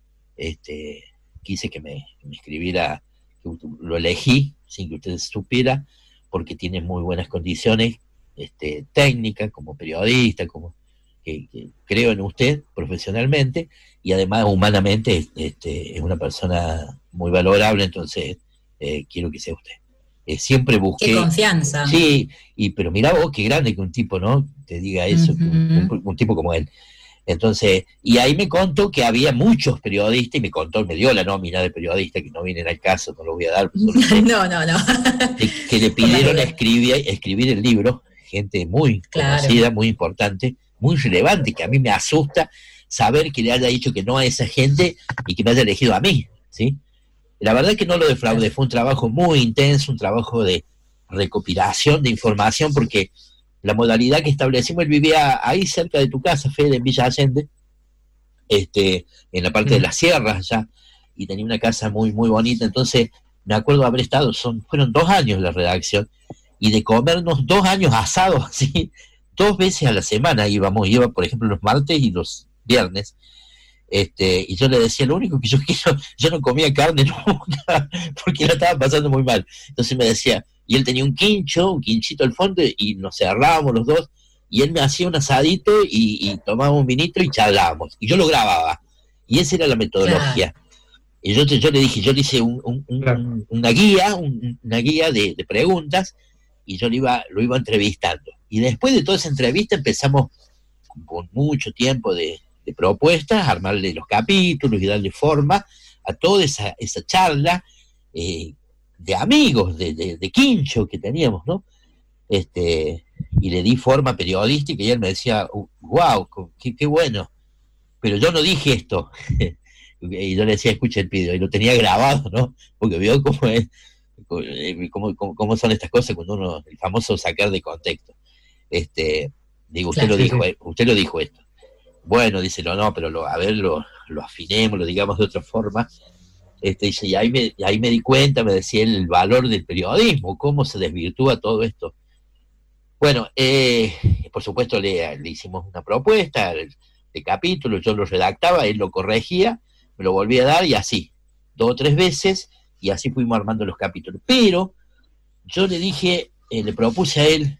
este, quise que me, que me escribiera, que lo elegí sin que usted supiera, porque tiene muy buenas condiciones este, técnicas, como periodista, como Que, que creo en usted profesionalmente, y además humanamente este, es una persona muy valorable, entonces eh, quiero que sea usted. Eh, siempre busqué... Qué confianza. Sí, y, pero mirá vos qué grande que un tipo, ¿no? Te diga eso, uh-huh. un, un, un tipo como él. Entonces, y ahí me contó que había muchos periodistas, y me contó, me dio la nómina de periodistas, que no vienen al caso, no lo voy a dar. Sé, no, no, no. Que, que le pidieron escribir, escribir el libro, gente muy claro. conocida, muy importante, muy relevante, que a mí me asusta saber que le haya dicho que no a esa gente y que me haya elegido a mí, ¿sí? La verdad es que no lo defraudé, fue un trabajo muy intenso, un trabajo de recopilación de información, porque la modalidad que establecimos, él vivía ahí cerca de tu casa, Fede, en Villa Allende, este, en la parte mm. de las sierras allá, y tenía una casa muy, muy bonita, entonces me acuerdo haber estado, son, fueron dos años la redacción, y de comernos dos años asados, así, dos veces a la semana íbamos, iba por ejemplo los martes y los viernes, este, y yo le decía, lo único que yo quiero, yo no comía carne nunca, porque la estaba pasando muy mal, entonces me decía, y él tenía un quincho, un quinchito al fondo, y nos cerrábamos los dos, y él me hacía un asadito, y, y tomábamos un vinito, y charlábamos, y yo lo grababa, y esa era la metodología, claro. Y yo, yo le dije, yo le hice un, un, un, claro. una guía, un, una guía de, de preguntas, y yo lo iba, lo iba entrevistando. Y después de toda esa entrevista empezamos con mucho tiempo de, de propuestas, a armarle los capítulos y darle forma a toda esa, esa charla eh, de amigos, de, de, de quincho que teníamos, ¿no? Este, y le di forma periodística, y él me decía, wow, qué, qué bueno, pero yo no dije esto. Y yo le decía, escucha el Pidio, y lo tenía grabado, ¿no? Porque veo cómo es, cómo, cómo, cómo son estas cosas cuando uno, el famoso sacar de contexto. Este, digo, usted claro, lo dijo, sí. usted lo dijo esto. Bueno, dice, no, no, pero lo, a ver, lo, lo afinemos, lo digamos de otra forma. Este, dice, y ahí me, y ahí me di cuenta, me decía el valor del periodismo, cómo se desvirtúa todo esto. Bueno, eh, por supuesto le, le hicimos una propuesta de, de capítulo, yo lo redactaba, él lo corregía, me lo volvía a dar, y así, dos o tres veces, y así fuimos armando los capítulos. Pero yo le dije, eh, le propuse a él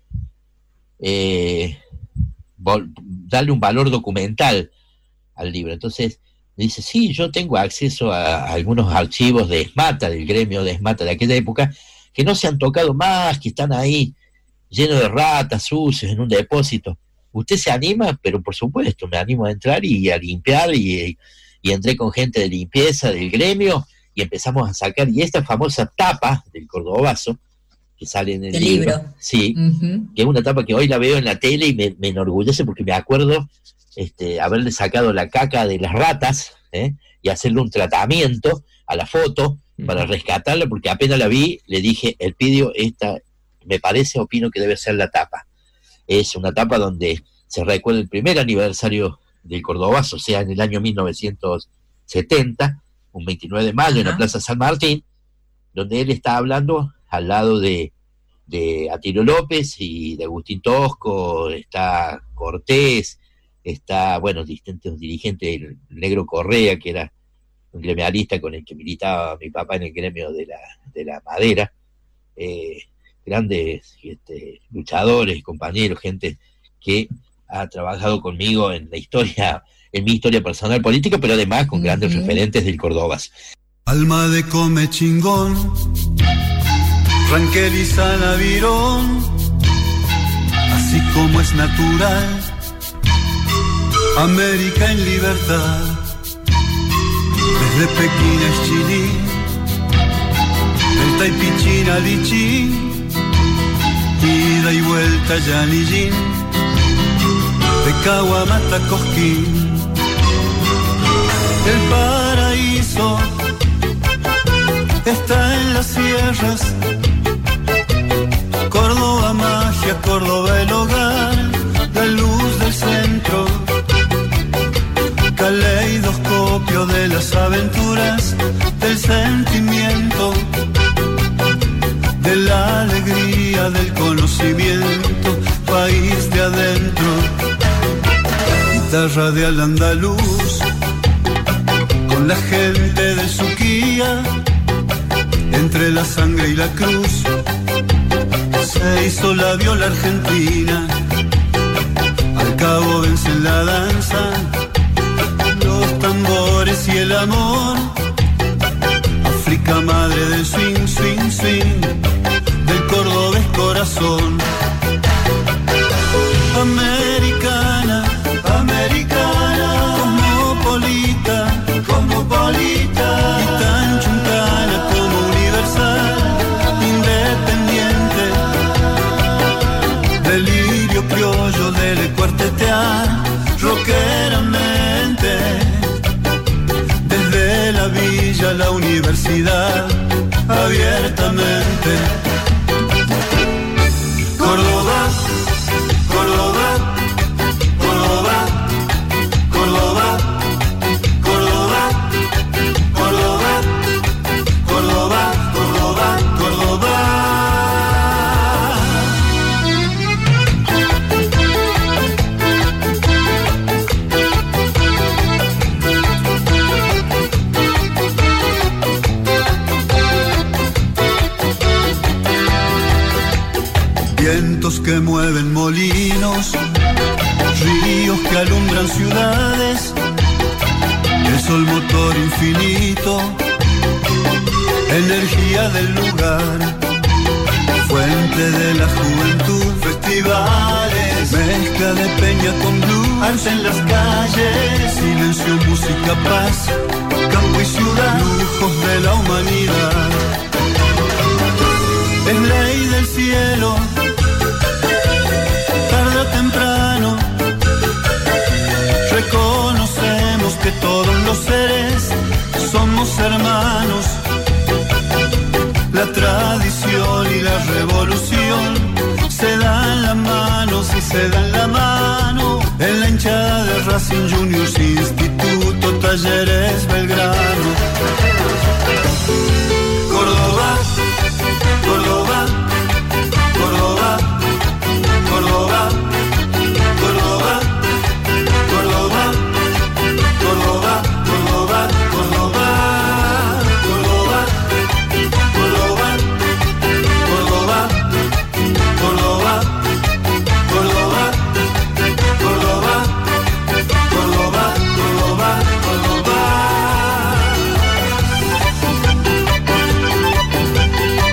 eh, vol- darle un valor documental al libro. Entonces me dice, sí, yo tengo acceso a, a algunos archivos de ESMATA, del gremio de ESMATA de aquella época, que no se han tocado más, que están ahí. lleno de ratas, sucios, en un depósito. ¿Usted se anima? Pero por supuesto, me animo a entrar y a limpiar, y, y entré con gente de limpieza del gremio, y empezamos a sacar, y esta famosa tapa del Cordobazo, que sale en el, el libro, libro. Sí, uh-huh. Que es una tapa que hoy la veo en la tele y me, me enorgullece porque me acuerdo este, haberle sacado la caca de las ratas, ¿eh? Y hacerle un tratamiento a la foto uh-huh. para rescatarla, porque apenas la vi, le dije, Elpidio, esta me parece, opino que debe ser la tapa. Es una tapa donde se recuerda el primer aniversario del Cordobazo, o sea, en el año mil novecientos setenta, un veintinueve de mayo, uh-huh. en la Plaza San Martín, donde él está hablando al lado de, de Atilio López y de Agustín Tosco, está Cortés, está, bueno, distintos dirigentes, el Negro Correa, que era un gremialista con el que militaba mi papá en el gremio de la, de la madera, eh, grandes este, luchadores, compañeros, gente que ha trabajado conmigo en la historia, en mi historia personal política, pero además con grandes uh-huh. referentes del Cordobas. Alma de come chingón, Ranquel y Salavirón, así como es natural, América en libertad, desde Pekín a Chile, del Taipichín a Lichín, ida y vuelta Yanillín, de Caguamata a Cosquín, el paraíso está en las sierras, Córdoba magia, Córdoba el hogar, la luz del centro, caleidoscopio de las aventuras, del sentimiento, de la alegría, del conocimiento, país de adentro, guitarra de al-andaluz, con la gente de Suquía, entre la sangre y la cruz, se hizo la viola argentina, al cabo vencen la danza, los tambores y el amor, África madre del swing, swing, swing, del cordobés corazón, americana, americana, cosmopolita, cosmopolita, y tan chuncana como universal, independiente, delirio criollo del cuartetear, rockeramente, desde la villa a la universidad, abiertamente. Córdoba, Córdoba, Córdoba, Córdoba, Córdoba, Córdoba, Córdoba, Córdoba, Córdoba. Vientos que mueven molinos, ríos que alumbran ciudades, el sol motor infinito, energía del lugar, fuente de la juventud, festivales, mezcla de peña con blues, arte en las calles, silencio, música, paz, campo y ciudad, lujos de la humanidad, es ley del cielo, tarde o temprano, reconocemos que todos los seres somos hermanos, la tradición y la revolución se dan la mano, si se dan la mano, en la hinchada de Racing Juniors, Instituto Talleres Belgrano. Córdoba, Córdoba, Córdoba, Córdoba, Córdoba, Córdoba, Córdoba, Córdoba, Córdoba, Córdoba, Córdoba, Córdoba, Córdoba, Córdoba, Córdoba, Córdoba, Córdoba, Córdoba.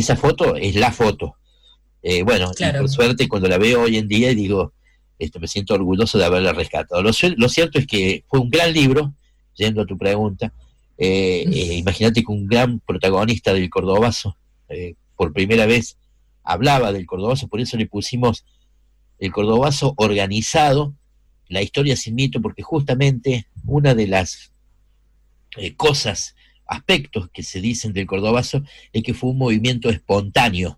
esa foto es la foto. Eh, bueno, claro. Y por suerte cuando la veo hoy en día digo, este, me siento orgulloso de haberla rescatado. Lo, lo cierto es que fue un gran libro, yendo a tu pregunta. Eh, eh, imagínate que un gran protagonista del Cordobazo, eh, por primera vez hablaba del Cordobazo, por eso le pusimos el Cordobazo organizado, la historia sin mito, porque justamente una de las eh, cosas, aspectos que se dicen del Cordobazo es que fue un movimiento espontáneo,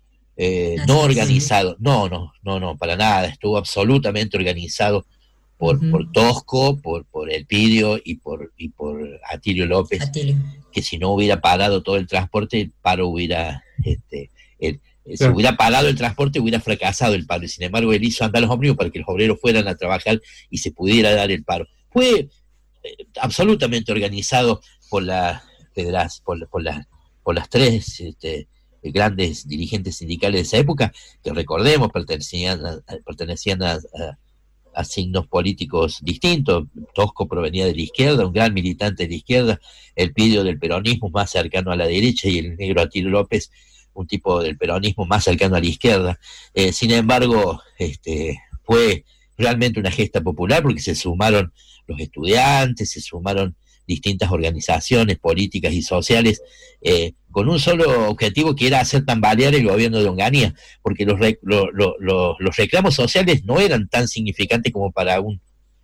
eh, no organizado, no, no, no, no, para nada, estuvo absolutamente organizado por, uh-huh. por Tosco, por, por Elpidio y por, y por Atilio López, Atilio. Que si no hubiera parado todo el transporte, el paro hubiera, este, el, sí. si hubiera parado el transporte, hubiera fracasado el paro, y sin embargo él hizo andar los ómnibus para que los obreros fueran a trabajar y se pudiera dar el paro. Fue eh, absolutamente organizado por, la, por, por, la, por las tres este, grandes dirigentes sindicales de esa época, que recordemos pertenecían a, pertenecían a, a, a signos políticos distintos. Tosco provenía de la izquierda, un gran militante de la izquierda, Elpidio del peronismo más cercano a la derecha, y el negro Atilio López, un tipo del peronismo más cercano a la izquierda. Eh, sin embargo, este, fue realmente una gesta popular, porque se sumaron los estudiantes, se sumaron distintas organizaciones políticas y sociales, eh, con un solo objetivo, que era hacer tambalear el gobierno de Onganía, porque los, rec, lo, lo, lo, los reclamos sociales no eran tan significantes como para un,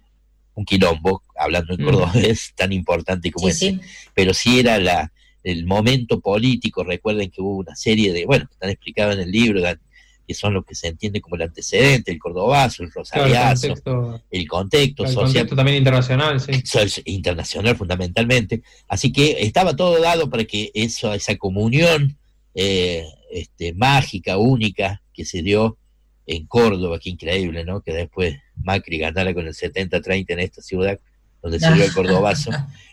un quilombo, hablando en cordobés, mm. tan importante como sí, ese, sí. Pero sí era la, el momento político. Recuerden que hubo una serie de, bueno, que están explicados en el libro, que son los que se entiende como el antecedente, el cordobazo, el rosariazo, claro, el contexto, el contexto el social. Contexto también internacional, sí. Internacional fundamentalmente. Así que estaba todo dado para que eso, esa comunión eh, este, mágica, única, que se dio en Córdoba, que increíble, ¿no? Que después Macri ganara con el setenta treinta en esta ciudad, donde se dio el cordobazo.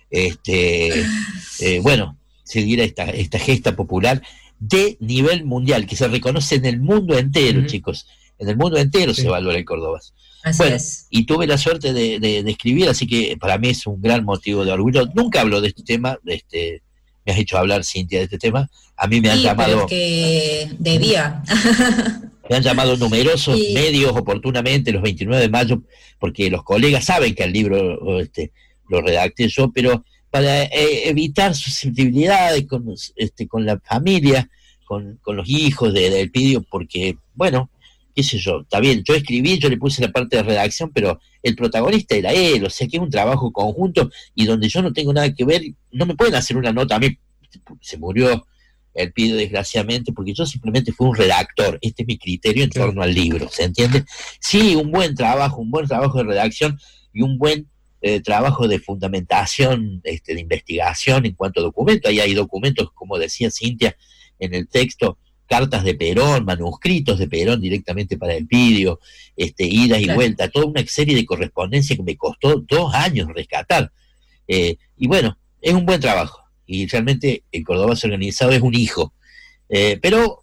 este, eh, bueno, se diera esta, esta gesta popular de nivel mundial, que se reconoce en el mundo entero, uh-huh. chicos, en el mundo entero sí. se valora el Cordobazo. Así bueno, es. Y tuve la suerte de, de, de escribir, así que para mí es un gran motivo de orgullo. Nunca hablo de este tema, de este, me has hecho hablar, Cintia, de este tema. A mí me han sí, llamado... Pero es que debía. Me han llamado numerosos sí. medios oportunamente los veintinueve de mayo, porque los colegas saben que el libro este, lo redacté yo, pero para eh, evitar susceptibilidades con, este, con la familia, con, con los hijos de, de Elpidio, porque, bueno, qué sé yo, está bien, yo escribí, yo le puse la parte de redacción, pero el protagonista era él, o sea que es un trabajo conjunto, y donde yo no tengo nada que ver, no me pueden hacer una nota, a mí se murió Elpidio desgraciadamente, porque yo simplemente fui un redactor, este es mi criterio en sí. torno al libro, ¿se entiende? Sí, un buen trabajo, un buen trabajo de redacción, y un buen Eh, trabajo de fundamentación, este, de investigación en cuanto a documentos. Ahí hay documentos, como decía Cintia en el texto, cartas de Perón, manuscritos de Perón directamente para Elpidio, este, idas y vueltas, toda una serie de correspondencia que me costó dos años rescatar. Eh, y bueno, es un buen trabajo, y realmente el Cordobazo organizado es un hijo. Eh, pero,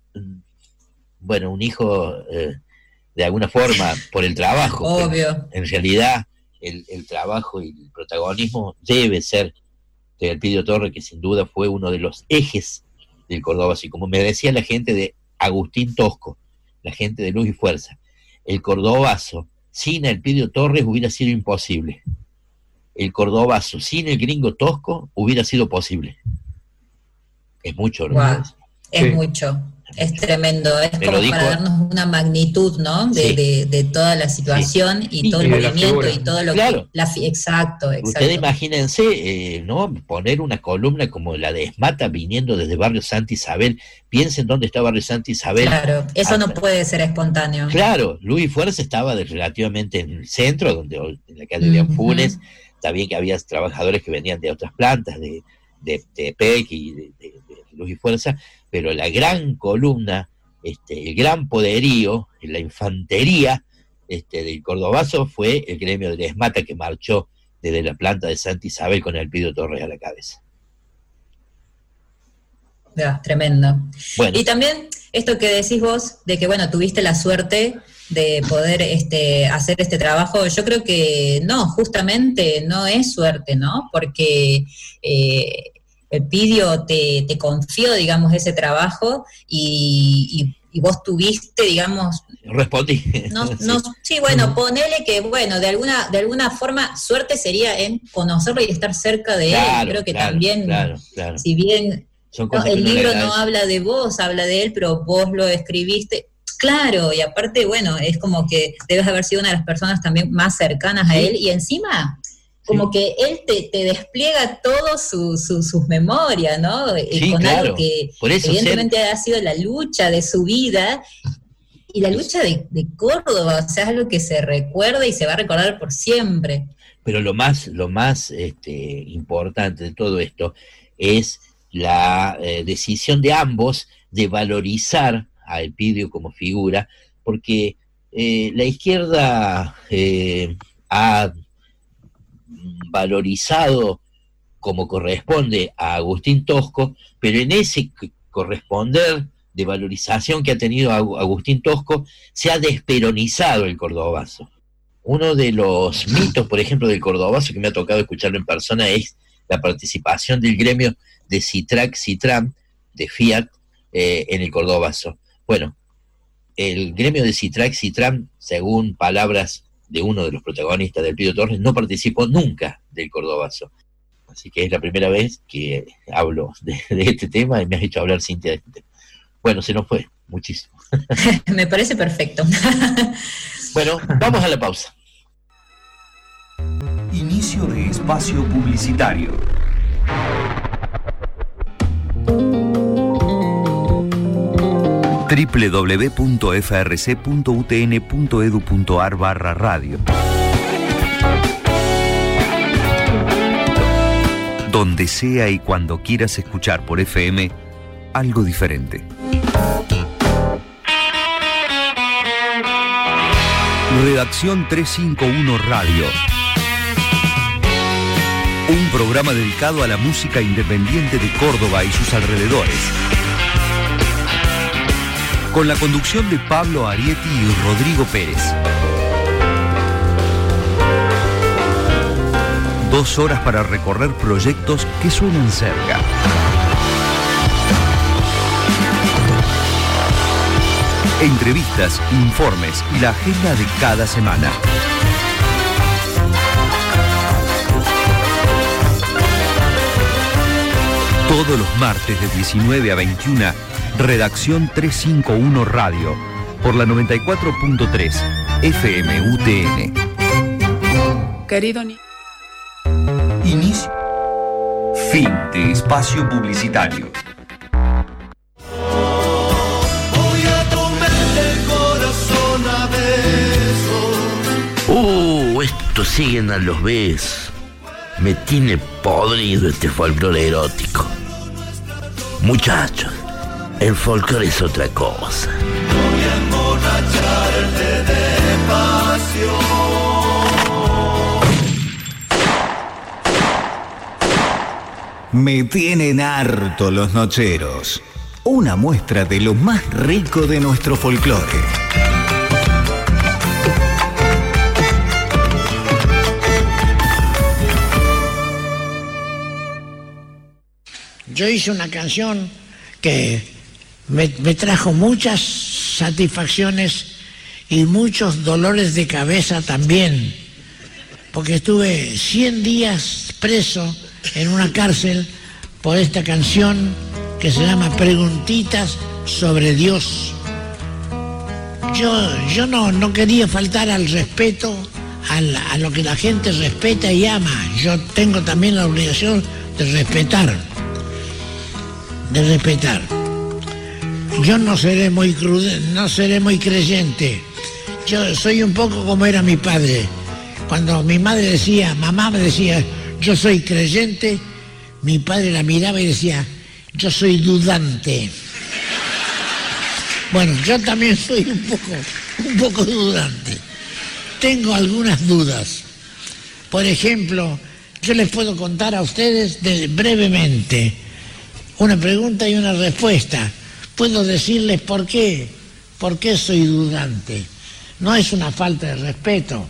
bueno, un hijo eh, de alguna forma por el trabajo. Obvio. En realidad, El, el trabajo y el protagonismo debe ser de Elpidio Torre, que sin duda fue uno de los ejes del Cordobazo. Y como me decía la gente de Agustín Tosco, la gente de Luz y Fuerza, el Cordobazo sin Elpidio Torres hubiera sido imposible. El Cordobazo sin el gringo Tosco hubiera sido posible. Es mucho, ¿no? Wow. Es sí. mucho. Es tremendo, es como para darnos una magnitud, ¿no? De, sí. de, de toda la situación sí. y, y todo el movimiento y todo lo claro. que... La, exacto, exacto. Ustedes imagínense, eh, ¿no? Poner una columna como la de Esmata viniendo desde Barrio Santa Isabel. Piensen dónde está Barrio Santa Isabel. Claro, eso hasta, no puede ser espontáneo. Claro, Luis Fuerza estaba de, relativamente en el centro, donde en la calle de uh-huh. Anfunes. Está bien que había trabajadores que venían de otras plantas, de, de, de P E C y de, de, de Luz y Fuerza, pero la gran columna, este, el gran poderío, la infantería este, del Cordobazo fue el gremio de la Esmata, que marchó desde la planta de Santa Isabel con Elpidio Torres a la cabeza. Ya, tremendo. Bueno. Y también esto que decís vos, de que bueno, tuviste la suerte de poder este, hacer este trabajo, yo creo que no, justamente no es suerte, ¿no? Porque... Eh, Pidio te, te confió, digamos, ese trabajo y, y, y vos tuviste, digamos... Respondí. No, no, sí, bueno, ponele que, bueno, de alguna de alguna forma, suerte sería en conocerlo y estar cerca de Claro, él. Creo que claro, también, claro, claro. si bien Son no, cosas que el uno le libro agradece. no habla de vos, habla de él, pero vos lo escribiste... Claro, y aparte, bueno, es como que debes haber sido una de las personas también más cercanas a Sí. él, y encima, como que él te, te despliega todo su, su, sus memorias, ¿no? Eh, Sí, con claro. algo que Por eso evidentemente ha sido la lucha de su vida, y la lucha de, de Córdoba, o sea, es algo que se recuerda y se va a recordar por siempre. Pero lo más, lo más este, importante de todo esto es la eh, decisión de ambos de valorizar a Elpidio como figura, porque eh, la izquierda eh, ha valorizado como corresponde a Agustín Tosco, pero en ese corresponder de valorización que ha tenido Agustín Tosco se ha desperonizado el cordobazo. Uno de los mitos, por ejemplo, del cordobazo que me ha tocado escucharlo en persona es la participación del gremio de Citrac Citram, de Fiat, eh, en el cordobazo. Bueno, el gremio de Citrac Citram, según palabras de uno de los protagonistas del Elpidio Torres, no participó nunca del cordobazo. Así que es la primera vez que hablo de, de este tema y me has hecho hablar, Cintia, de este tema. Bueno, se nos fue muchísimo. Me parece perfecto. Bueno, vamos a la pausa. Inicio de espacio publicitario. doble u doble u doble u punto f r c punto u t n punto e d u punto a r barra radio. Donde sea y cuando quieras escuchar por F M algo diferente. Redacción trescientos cincuenta y uno Radio. Un programa dedicado a la música independiente de Córdoba y sus alrededores. Con la conducción de Pablo Arietti y Rodrigo Pérez. Dos horas para recorrer proyectos que suenan cerca. Entrevistas, informes y la agenda de cada semana. Todos los martes de diecinueve a veintiuna, Redacción trescientos cincuenta y uno Radio, por la noventa y cuatro punto tres F M U T N. Querido ni... Inicio. Fin de espacio publicitario. Voy a comerle el corazón a besos. Uh, esto siguen a los besos. Me tiene podrido este folclore erótico. Muchachos, el folclore es otra cosa. Voy a emborracharte de pasión. Me tienen harto los nocheros. Una muestra de lo más rico de nuestro folclore. Yo hice una canción que me, me trajo muchas satisfacciones y muchos dolores de cabeza también, porque estuve cien días preso en una cárcel por esta canción que se llama Preguntitas sobre Dios. Yo, yo no, no quería faltar al respeto, al, a lo que la gente respeta y ama. Yo tengo también la obligación de respetar, de respetar. Yo no seré muy crude, no seré muy creyente. Yo soy un poco como era mi padre. Cuando mi madre decía, mamá me decía, yo soy creyente, mi padre la miraba y decía, yo soy dudante. Bueno, yo también soy un poco, un poco dudante. Tengo algunas dudas. Por ejemplo, yo les puedo contar a ustedes de, brevemente una pregunta y una respuesta. Puedo decirles por qué, por qué soy dudante. No es una falta de respeto.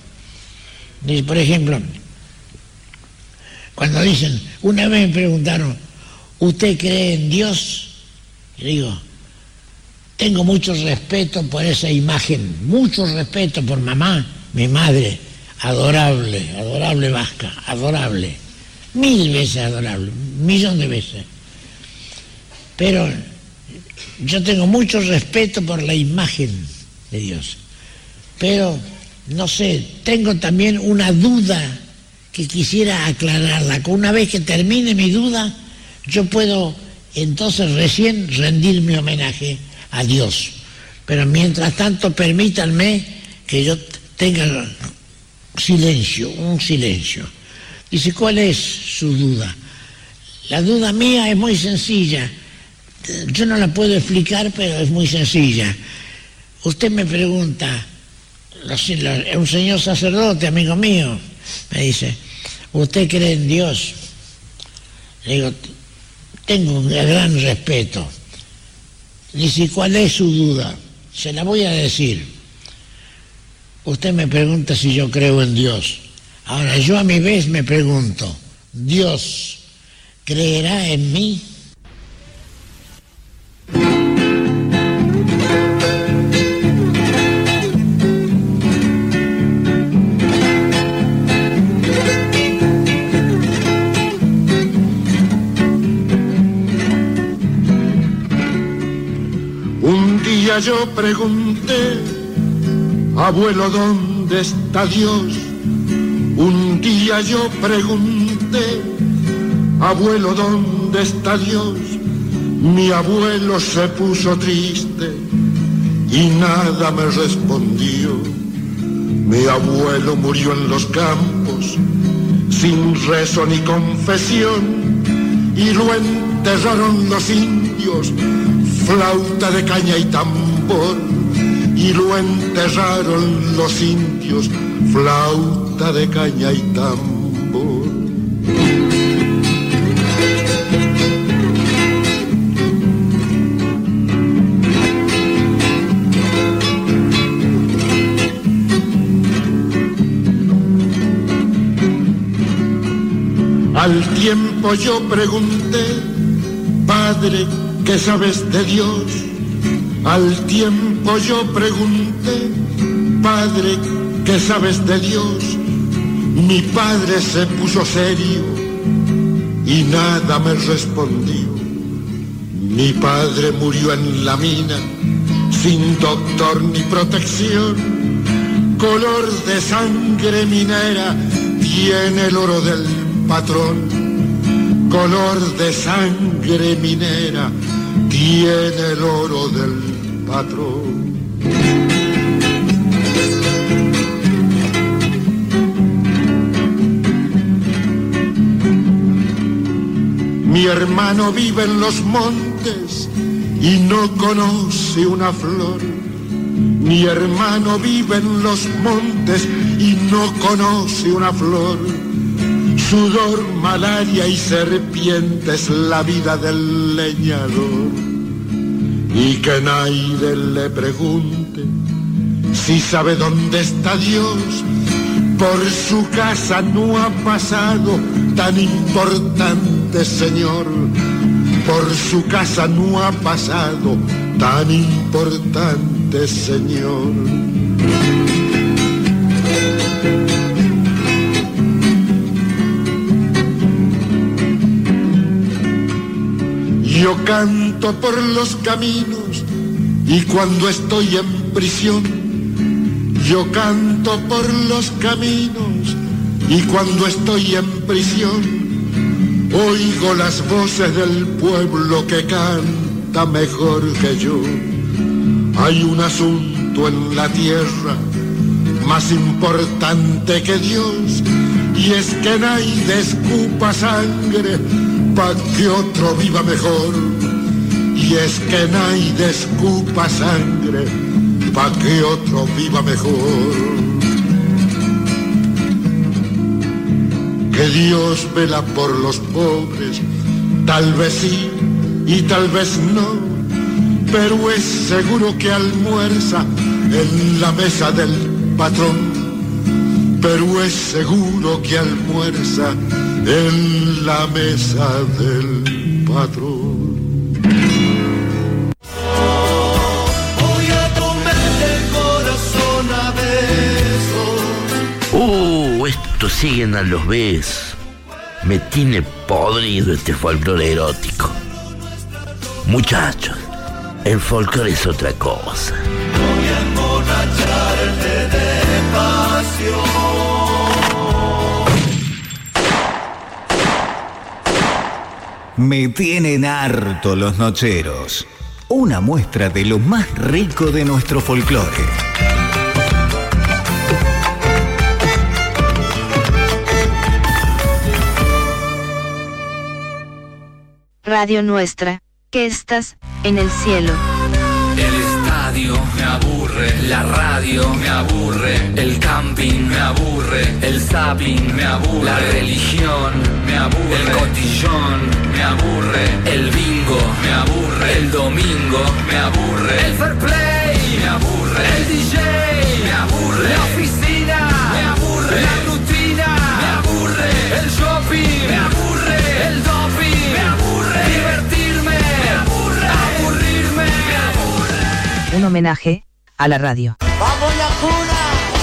Por ejemplo, cuando dicen, una vez me preguntaron, ¿usted cree en Dios? Y digo, tengo mucho respeto por esa imagen, mucho respeto por mamá, mi madre, adorable, adorable vasca, adorable, mil veces adorable, un millón de veces. Pero yo tengo mucho respeto por la imagen de Dios. Pero, no sé, tengo también una duda que quisiera aclararla. Una vez que termine mi duda, yo puedo entonces recién rendir mi homenaje a Dios. Pero mientras tanto, permítanme que yo tenga silencio, un silencio. Dice, ¿cuál es su duda? La duda mía es muy sencilla. Yo no la puedo explicar, pero es muy sencilla. Usted me pregunta, es un señor sacerdote, amigo mío, me dice, ¿usted cree en Dios? Le digo, tengo un gran respeto. Dice, ¿cuál es su duda? Se la voy a decir. Usted me pregunta si yo creo en Dios. Ahora, yo a mi vez me pregunto, ¿Dios creerá en mí? Un día yo pregunté, abuelo, ¿dónde está Dios? Un día yo pregunté, abuelo, ¿dónde está Dios? Mi abuelo se puso triste y nada me respondió. Mi abuelo murió en los campos, sin rezo ni confesión, y lo enterraron los indios, flauta de caña y tambor, y lo enterraron los indios, flauta de caña y tambor. Al tiempo yo pregunté, Padre, ¿qué sabes de Dios? Al tiempo yo pregunté, Padre, ¿qué sabes de Dios? Mi padre se puso serio y nada me respondió. Mi padre murió en la mina, sin doctor ni protección. Color de sangre minera tiene el oro del patrón. Color de sangre minera tiene el oro del patrón. Mi hermano vive en los montes y no conoce una flor. Mi hermano vive en los montes y no conoce una flor. Sudor, malaria y serpientes, la vida del leñador. Y que nadie le pregunte si sabe dónde está Dios. Por su casa no ha pasado tan importante señor. Por su casa no ha pasado tan importante señor. Yo canto por los caminos y cuando estoy en prisión, yo canto por los caminos y cuando estoy en prisión, oigo las voces del pueblo que canta mejor que yo. Hay un asunto en la tierra más importante que Dios, y es que nadie escupa sangre pa' que otro viva mejor. Y es que nadie escupa sangre pa' que otro viva mejor. Que Dios vela por los pobres, tal vez sí y tal vez no, pero es seguro que almuerza en la mesa del patrón. Pero es seguro que almuerza en la mesa del patrón. patrón. Voy a comerte el corazón a besos. Uh, esto siguen a los besos. Me tiene podrido este folclore erótico. Muchachos, el folclore es otra cosa. Voy a emborracharte de pasión. Me tienen harto los nocheros. Una muestra de lo más rico de nuestro folclore. Radio Nuestra, que estás en el cielo. El estadio me aburre, la radio me aburre, el camping me aburre, el zapping me aburre, la religión me aburre, el cotillón me aburre, el bingo me aburre, el domingo me aburre, el fair play me aburre, el D J me aburre, la oficina me aburre, la rutina me aburre, el shopping me aburre, el doping me aburre, divertirme me aburre, aburrirme me aburre. Un homenaje a la radio. ¡Vamos la cuna!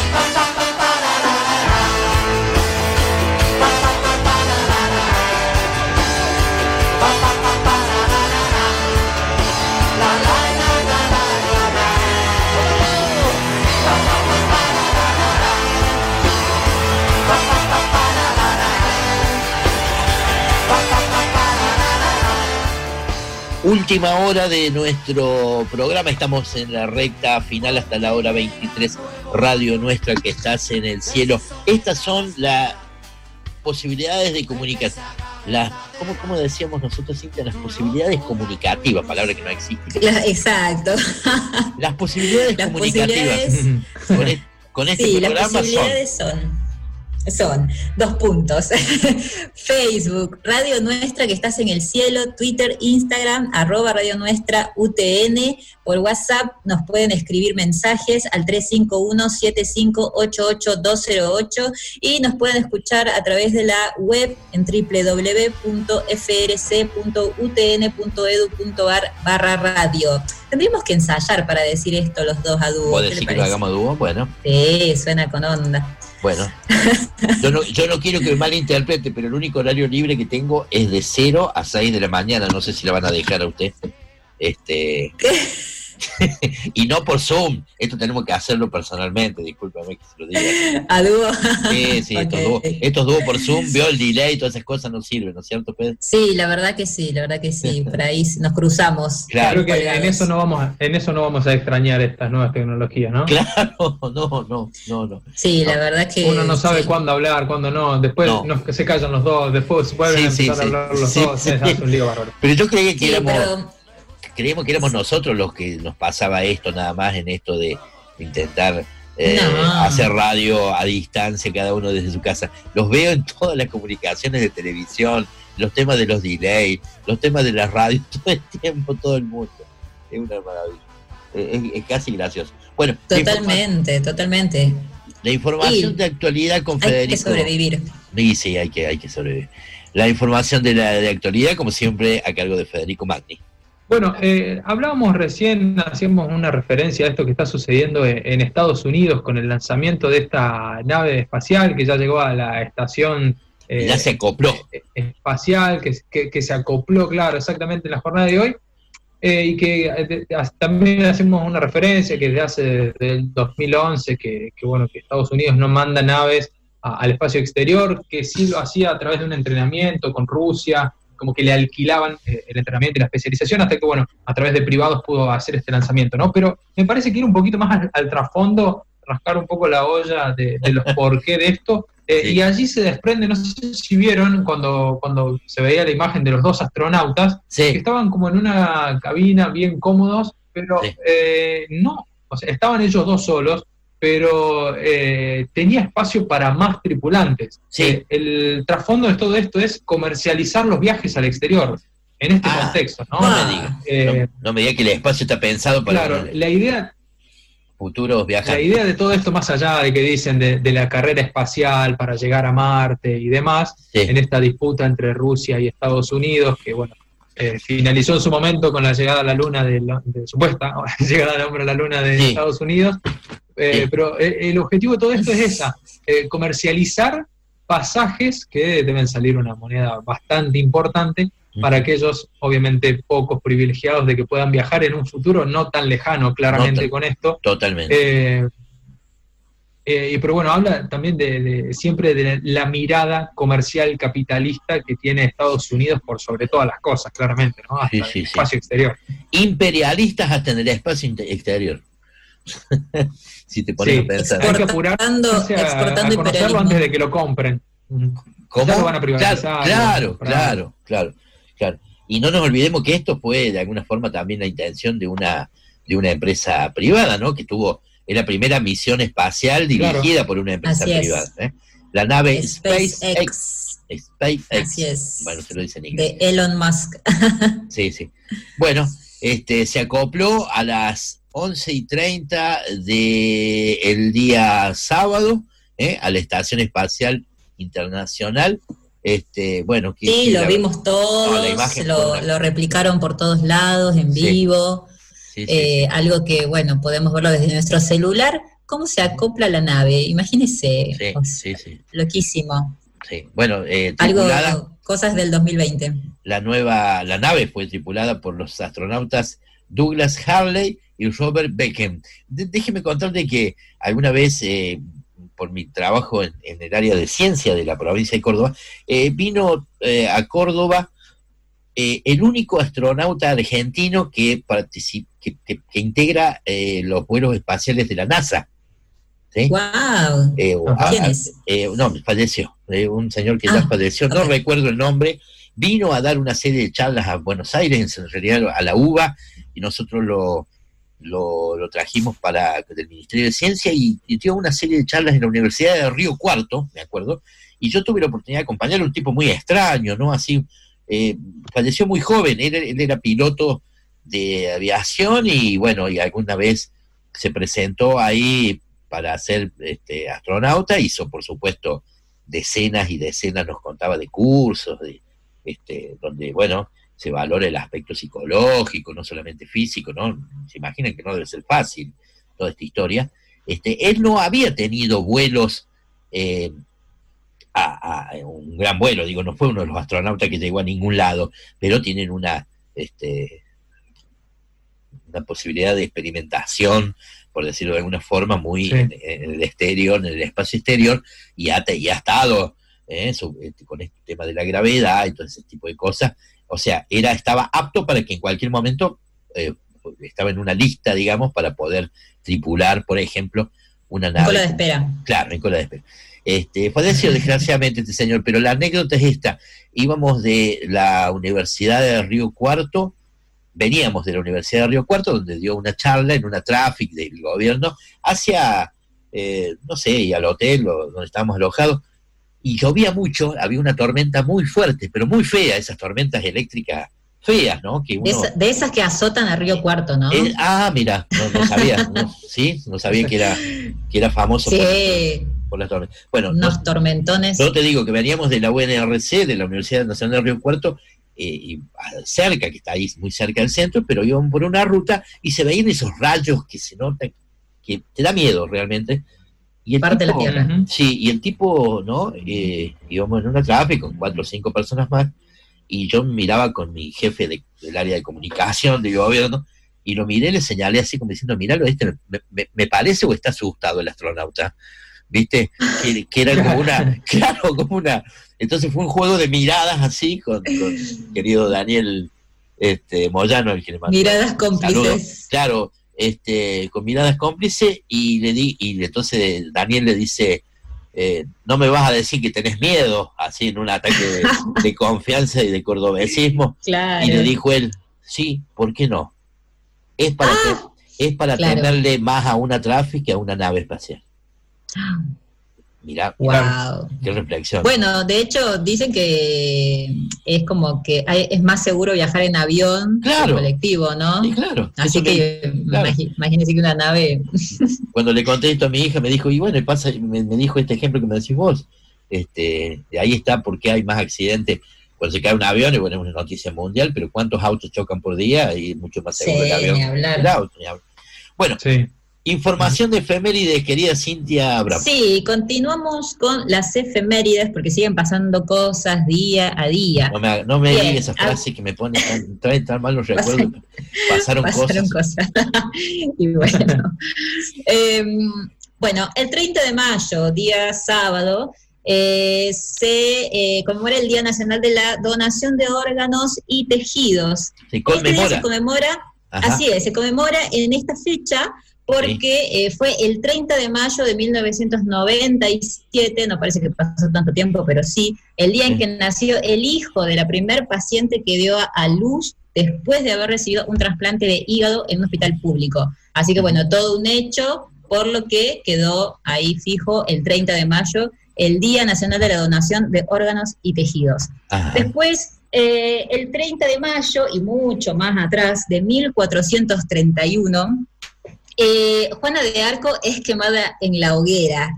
Última hora de nuestro programa, estamos en la recta final hasta la hora veintitrés, Radio Nuestra, que estás en el cielo. Estas son las posibilidades de comunicación, las, ¿cómo, cómo decíamos nosotros, Cintia? Las posibilidades comunicativas, palabra que no existe. La, exacto. Las posibilidades las comunicativas posibilidades, con, el, con este sí, programa las posibilidades son... son Son dos puntos. Facebook, Radio Nuestra, que estás en el cielo. Twitter, Instagram, arroba Radio Nuestra U T N. Por WhatsApp nos pueden escribir mensajes al tres cinco uno, siete cinco ocho ocho dos cero ocho y nos pueden escuchar a través de la web en doble u doble u doble u punto f r c punto u t n punto e d u punto a r barra radio. Tendríamos que ensayar para decir esto los dos a dúo. ¿Vos decís que lo hagamos a dúo? Bueno. Sí, suena con onda. Bueno, yo no, yo no quiero que me malinterprete, pero el único horario libre que tengo es de cero a seis de la mañana. No sé si la van a dejar a usted. Este... Y no por Zoom. Esto tenemos que hacerlo personalmente, discúlpame que se lo diga. ¿A dúo? Sí, sí, estos dúos estos dúo por Zoom, veo el delay y todas esas cosas no sirven, ¿no es cierto, Pedro? Sí, la verdad que sí, la verdad que sí, por ahí nos cruzamos. Claro, creo que en eso no vamos a, en eso no vamos a extrañar estas nuevas tecnologías, ¿no? Claro, no, no, no, no. Sí, no. la verdad que... Uno no sabe sí. cuándo hablar, cuándo no, después No. nos, se callan los dos, después vuelven Sí, a empezar sí, a hablar sí. los Sí, dos, sí. es hace un lío bárbaro. Pero yo creía que Sí, éramos... pero- Creíamos que éramos nosotros los que nos pasaba esto nada más en esto de intentar eh, No. hacer radio a distancia, cada uno desde su casa. Los veo en todas las comunicaciones de televisión, los temas de los delays, los temas de las radios, todo el tiempo, todo el mundo. Es una maravilla. Es, es casi gracioso. Bueno, Totalmente, la, informa- totalmente. la información Y de actualidad con hay Federico. que sobrevivir. Sí, sí, hay que, hay que sobrevivir. La información de la de actualidad, como siempre, a cargo de Federico Magni. Bueno, eh, hablábamos recién, hacíamos una referencia a esto que está sucediendo en, en Estados Unidos con el lanzamiento de esta nave espacial que ya llegó a la estación eh, Ya se acopló. espacial, que, que, que se acopló, claro, exactamente en la jornada de hoy, eh, y que eh, de- también hacemos una referencia que desde hace desde el dos mil once, que, que bueno, que Estados Unidos no manda naves a- al espacio exterior, que sí lo hacía a través de un entrenamiento con Rusia, como que le alquilaban eh, el entrenamiento y la especialización, hasta que, bueno, a través de privados pudo hacer este lanzamiento, ¿no? Pero me parece que ir un poquito más al, al trasfondo, rascar un poco la olla de, de los porqué de esto, eh, Sí. y allí se desprende, no sé si vieron, cuando, cuando se veía la imagen de los dos astronautas, Sí. que estaban como en una cabina bien cómodos, pero Sí. eh, no, o sea, estaban ellos dos solos, pero eh, tenía espacio para más tripulantes. Sí. Eh, el trasfondo de todo esto es comercializar los viajes al exterior, en este Ah, contexto, ¿no? No me diga. Eh, No, no me diga que el espacio está pensado para claro, la idea, futuros la viajantes. idea de todo esto, más allá de que dicen de, de la carrera espacial para llegar a Marte y demás, Sí. en esta disputa entre Rusia y Estados Unidos, que bueno, eh, finalizó en su momento con la llegada a la luna de, la, de supuesta llegada del hombre a la luna de sí. Estados Unidos, eh, sí. pero el, el objetivo de todo esto es esa, eh, comercializar pasajes que deben salir una moneda bastante importante para aquellos, obviamente, pocos privilegiados de que puedan viajar en un futuro no tan lejano, claramente, no, con esto. Totalmente. Eh, eh, pero bueno, habla también de, de siempre de la mirada comercial capitalista que tiene Estados Unidos por sobre todas las cosas, claramente, ¿no? Hasta sí, sí, el espacio sí. exterior. Imperialistas hasta en el espacio exterior. Si te pones sí, a pensar. Hay que apurarse a, exportando a conocerlo antes de que lo compren. ¿Cómo? Ya lo van a privatizar. Claro, claro, claro, claro, claro. Y no nos olvidemos que esto fue de alguna forma también la intención de una de una empresa privada, ¿no? Que tuvo, es la primera misión espacial dirigida claro. por una empresa Así privada. ¿eh? La nave SpaceX. SpaceX. Así es. Bueno, se lo dice en inglés. De Elon Musk. Sí, sí. Bueno, este se acopló a las once y treinta del día sábado, ¿eh? A la Estación Espacial Internacional. Este, bueno, que, sí, que lo la, vimos todos, no, lo, una... lo replicaron por todos lados, en sí. vivo, sí, sí, eh, sí. algo que, bueno, podemos verlo desde nuestro celular, cómo se acopla la nave, imagínense, sí, o sea, sí, sí. loquísimo. Sí, bueno, eh, tripulada, algo, cosas del dos mil veinte. La nueva, la nave fue tripulada por los astronautas Douglas Hurley y Robert Beckham. De, déjeme contarle que alguna vez... Eh, por mi trabajo en, en el área de ciencia de la provincia de Córdoba, eh, vino eh, a Córdoba eh, el único astronauta argentino que, participa, que, que, que integra eh, los vuelos espaciales de la NASA. ¿Sí? ¡Wow! Eh, ¿Quién a, es? Eh, no, falleció. Eh, un señor que ah, ya falleció, okay. No recuerdo el nombre. Vino a dar una serie de charlas a Buenos Aires, en realidad a la U B A, y nosotros lo... Lo, lo trajimos para del Ministerio de Ciencia y, y dio una serie de charlas en la Universidad de Río Cuarto, me acuerdo, y yo tuve la oportunidad de acompañarlo, un tipo muy extraño, ¿no? Así, eh, falleció muy joven, él, él era piloto de aviación y bueno, y alguna vez se presentó ahí para ser este, astronauta, hizo por supuesto decenas y decenas, nos contaba de cursos, de, este, donde, bueno, se valora el aspecto psicológico, no solamente físico, ¿no? Se imaginan que no debe ser fácil toda esta historia. Este, él no había tenido vuelos, eh, a, a un gran vuelo, digo, no fue uno de los astronautas que llegó a ningún lado, pero tienen una, este, una posibilidad de experimentación, por decirlo de alguna forma, muy sí. en, en el exterior, en el espacio exterior, y ha, y ha estado eh, sobre, con este tema de la gravedad y todo ese tipo de cosas. O sea, era, estaba apto para que en cualquier momento eh, estaba en una lista, digamos, para poder tripular, por ejemplo, una nave. En cola de espera. Claro, en cola de espera. Este, falleció desgraciadamente este señor, pero la anécdota es esta. Íbamos de la Universidad de Río Cuarto, veníamos de la Universidad de Río Cuarto, donde dio una charla en una tráfico del gobierno, hacia, eh, no sé, y al hotel donde estábamos alojados. Y llovía mucho, había una tormenta muy fuerte, pero muy fea, esas tormentas eléctricas feas, ¿no? Que uno, de, esa, de esas que azotan a Río Cuarto, ¿no? Eh, ah, mira, no, no sabía, no, ¿sí? No sabía que era, que era famoso sí. por, por las tormentas. Bueno, unos no, tormentones. Yo te digo que veníamos de la U N R C, de la Universidad Nacional de Río Cuarto, eh, y cerca, que está ahí muy cerca del centro, pero íbamos por una ruta y se veían esos rayos que se notan, que te da miedo realmente. Y el parte tipo, de la tierra. Sí, y el tipo, ¿no? Eh, íbamos en una tráfico con cuatro o cinco personas más, y yo miraba con mi jefe de, del área de comunicación del gobierno, y lo miré, le señalé así como diciendo, miralo, este me, me, me parece o está asustado el astronauta, ¿viste? Que, que era como una, claro, como una... Entonces fue un juego de miradas así con, con querido Daniel este, Moyano, el que le mandó. Miradas cómplices. Saludos. Claro, este, con miradas cómplices, y le di, y entonces Daniel le dice, eh, no me vas a decir que tenés miedo, así en un ataque de, de confianza y de cordobesismo. Claro. Y le dijo él, sí, ¿por qué no? Es para, ah, te, es para claro. tenerle más a una tráfico que a una nave espacial. Mirá, wow. Qué reflexión. Bueno, de hecho dicen que es como que hay, es más seguro viajar en avión claro. que en colectivo, ¿no? Sí, claro. Así que que, claro. imagínense que una nave... Cuando le conté esto a mi hija me dijo, y bueno, pasa, me, me dijo este ejemplo que me decís vos, este, de ahí está porque hay más accidentes cuando se cae un avión, y bueno, es una noticia mundial, pero ¿cuántos autos chocan por día? Y mucho más seguro Sí, el avión. ni hablar. El auto, ni hablar. Bueno, Sí. información de efemérides, querida Cintia Abraham. Sí, continuamos con las efemérides porque siguen pasando cosas día a día. No me, no me Bien, digas esa ah, frase que me pone tan, trae tan malos recuerdos. Pasaron, Pasaron cosas. cosas. Y bueno. Eh, bueno, el treinta de mayo, día sábado, eh, se eh, conmemora el Día Nacional de la Donación de Órganos y Tejidos. Se conmemora. Este día se conmemora, Ajá. así es, se conmemora en esta fecha porque eh, fue el treinta de mayo de mil novecientos noventa y siete, no parece que pasó tanto tiempo, pero sí, el día en que nació el hijo de la primer paciente que dio a luz después de haber recibido un trasplante de hígado en un hospital público. Así que bueno, todo un hecho, por lo que quedó ahí fijo el treinta de mayo, el Día Nacional de la Donación de Órganos y Tejidos. Ajá. Después, eh, el treinta de mayo, y mucho más atrás, de mil cuatrocientos treinta y uno, eh, Juana de Arco es quemada en la hoguera.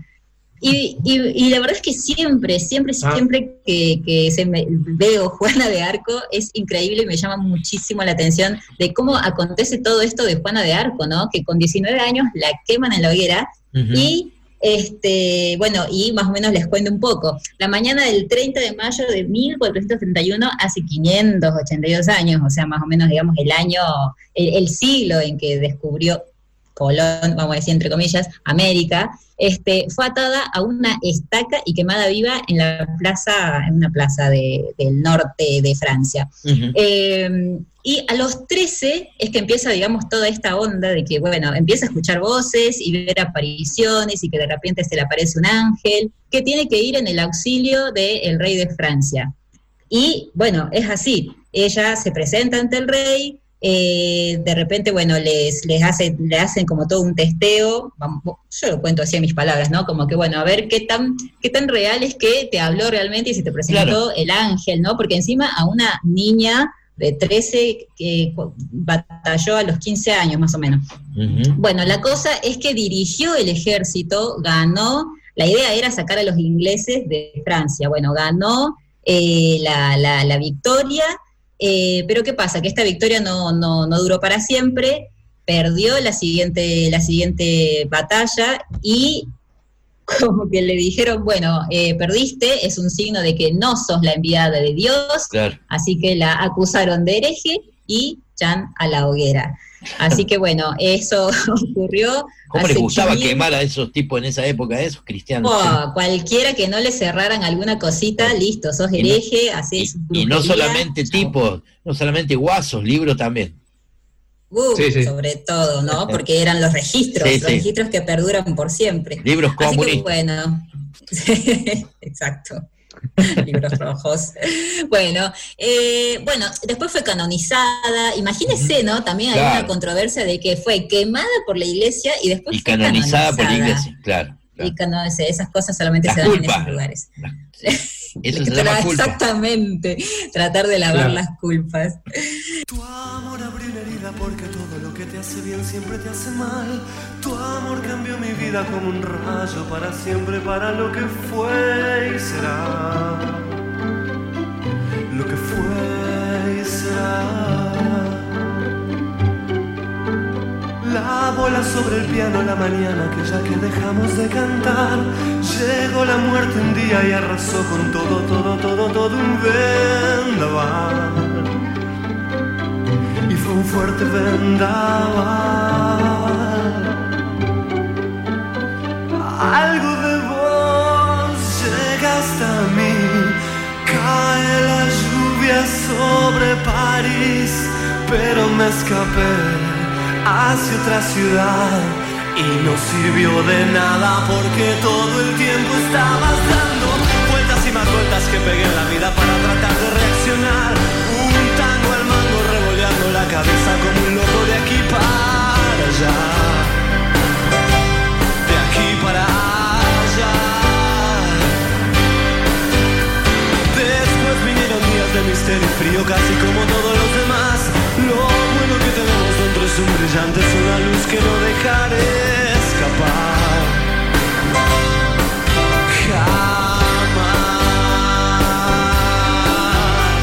Y, y, y la verdad es que siempre, siempre, Ah. siempre que, que se me, veo Juana de Arco es increíble y me llama muchísimo la atención de cómo acontece todo esto de Juana de Arco, ¿no? Que con diecinueve años la queman en la hoguera. Ujú. Y este, bueno, y más o menos les cuento un poco. La mañana del treinta de mayo de mil cuatrocientos treinta y uno, hace quinientos ochenta y dos años, o sea, más o menos, digamos, el año, el, el siglo en que descubrió Colón, vamos a decir entre comillas, América, este, fue atada a una estaca y quemada viva en la plaza, en una plaza de, del norte de Francia. Ujú. Eh, y a los trece es que empieza, digamos, toda esta onda de que, bueno, empieza a escuchar voces y ver apariciones y que de repente se le aparece un ángel que tiene que ir en el auxilio del rey de Francia. Y, bueno, es así. Ella se presenta ante el rey, eh, de repente, bueno, les, les hace, le hacen como todo un testeo, vamos, yo lo cuento así en mis palabras, ¿no? Como que, bueno, a ver qué tan, qué tan real es que te habló realmente y se te presentó Claro. el ángel, ¿no? Porque encima a una niña de trece que batalló a los quince años más o menos. Ujú. Bueno, la cosa es que dirigió el ejército, ganó, la idea era sacar a los ingleses de Francia, bueno, ganó eh, la, la, la victoria, eh, pero ¿qué pasa? Que esta victoria no, no, no duró para siempre, perdió la siguiente, la siguiente batalla y como que le dijeron, bueno, eh, perdiste, es un signo de que no sos la enviada de Dios, Claro. así que la acusaron de hereje y chan a la hoguera. Así que bueno, eso ocurrió. ¿Cómo les hace gustaba quinientos quemar a esos tipos en esa época, a esos cristianos? Oh, cualquiera que no le cerraran alguna cosita, listo, sos Y no- hereje, hacés Y no brujería. solamente tipos, no solamente guasos, libros también. Uh, Sí, sí. sobre todo, ¿no? Porque eran los registros, Sí, los sí. registros que perduran por siempre. Libros Así que comunistas. bueno, exacto. Libros rojos. Bueno, eh, bueno, después fue canonizada. Imagínese, ¿no? También hay Claro. una controversia de que fue quemada por la iglesia y después Y fue canonizada por la canonizada. iglesia, claro. Y cano- esas cosas solamente Las se dan en culpas. esos lugares. Eso se llama culpa. Exactamente, tratar de lavar Claro. las culpas. Tu amor abrió una herida porque todo lo que te hace bien siempre te hace mal. Tu amor cambió mi vida como un rayo para siempre, para lo que fue y será. Lo que fue y será. La bola sobre el piano la mañana que ya que dejamos de cantar. Llegó la muerte un día y arrasó con todo, todo, todo, todo un vendaval. Y fue un fuerte vendaval. Algo de vos llega hasta mí. Cae la lluvia sobre París, pero me escapé hacia otra ciudad y no sirvió de nada porque todo el tiempo estabas dando vueltas y más vueltas que pegué en la vida para tratar de reaccionar. Un tango al mango revoleando la cabeza como un loco de aquí para allá, de aquí para allá. Después vinieron días de misterio y frío casi como todos los demás. Lo bueno que tenemos dentro es un brillante, es una luz que no dejaré escapar jamás.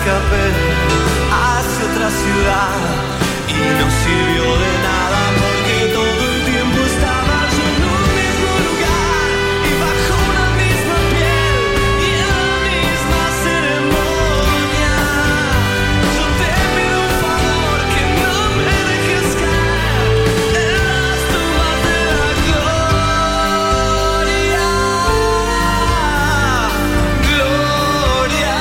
escapé hacia otra ciudad y no sirvió de nada porque todo el tiempo estaba yo en un mismo lugar y bajo una misma piel y en la misma ceremonia. Yo te pido un favor que no me dejes caer en las tumbas de la gloria. Gloria,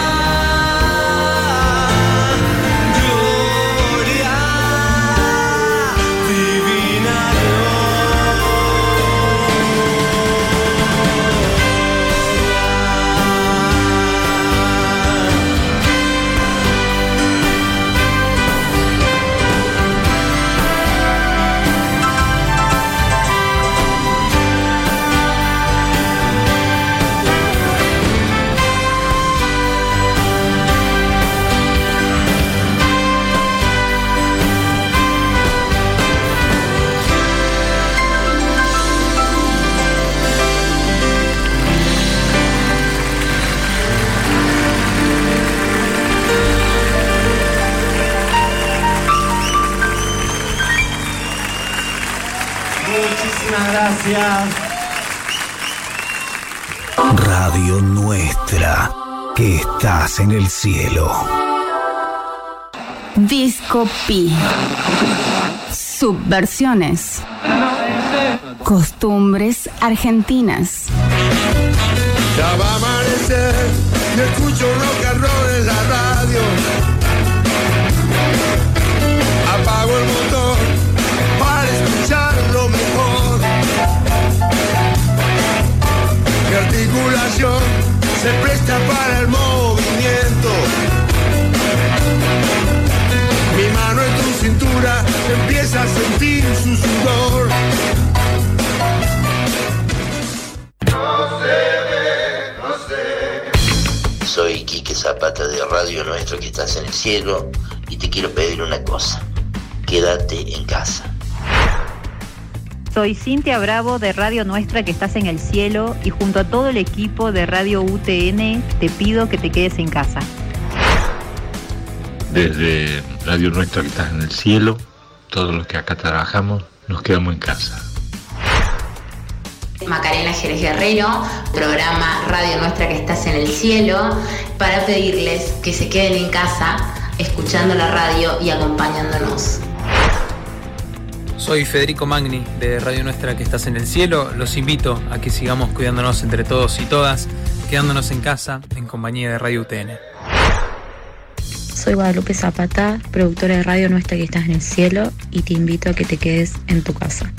gloria divina. Muchísimas gracias. Radio Nuestra, que estás en el cielo. Disco Pi. Subversiones. Costumbres argentinas. Ya va a amanecer y escucho rock and roll en la radio. Apago el motor para escuchar lo mejor. Mi articulación se presta para el movimiento. Mi mano en tu cintura empieza a sentir su sudor. Soy Quique Zapata de Radio Nuestra, que estás en el cielo, y te quiero pedir una cosa: quédate en casa. Soy Cintia Bravo de Radio Nuestra, que estás en el cielo, y junto a todo el equipo de Radio U T N te pido que te quedes en casa. Desde Radio Nuestra, que estás en el cielo, todos los que acá trabajamos nos quedamos en casa. Macarena Jerez Guerrero, programa Radio Nuestra, que estás en el cielo, para pedirles que se queden en casa escuchando la radio y acompañándonos. Soy Federico Magni de Radio Nuestra, que estás en el cielo. Los invito a que sigamos cuidándonos entre todos y todas, quedándonos en casa en compañía de Radio U T N. Soy Guadalupe Zapata, productora de Radio Nuestra, que estás en el cielo, y te invito a que te quedes en tu casa.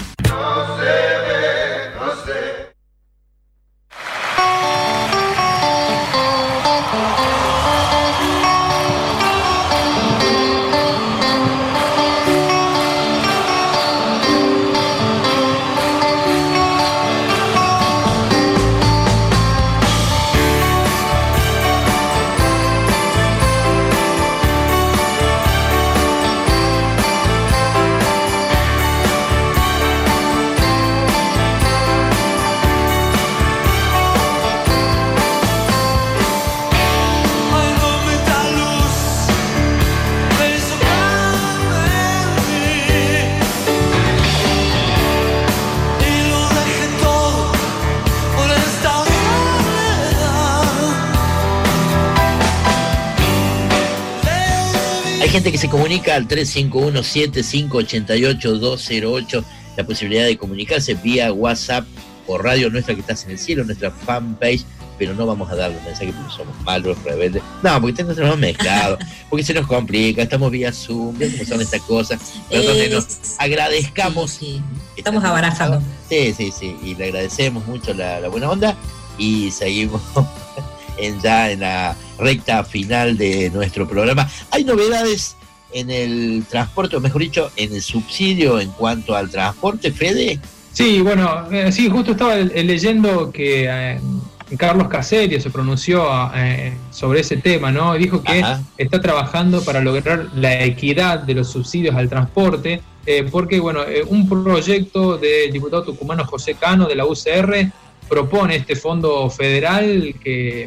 Gente que se comunica al tres cinco uno, siete cinco ocho ocho, dos cero ocho, la posibilidad de comunicarse vía WhatsApp o Radio Nuestra, que estás en el cielo, nuestra fanpage, pero no vamos a darle un mensaje porque somos malos, rebeldes. No, porque nos tenemos mezclado, porque se nos complica, estamos vía Zoom, ¿ves cómo son estas cosas? Entonces Eh, nos agradezcamos. sí, sí. Estamos abarajando. Sí, sí, sí, y le agradecemos mucho la, la buena onda y seguimos en ya en la recta final de nuestro programa. Hay novedades en el transporte, o mejor dicho, en el subsidio en cuanto al transporte, Fede. Sí, bueno, eh, sí, justo estaba eh, leyendo que eh, Carlos Caserio se pronunció eh, sobre ese tema, ¿no? Y dijo que Ajá. está trabajando para lograr la equidad de los subsidios al transporte, eh, porque, bueno, eh, un proyecto del diputado tucumano José Cano de la U C R propone este fondo federal que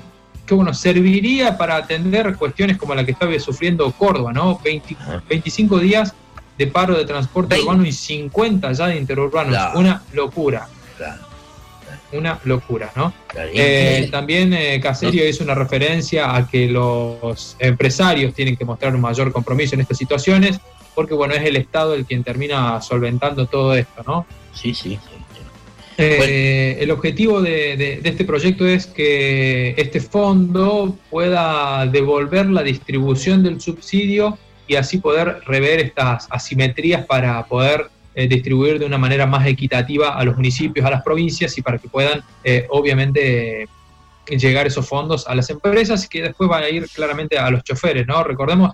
que bueno, serviría para atender cuestiones como la que está sufriendo Córdoba, ¿no? veinte, veinticinco días de paro de transporte veinte. urbano y cincuenta ya de interurbanos. Claro. Una locura. Claro. Una locura, ¿no? Claro. Eh, también eh, Caserio hizo una referencia a que los empresarios tienen que mostrar un mayor compromiso en estas situaciones, porque bueno, es el Estado el quien termina solventando todo esto, ¿no? Sí, sí. sí. Eh, bueno. El objetivo de, de, de este proyecto es que este fondo pueda devolver la distribución del subsidio y así poder rever estas asimetrías para poder eh, distribuir de una manera más equitativa a los municipios, a las provincias, y para que puedan, eh, obviamente, eh, llegar esos fondos a las empresas, y que después van a ir claramente a los choferes, ¿no? Recordemos,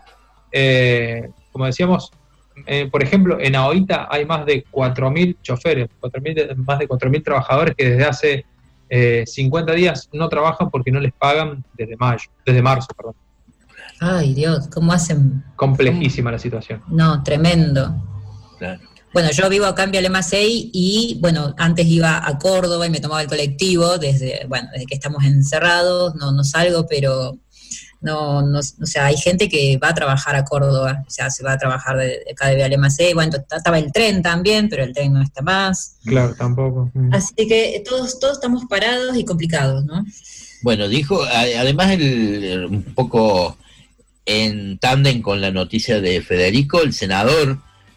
eh, como decíamos, eh, por ejemplo, en Ahoita hay más de cuatro mil choferes, cuatro mil, más de cuatro mil trabajadores que desde hace eh, cincuenta días no trabajan porque no les pagan desde mayo, desde marzo, perdón. Ay, Dios, ¿cómo hacen? Complejísima ¿Cómo? La situación. No, tremendo. Claro. Bueno, yo vivo acá en Vialema-Sey y, bueno, antes iba a Córdoba y me tomaba el colectivo desde, bueno, desde que estamos encerrados, no, no salgo, pero no, no, o sea, hay gente que va a trabajar a Córdoba, o sea, se va a trabajar de, de acá de Vialema-Sey, bueno, estaba el tren también, pero el tren no está más. Claro, tampoco. Mm. Así que todos, todos estamos parados y complicados, ¿no? Bueno, dijo, además, el, un poco en tándem con la noticia de Federico, el senador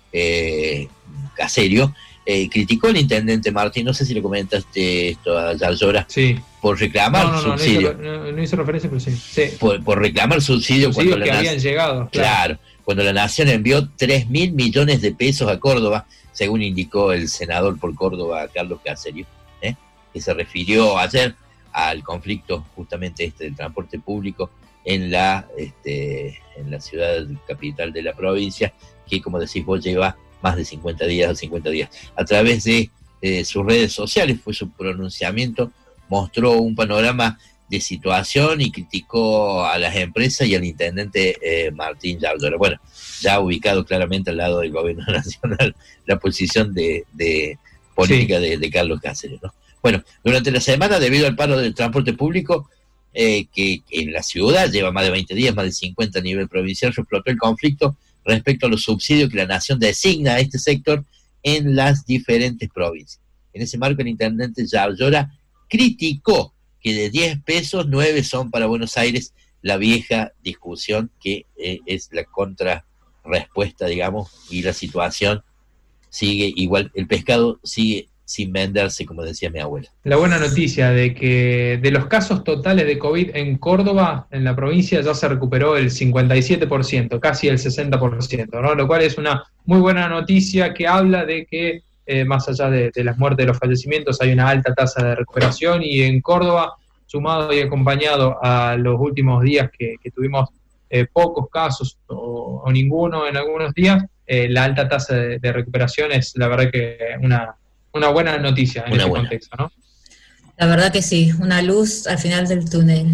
eh, Caserio eh, criticó al intendente Martín, no sé si le comentaste esto a Yallora, sí, por reclamar no, no, no, subsidio. No hizo, no, no hizo referencia, pero sí. sí. Por, por reclamar subsidio, subsidio cuando que la habían nac- llegado. Claro. claro, cuando la Nación envió tres mil millones de pesos a Córdoba, según indicó el senador por Córdoba, Carlos Caserio, ¿eh? que se refirió ayer al conflicto justamente este del transporte público en la este, en la ciudad capital de la provincia, que como decís vos lleva más de cincuenta días o cincuenta días. A través de eh, sus redes sociales fue su pronunciamiento, mostró un panorama de situación y criticó a las empresas y al intendente eh, Martín Yallora. Bueno, ya ubicado claramente al lado del gobierno nacional la posición de, de política sí. de, de Carlos Caserio, ¿no? Bueno, durante la semana, debido al paro del transporte público, eh, que, que en la ciudad lleva más de veinte días, más de cincuenta a nivel provincial, se explotó el conflicto respecto a los subsidios que la Nación designa a este sector en las diferentes provincias. En ese marco, el intendente Yallora criticó que de diez pesos, nueve son para Buenos Aires, la vieja discusión que eh, es la contrarrespuesta, digamos, y la situación sigue igual, el pescado sigue sin venderse, como decía mi abuela. La buena noticia de que de los casos totales de COVID en Córdoba, en la provincia, ya se recuperó el cincuenta y siete por ciento, casi el sesenta por ciento, ¿no? Lo cual es una muy buena noticia que habla de que, eh, más allá de, de las muertes y los fallecimientos, hay una alta tasa de recuperación, y en Córdoba, sumado y acompañado a los últimos días que, que tuvimos eh, pocos casos o, o ninguno en algunos días, eh, la alta tasa de, de recuperación es la verdad que una... Una buena noticia en una ese buena. contexto, ¿no? La verdad que sí, una luz al final del túnel.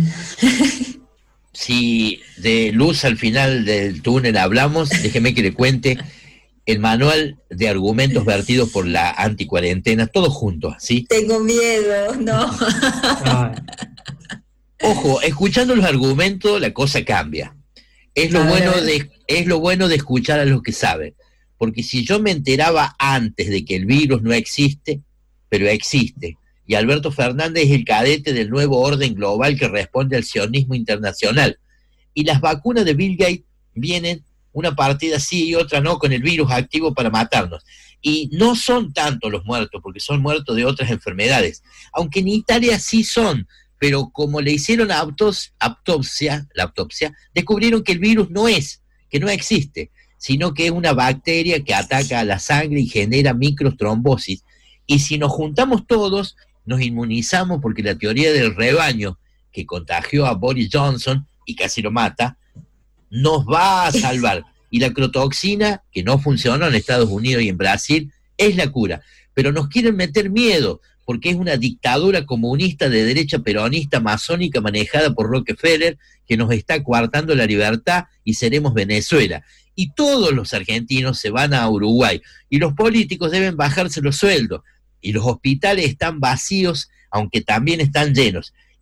Si de luz al final del túnel hablamos, déjeme que le cuente el manual de argumentos vertidos por la anticuarentena, todos juntos, ¿sí? Tengo miedo, no. Ay. Ojo, escuchando los argumentos la cosa cambia. Es lo, bueno de, es lo bueno de escuchar a los que saben. Porque si yo me enteraba antes de que el virus no existe, pero existe, y Alberto Fernández es el cadete del nuevo orden global que responde al sionismo internacional, y las vacunas de Bill Gates vienen una partida sí y otra no con el virus activo para matarnos, y no son tantos los muertos, porque son muertos de otras enfermedades, aunque en Italia sí son, pero como le hicieron autos, autopsia, la autopsia, descubrieron que el virus no es, que no existe, sino que es una bacteria que ataca a la sangre y genera microtrombosis. Y si nos juntamos todos, nos inmunizamos, porque la teoría del rebaño que contagió a Boris Johnson y casi lo mata, nos va a salvar. Y la crotoxina, que no funcionó en Estados Unidos y en Brasil, es la cura. Pero nos quieren meter miedo, porque es una dictadura comunista de derecha peronista masónica manejada por Rockefeller, que nos está coartando la libertad, y seremos Venezuela. Y todos los argentinos se van a Uruguay, y los políticos deben bajarse los sueldos, y los hospitales están vacíos, aunque también están llenos,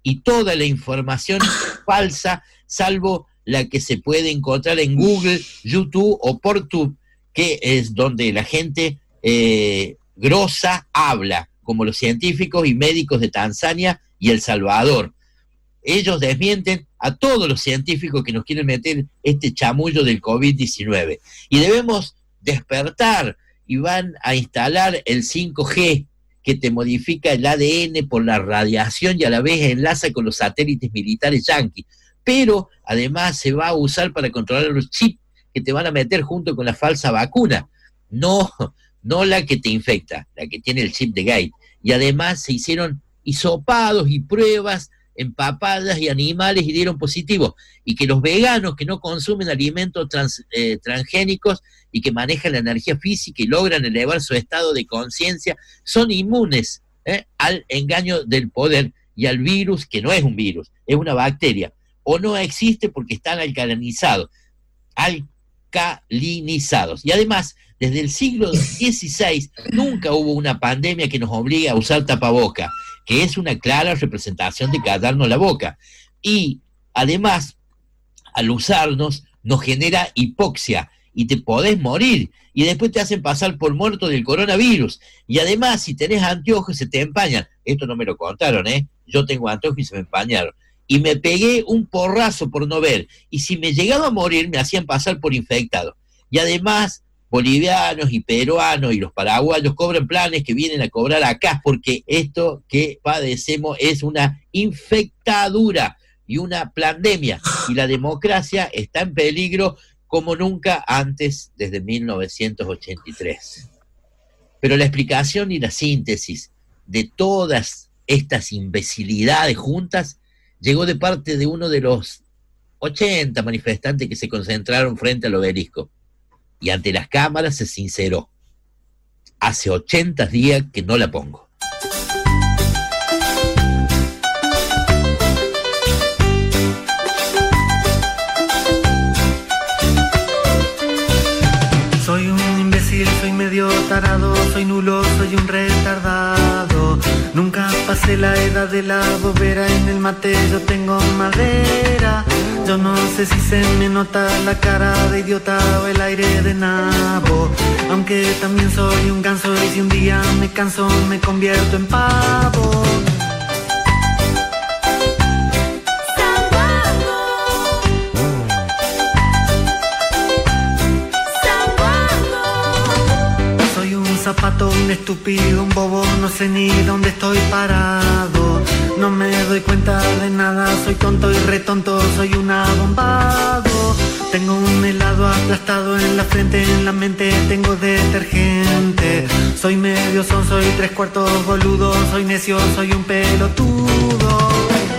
y toda la información falsa, salvo la que se puede encontrar en Google, YouTube o Portube, que es donde la gente eh, grosa habla, como los científicos y médicos de Tanzania y El Salvador. Ellos desmienten a todos los científicos que nos quieren meter este chamullo del COVID diecinueve. Y debemos despertar, y van a instalar el cinco G, que te modifica el A D N por la radiación y a la vez enlaza con los satélites militares yanquis. Pero además se va a usar para controlar los chips que te van a meter junto con la falsa vacuna. No, no la que te infecta, la que tiene el chip de Gates. Y además se hicieron hisopados y pruebas en papadas y animales y dieron positivo. Y que los veganos que no consumen alimentos trans, eh, transgénicos y que manejan la energía física y logran elevar su estado de conciencia son inmunes eh, al engaño del poder y al virus, que no es un virus, es una bacteria. O no existe porque están alcalinizados. Alcalinizados. Y además, desde el siglo dieciséis nunca hubo una pandemia que nos obligue a usar tapaboca, que es una clara representación de callarnos la boca. Y además, al usarnos, nos genera hipoxia y te podés morir. Y después te hacen pasar por muerto del coronavirus. Y además, si tenés anteojos, se te empañan. Esto no me lo contaron, ¿eh? Yo tengo anteojos y se me empañaron. Y me pegué un porrazo por no ver. Y si me llegaba a morir, me hacían pasar por infectado. Y además, bolivianos y peruanos y los paraguayos cobran planes que vienen a cobrar acá, porque esto que padecemos es una infectadura y una pandemia, y la democracia está en peligro como nunca antes desde mil novecientos ochenta y tres. Pero la explicación y la síntesis de todas estas imbecilidades juntas llegó de parte de uno de los ochenta manifestantes que se concentraron frente al obelisco. Y ante las cámaras se sinceró: hace ochenta días que no la pongo. Soy un imbécil, soy medio tarado, soy nulo, soy un retardado. Nunca pasé la edad de la bobera, en el mate yo tengo madera. Yo no sé si se me nota la cara de idiota o el aire de nabo. Aunque también soy un ganso y si un día me canso me convierto en pavo. Soy un zapato, un estúpido, un bobo, no sé ni dónde estoy parado. No me doy cuenta de nada, soy tonto y retonto, soy un abombado. Tengo un helado aplastado en la frente, en la mente tengo detergente. Soy medio son, soy tres cuartos boludo, soy necio, soy un pelotudo.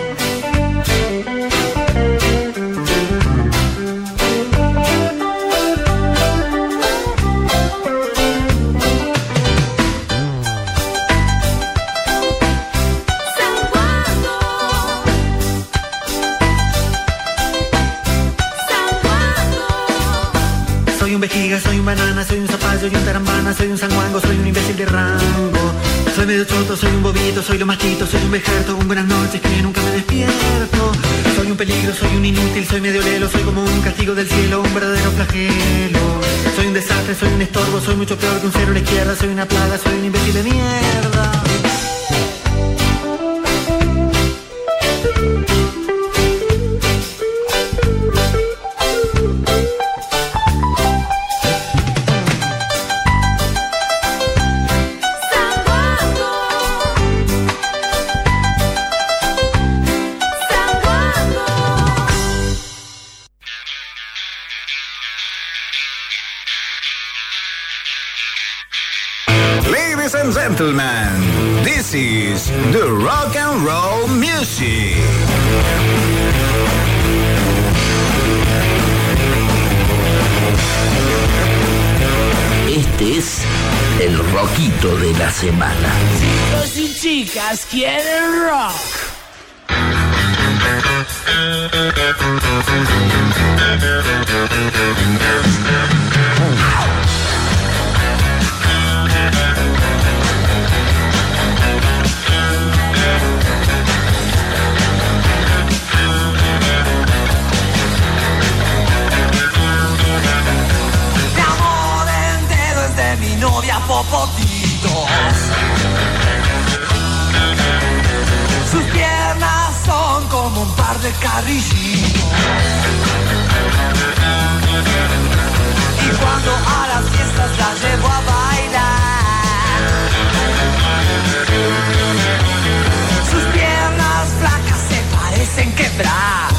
Soy un banana, soy un zapallo y un tarambana, soy un sanguango, soy un imbécil de rango. Soy medio choto, soy un bobito, soy lo machito, soy un vejerto con buenas noches que nunca me despierto. Soy un peligro, soy un inútil, soy medio lelo, soy como un castigo del cielo, un verdadero flagelo. Soy un desastre, soy un estorbo, soy mucho peor que un cero a la izquierda, soy una plaga, soy un imbécil de mierda. Ladies and gentlemen, this is the rock and roll music. Este es el rockito de la semana. Chicos y chicas quieren rock. par de carrillitos. Y cuando a las fiestas las llevo a bailar, sus piernas flacas se parecen quebrar.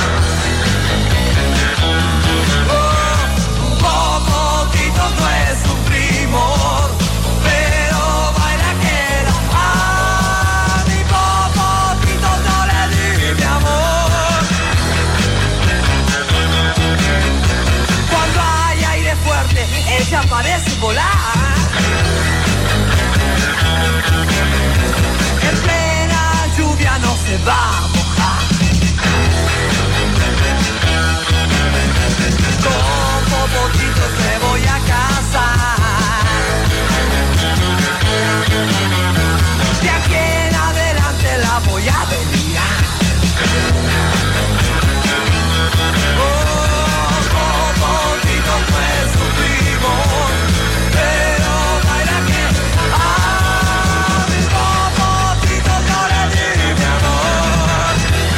Oh, Popotito no es un primor, pero baila que la a mi Popotito no le di mi amor. Cuando hay aire fuerte, ella parece volar. En plena lluvia no se va a mojar. Con Popotitos me voy a casar. De aquí en adelante la voy a delirar. Oh, Popotito no es un primor, pero baila que a mi Popotito no le di mi amor.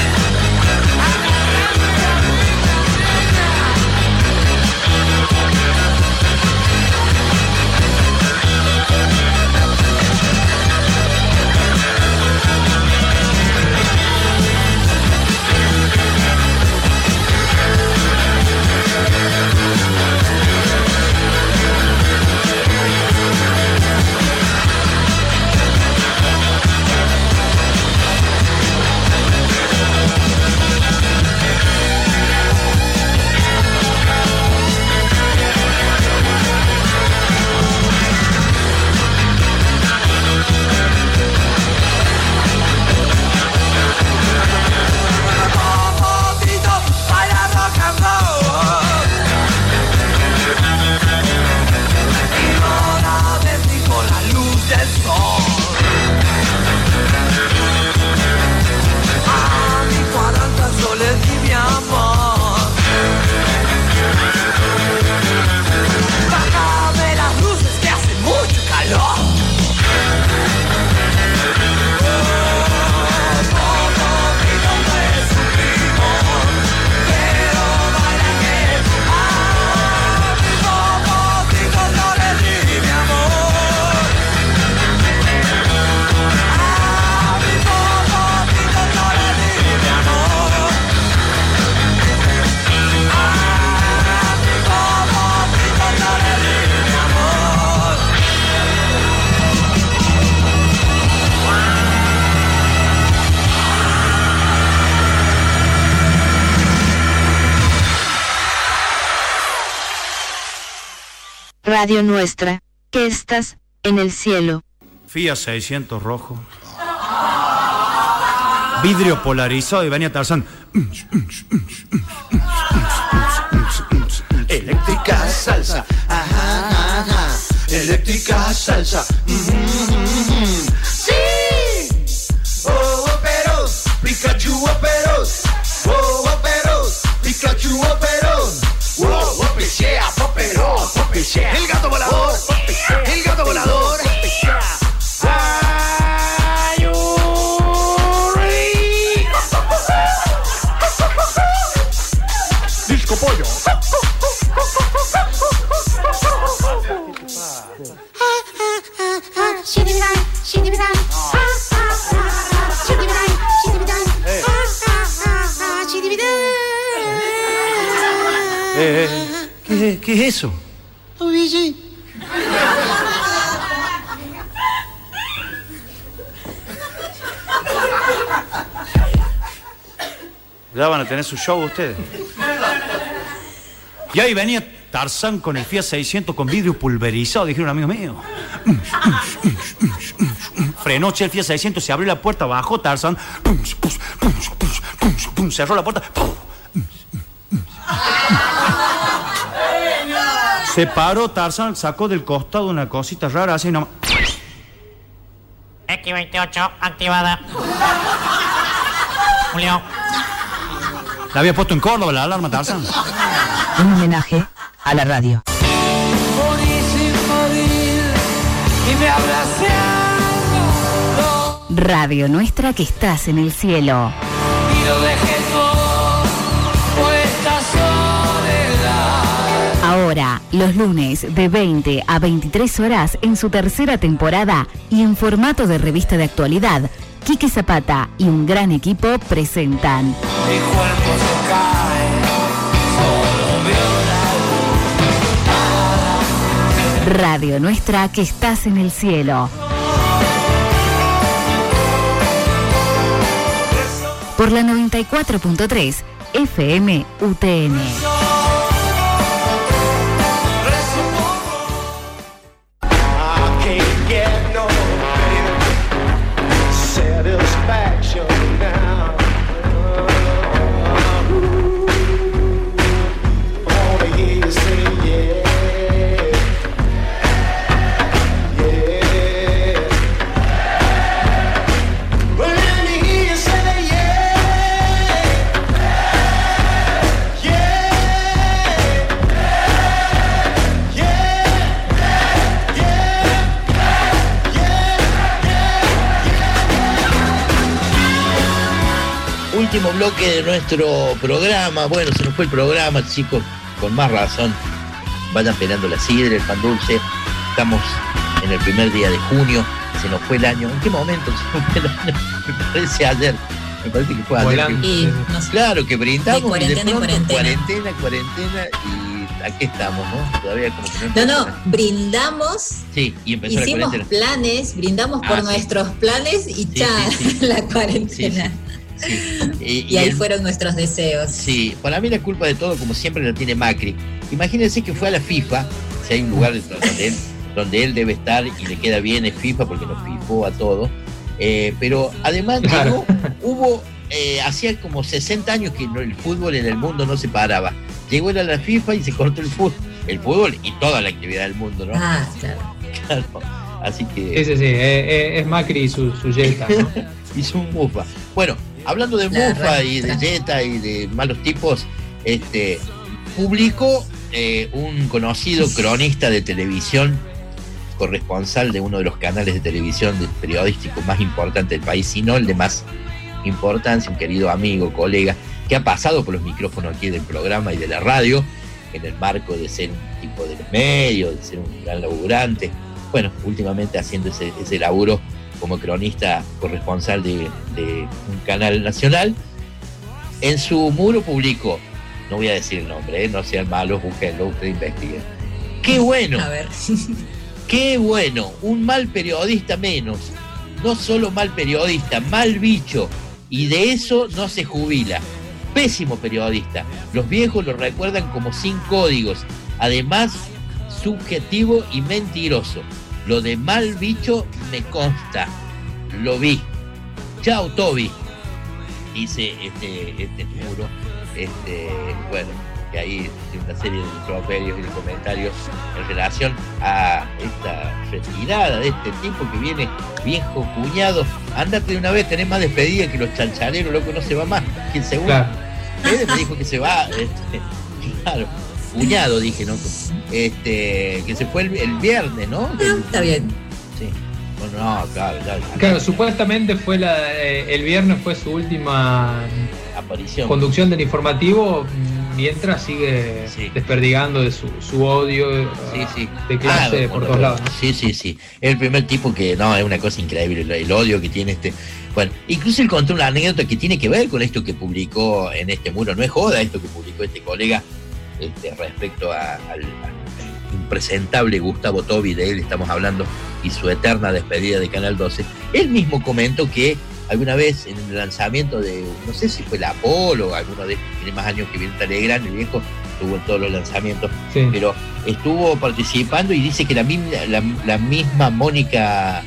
Popotito baila rock and roll. Y no la ves ni con la luz del sol. A mi cuarenta yo le di mi amor. Bájame las luces que hace mucho calor. Popotito no es un primor, pero baila que a mi Popotito no le di mi amor. A mi Popotito no le di mi amor. A mi Popotito no le di mi amor. Radio Nuestra, que estás en el cielo. Fiat seiscientos rojo. Vidrio polarizado y venía Tarzán. Eléctrica salsa, ajá, ajá. Eléctrica salsa. Mm-hmm. Sí. Oh, operos, Pikachu operos. Oh, operos, Pikachu operos. Oh, popechea, popero, popechea. El gato volador, popechea. El gato volador, popechea. Are you ready? Disco pollo. Eh, eh, ¿qué, ¿Qué es eso? Ya van a tener su show ustedes. Y ahí venía Tarzán con el Fiat seiscientos con vidrio pulverizado, dijeron un amigo mío. Frenó el Fiat seiscientos, se abrió la puerta, bajó Tarzán, cerró la puerta. Se paró Tarzán, sacó del costado una cosita rara, así nomás. X veintiocho activada. Julio. La había puesto en Córdoba la alarma, Tarzán. Un homenaje a la radio. Morí sin morir y me abracé. Radio Nuestra, que estás en el cielo. Y lo dejé Los lunes de veinte a veintitrés horas en su tercera temporada y en formato de revista de actualidad, Quique Zapata y un gran equipo presentan Mi cuerpo se cae, solo veo la Radio Nuestra que estás en el cielo. Por la noventa y cuatro punto tres F M U T N. Último bloque de nuestro programa. Bueno, se nos fue el programa, chicos, con más razón. Vayan pelando la sidra, el pan dulce. Estamos en el primer día de junio. Se nos fue el año. ¿En qué momento se nos fue el año? Me parece ayer. Me parece que fue ayer. Que, y, no sé, claro, que brindamos de cuarentena, y de pronto cuarentena. cuarentena, cuarentena y aquí estamos, ¿no? Todavía como que no. No, no, brindamos. Sí, y empezó hicimos la cuarentena. planes, brindamos por Ah, sí. nuestros planes y Sí, ya sí, sí. la cuarentena. Sí. Y, Y ahí el- fueron nuestros deseos. Sí, para mí la culpa de todo, como siempre, la tiene Macri. Imagínense que fue a la FIFA, si hay un lugar donde él, donde él debe estar y le queda bien, es FIFA porque nos fifó a todo. Eh, pero además Claro. llegó, hubo, eh, hacía como sesenta años que no- el fútbol en el mundo no se paraba. Llegó él a la FIFA y se cortó el fútbol, el fútbol y toda la actividad del mundo, ¿no? Ah, claro. Claro. Así que... Sí, sí, sí, eh, eh, es Macri y su, su Jetta, ¿no? y su mufa. Bueno, hablando de La mufa y de rastra. Jetta y de malos tipos, este publicó eh, un conocido cronista de televisión, corresponsal de uno de los canales de televisión de- periodístico más importantes del país, si no el de más importancia, un querido amigo, colega, que ha pasado por los micrófonos aquí del programa y de la radio, en el marco de ser un tipo de los medios, de ser un gran laburante. Bueno, últimamente haciendo ese, ese laburo como cronista corresponsal de, de un canal nacional. En su muro publicó, no voy a decir el nombre, ¿eh? No sean malos, búsquenlo, ustedes investiguen. ¡Qué bueno! A ver. ¡Qué bueno! Un mal periodista menos. No solo mal periodista, mal bicho. Y de eso no se jubila. Pésimo periodista. Los viejos lo recuerdan como sin códigos. Además, subjetivo y mentiroso. Lo de mal bicho me consta. Lo vi. Chao, Toby. Dice este, este muro. Este, bueno, que ahí tiene una serie de improperios y de comentarios en relación a esta retirada de este tipo que viene, viejo cuñado. Ándate de una vez, tenés más despedida que los chanchareros, loco, no se va más. ¿Quién seguro? Claro. Fede me dijo que se va, este, claro, cuñado dije, ¿no? Este, que se fue el, el viernes, ¿no? El- Está bien. Sí. Bueno, no, claro, ya, ya. Claro, supuestamente fue la, eh, el viernes fue su última aparición. conducción del informativo, mientras sigue desperdigando de su, su odio Sí, sí. de clase Ah, por bueno, todos lados. ¿no? Sí, sí, sí. Es el primer tipo que, no, es una cosa increíble, el, el odio que tiene este. Bueno, incluso él contó una anécdota que tiene que ver con esto que publicó en este muro. No es joda esto que publicó este colega este, respecto a- al, al impresentable Gustavo Tobi, de él estamos hablando, y su eterna despedida de Canal doce. Él mismo comentó que alguna vez en el lanzamiento de, no sé si fue el Apolo, alguno de estos, tiene más años que viene Telegram, el viejo estuvo en todos los lanzamientos, Sí. pero estuvo participando y dice que la, misma- la, la misma Mónica,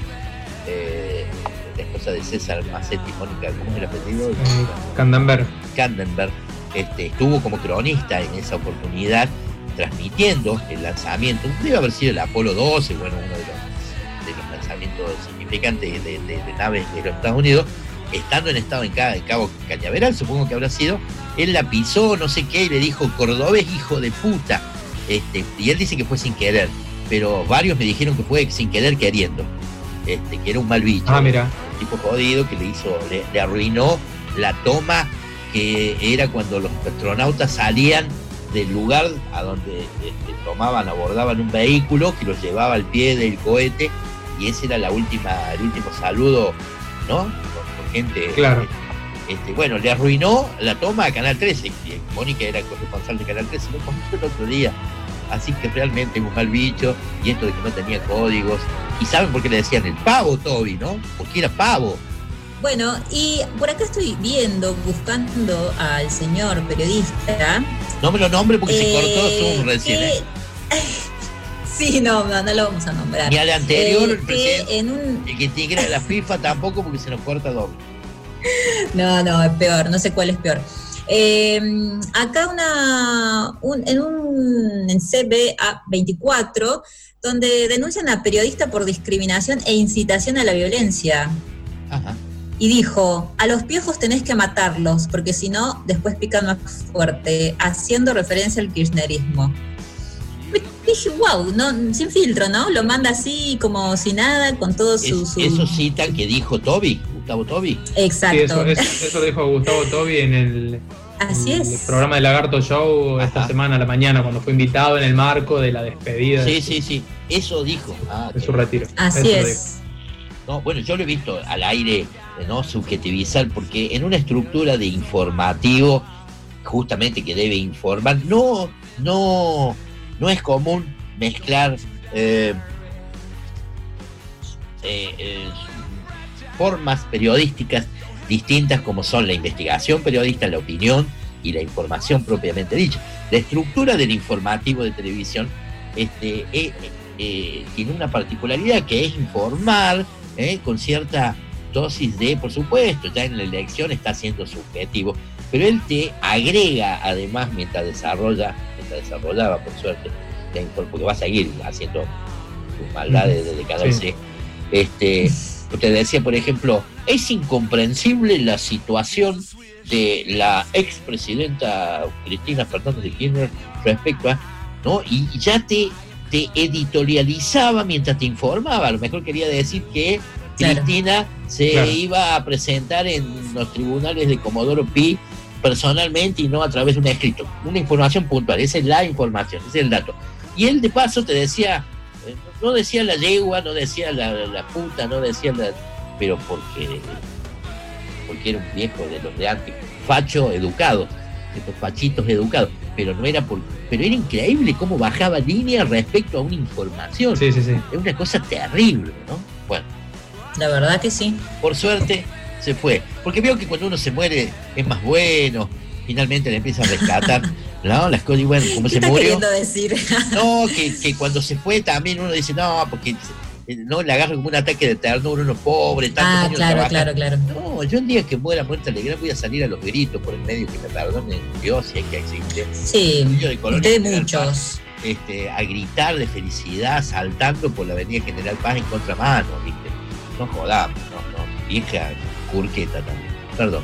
eh, la esposa de César Macetti, Mónica, ¿cómo es el apellido? Candenberg. Candenberg, este, estuvo como cronista en esa oportunidad, transmitiendo el lanzamiento, debe haber sido el Apolo doce, bueno, uno de los, de los lanzamientos significantes de, de- de naves de los Estados Unidos, estando en estado en, Ca- en Cabo Cañaveral, supongo que habrá sido, él la pisó, no sé qué, y le dijo, cordobés, hijo de puta, este, y él dice que fue sin querer, pero varios me dijeron que fue sin querer queriendo, este, que era un mal bicho, Ah, mira. un tipo jodido que le hizo, le, le arruinó la toma que era cuando los astronautas salían del lugar a donde este, tomaban, abordaban un vehículo que los llevaba al pie del cohete, y ese era la última, el último saludo, ¿no? Con, con gente. Claro. Este, bueno, le arruinó la toma a Canal trece. Mónica era corresponsal de Canal trece, lo contó el otro día. Así que realmente un mal bicho, y esto de que no tenía códigos. Y saben por qué le decían el pavo, Toby, ¿no? Porque era pavo. Bueno, y por acá estoy viendo, buscando al señor periodista. No me lo nombre porque eh, se cortó Zoom recién, que... ¿eh? Sí, no, no, no lo vamos a nombrar. Ni al anterior, eh, el presidente, en un... el que integra la FIFA tampoco, porque se nos corta doble. No, no, es peor, no sé cuál es peor. Eh, acá una un, en un en C B A veinticuatro, donde denuncian a periodista por discriminación e incitación a la violencia. Ajá. Y dijo, a los piojos tenés que matarlos, porque si no, después pican más fuerte, haciendo referencia al kirchnerismo. Dije, wow, no, sin filtro, ¿no? Lo manda así, como si nada, con todo su... Es, su... Eso citan que dijo Toby, Gustavo Toby. Exacto. Sí, eso, eso, eso dijo Gustavo Toby en el, Así el es. programa de Lagarto Show esta Ajá. semana a la mañana, cuando fue invitado en el marco de la despedida. Sí, de sí, sí, eso dijo. Ah, de su retiro. Así eso es. No, bueno, yo lo he visto al aire, ¿no? Subjetivizar, porque en una estructura de informativo, justamente que debe informar, no, no, no es común mezclar eh, eh, eh, formas periodísticas distintas, como son la investigación periodista, la opinión y la información propiamente dicha. La estructura del informativo de televisión este, eh, eh, tiene una particularidad, que es informar eh, con cierta dosis de, por supuesto, ya en la elección está siendo subjetivo, pero él te agrega además, mientras desarrolla, mientras desarrollaba, por suerte, porque va a seguir haciendo sus maldades desde Canal C. Este, te decía, por ejemplo, es incomprensible la situación de la expresidenta Cristina Fernández de Kirchner respecto a, ¿no? Y ya te, te editorializaba mientras te informaba. A lo mejor quería decir que claro. Cristina se claro. iba a presentar en los tribunales de Comodoro Pi personalmente y no a través de un escrito. Una información puntual, esa es la información, ese es el dato. Y él de paso te decía, no decía la yegua, no decía la, la puta, no decía la... pero porque, porque era un viejo de los de antes, facho educado, estos fachitos educados, pero no era por... pero era increíble cómo bajaba línea respecto a una información. Sí, sí, sí. Es una cosa terrible, ¿no? Bueno. La verdad que sí. Por suerte se fue, porque veo que cuando uno se muere es más bueno, finalmente le empieza a rescatar, ¿no? Las cosas, y bueno, como se murió. ¿Qué estás queriendo decir? No, que, que cuando se fue también uno dice, no, porque no le agarra como un ataque de ternura, uno pobre, tantos ah, años claro, trabajando. claro, claro. No, yo un día que muera muerta alegre voy a salir a los gritos por el medio, que me perdone Dios si hay que existe. Sí, de muchos. Paz, este, a gritar de felicidad saltando por la avenida General Paz en contramano, ¿viste? No jodamos, no, no, vieja curqueta también. Perdón,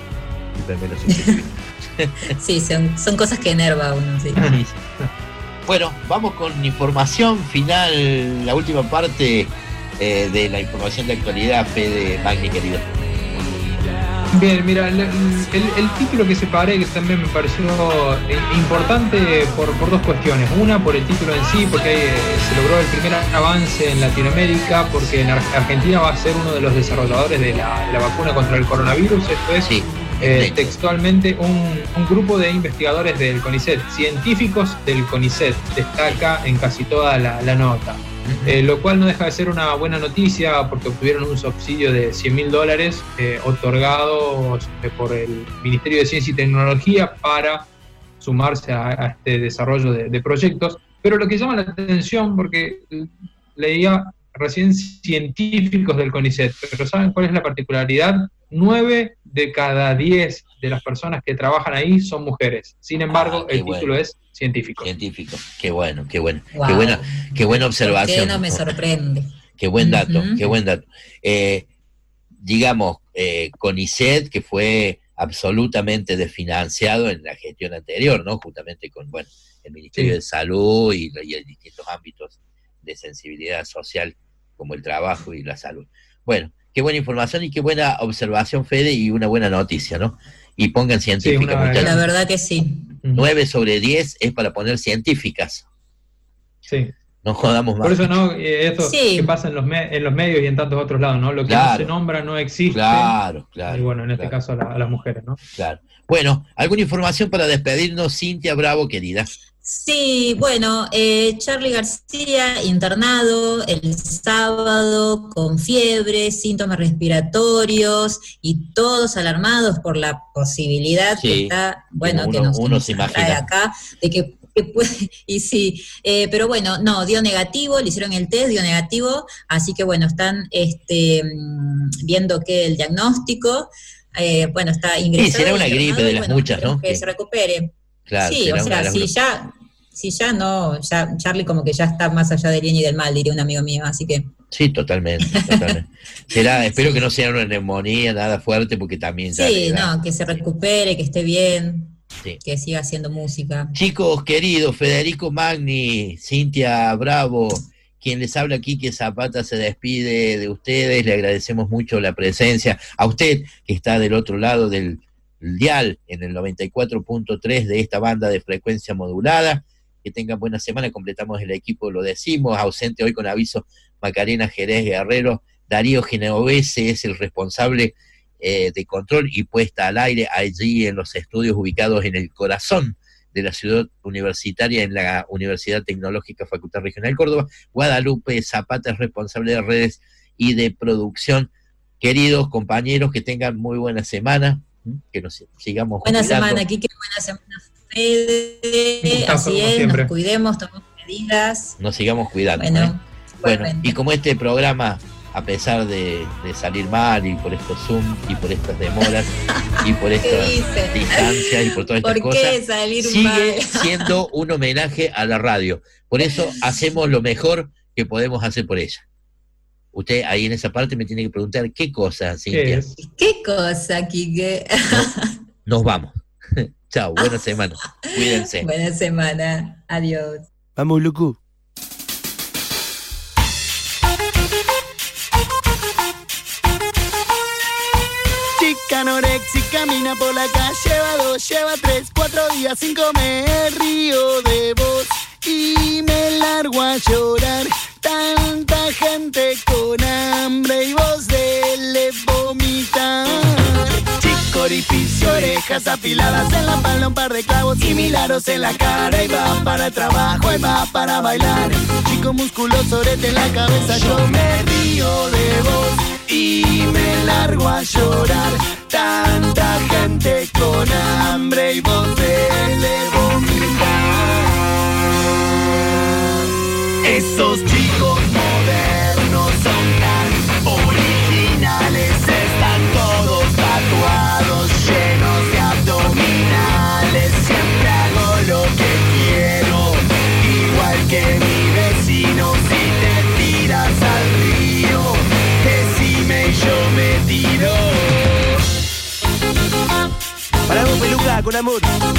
sí, son, son cosas que enerva a uno, sí. Sí, sí. Bueno, vamos con información final, la última parte eh, de la información de actualidad, Fede Magni, querido. Bien, mira, el, el, el título que separé, que también me pareció importante por, por dos cuestiones. Una, por el título en sí, porque eh, se logró el primer avance en Latinoamérica, porque en Argentina va a ser uno de los desarrolladores de la, de la vacuna contra el coronavirus. Esto es sí, eh, textualmente un, un grupo de investigadores del CONICET, científicos del CONICET, destaca en casi toda la, la nota. Eh, lo cual no deja de ser una buena noticia, porque obtuvieron un subsidio de cien mil dólares eh, otorgados eh, por el Ministerio de Ciencia y Tecnología para sumarse a, a este desarrollo de, de proyectos. Pero lo que llama la atención, porque leía recién científicos del CONICET, pero ¿saben cuál es la particularidad? Nueve de cada diez de las personas que trabajan ahí son mujeres. Sin embargo, ah, el bueno. título es científico. Científico, qué bueno, qué bueno, wow. qué buena, qué buena observación. ¿Por qué no me sorprende? Qué buen dato, uh-huh. qué buen dato. Eh, digamos, eh, CONICET, que fue absolutamente desfinanciado en la gestión anterior, ¿no? Justamente con, bueno, el Ministerio sí. de Salud y, y en distintos ámbitos de sensibilidad social, como el trabajo y la salud. Bueno, qué buena información y qué buena observación, Fede, y una buena noticia, ¿no? Y pongan científicos. Sí, la verdad que sí. nueve sobre diez es para poner científicas. Sí. No jodamos más. Por eso, ¿no? Eh, esto Sí. que pasa en los, me- en los medios y en tantos otros lados, ¿no? Lo que Claro. no se nombra no existe. Claro, claro. Y bueno, en este claro. caso a, la- a las mujeres, ¿no? Claro. Bueno, ¿alguna información para despedirnos, Cintia Bravo, querida? Sí, bueno, eh, Charly García internado el sábado con fiebre, síntomas respiratorios y todos alarmados por la posibilidad Sí, que está, bueno, uno- que nos, uno nos se trae imagina. acá, de que, que puede, y sí, eh, pero bueno, no, dio negativo, le hicieron el test, dio negativo, así que bueno, están este, mm, viendo que el diagnóstico, eh, bueno, está ingresado. Sí, será una internado, gripe de y las bueno, muchas, esperemos ¿no? Que Que- se recupere. Claro, Sí, será o una de sea, las si gru- ya, si ya no, ya Charly como que ya está más allá del bien y del mal, diría un amigo mío, así que Sí, totalmente, totalmente. Será, espero que no sea una neumonía, nada fuerte, porque también ya sí, le da. no, que se recupere, que esté bien, Sí. que siga haciendo música. Chicos queridos, Federico Magni, Cintia Bravo, quien les habla aquí, que Zapata se despide de ustedes, le agradecemos mucho la presencia. A usted, que está del otro lado del dial, en el noventa y cuatro punto tres de esta banda de frecuencia modulada, que tengan buena semana, completamos el equipo, lo decimos, ausente hoy con aviso Macarena Jerez Guerrero, Darío Genovese es el responsable eh, de control y puesta al aire allí en los estudios ubicados en el corazón de la ciudad universitaria, en la Universidad Tecnológica Facultad Regional Córdoba. Guadalupe Zapata es responsable de redes y de producción. Queridos compañeros, que tengan muy buena semana, que nos sigamos Buena cuidando. semana, Kike, buena semana, Fede, Un gustazo, así como es, siempre. nos cuidemos, tomemos medidas. Nos sigamos cuidando. Bueno, ¿eh? Bueno, y como este programa, a pesar de, de salir mal y por estos Zoom y por estas demoras y por ¿Qué estas dice? distancias y por todas estas ¿Por qué cosas, salir sigue mal? siendo un homenaje a la radio. Por eso hacemos lo mejor que podemos hacer por ella. Usted ahí en esa parte me tiene que preguntar qué cosa, Cintia. ¿Qué cosa, Kike? Nos vamos. Chao, buena semana. Cuídense. Buena semana, adiós. Vamos, loco. Chica anorexica, camina por la calle, lleva dos, lleva tres, cuatro días sin comer, río de vos y me largo a llorar. Tanta gente con hambre y vos de vomitar. Chico orificio, orejas afiladas en la palma, un par de clavos y mil aros en la cara. Y va para el trabajo, y va para bailar. Chico musculoso, orete en la cabeza, yo me río de vos y me largo a llorar. Tanta gente con hambre y vos de vomitar. Esos chicos modernos son tan originales, están todos tatuados, llenos de abdominales. Siempre hago lo que quiero, igual que mi vecino. Si te tiras al río, decime y yo me tiro. Paramos, peluca, con amor.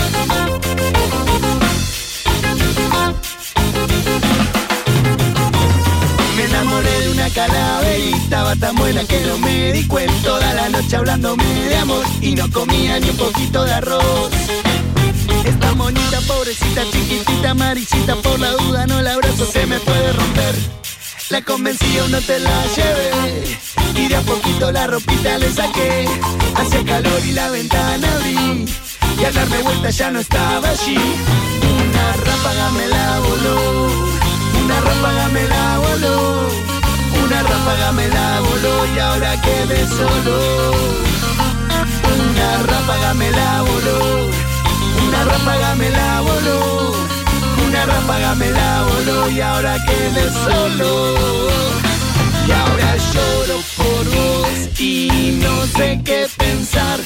Me enamoré de una calaverita, estaba tan buena que no me di cuenta. Toda la noche hablándome de amor y no comía ni un poquito de arroz. Esta monita, pobrecita, chiquitita, amarillita, por la duda no la abrazo, se me puede romper. La convencí, yo no te la llevé y de a poquito la ropita le saqué. Hacía calor y la ventana abrí y al darme vuelta ya no estaba allí. Una ráfaga me la voló, una ráfaga me la voló, una ráfaga me la voló y ahora quedé solo. Una ráfaga me la voló, una ráfaga me la voló, una ráfaga me la voló y ahora quedé solo. Y ahora lloro por vos y no sé qué pensar.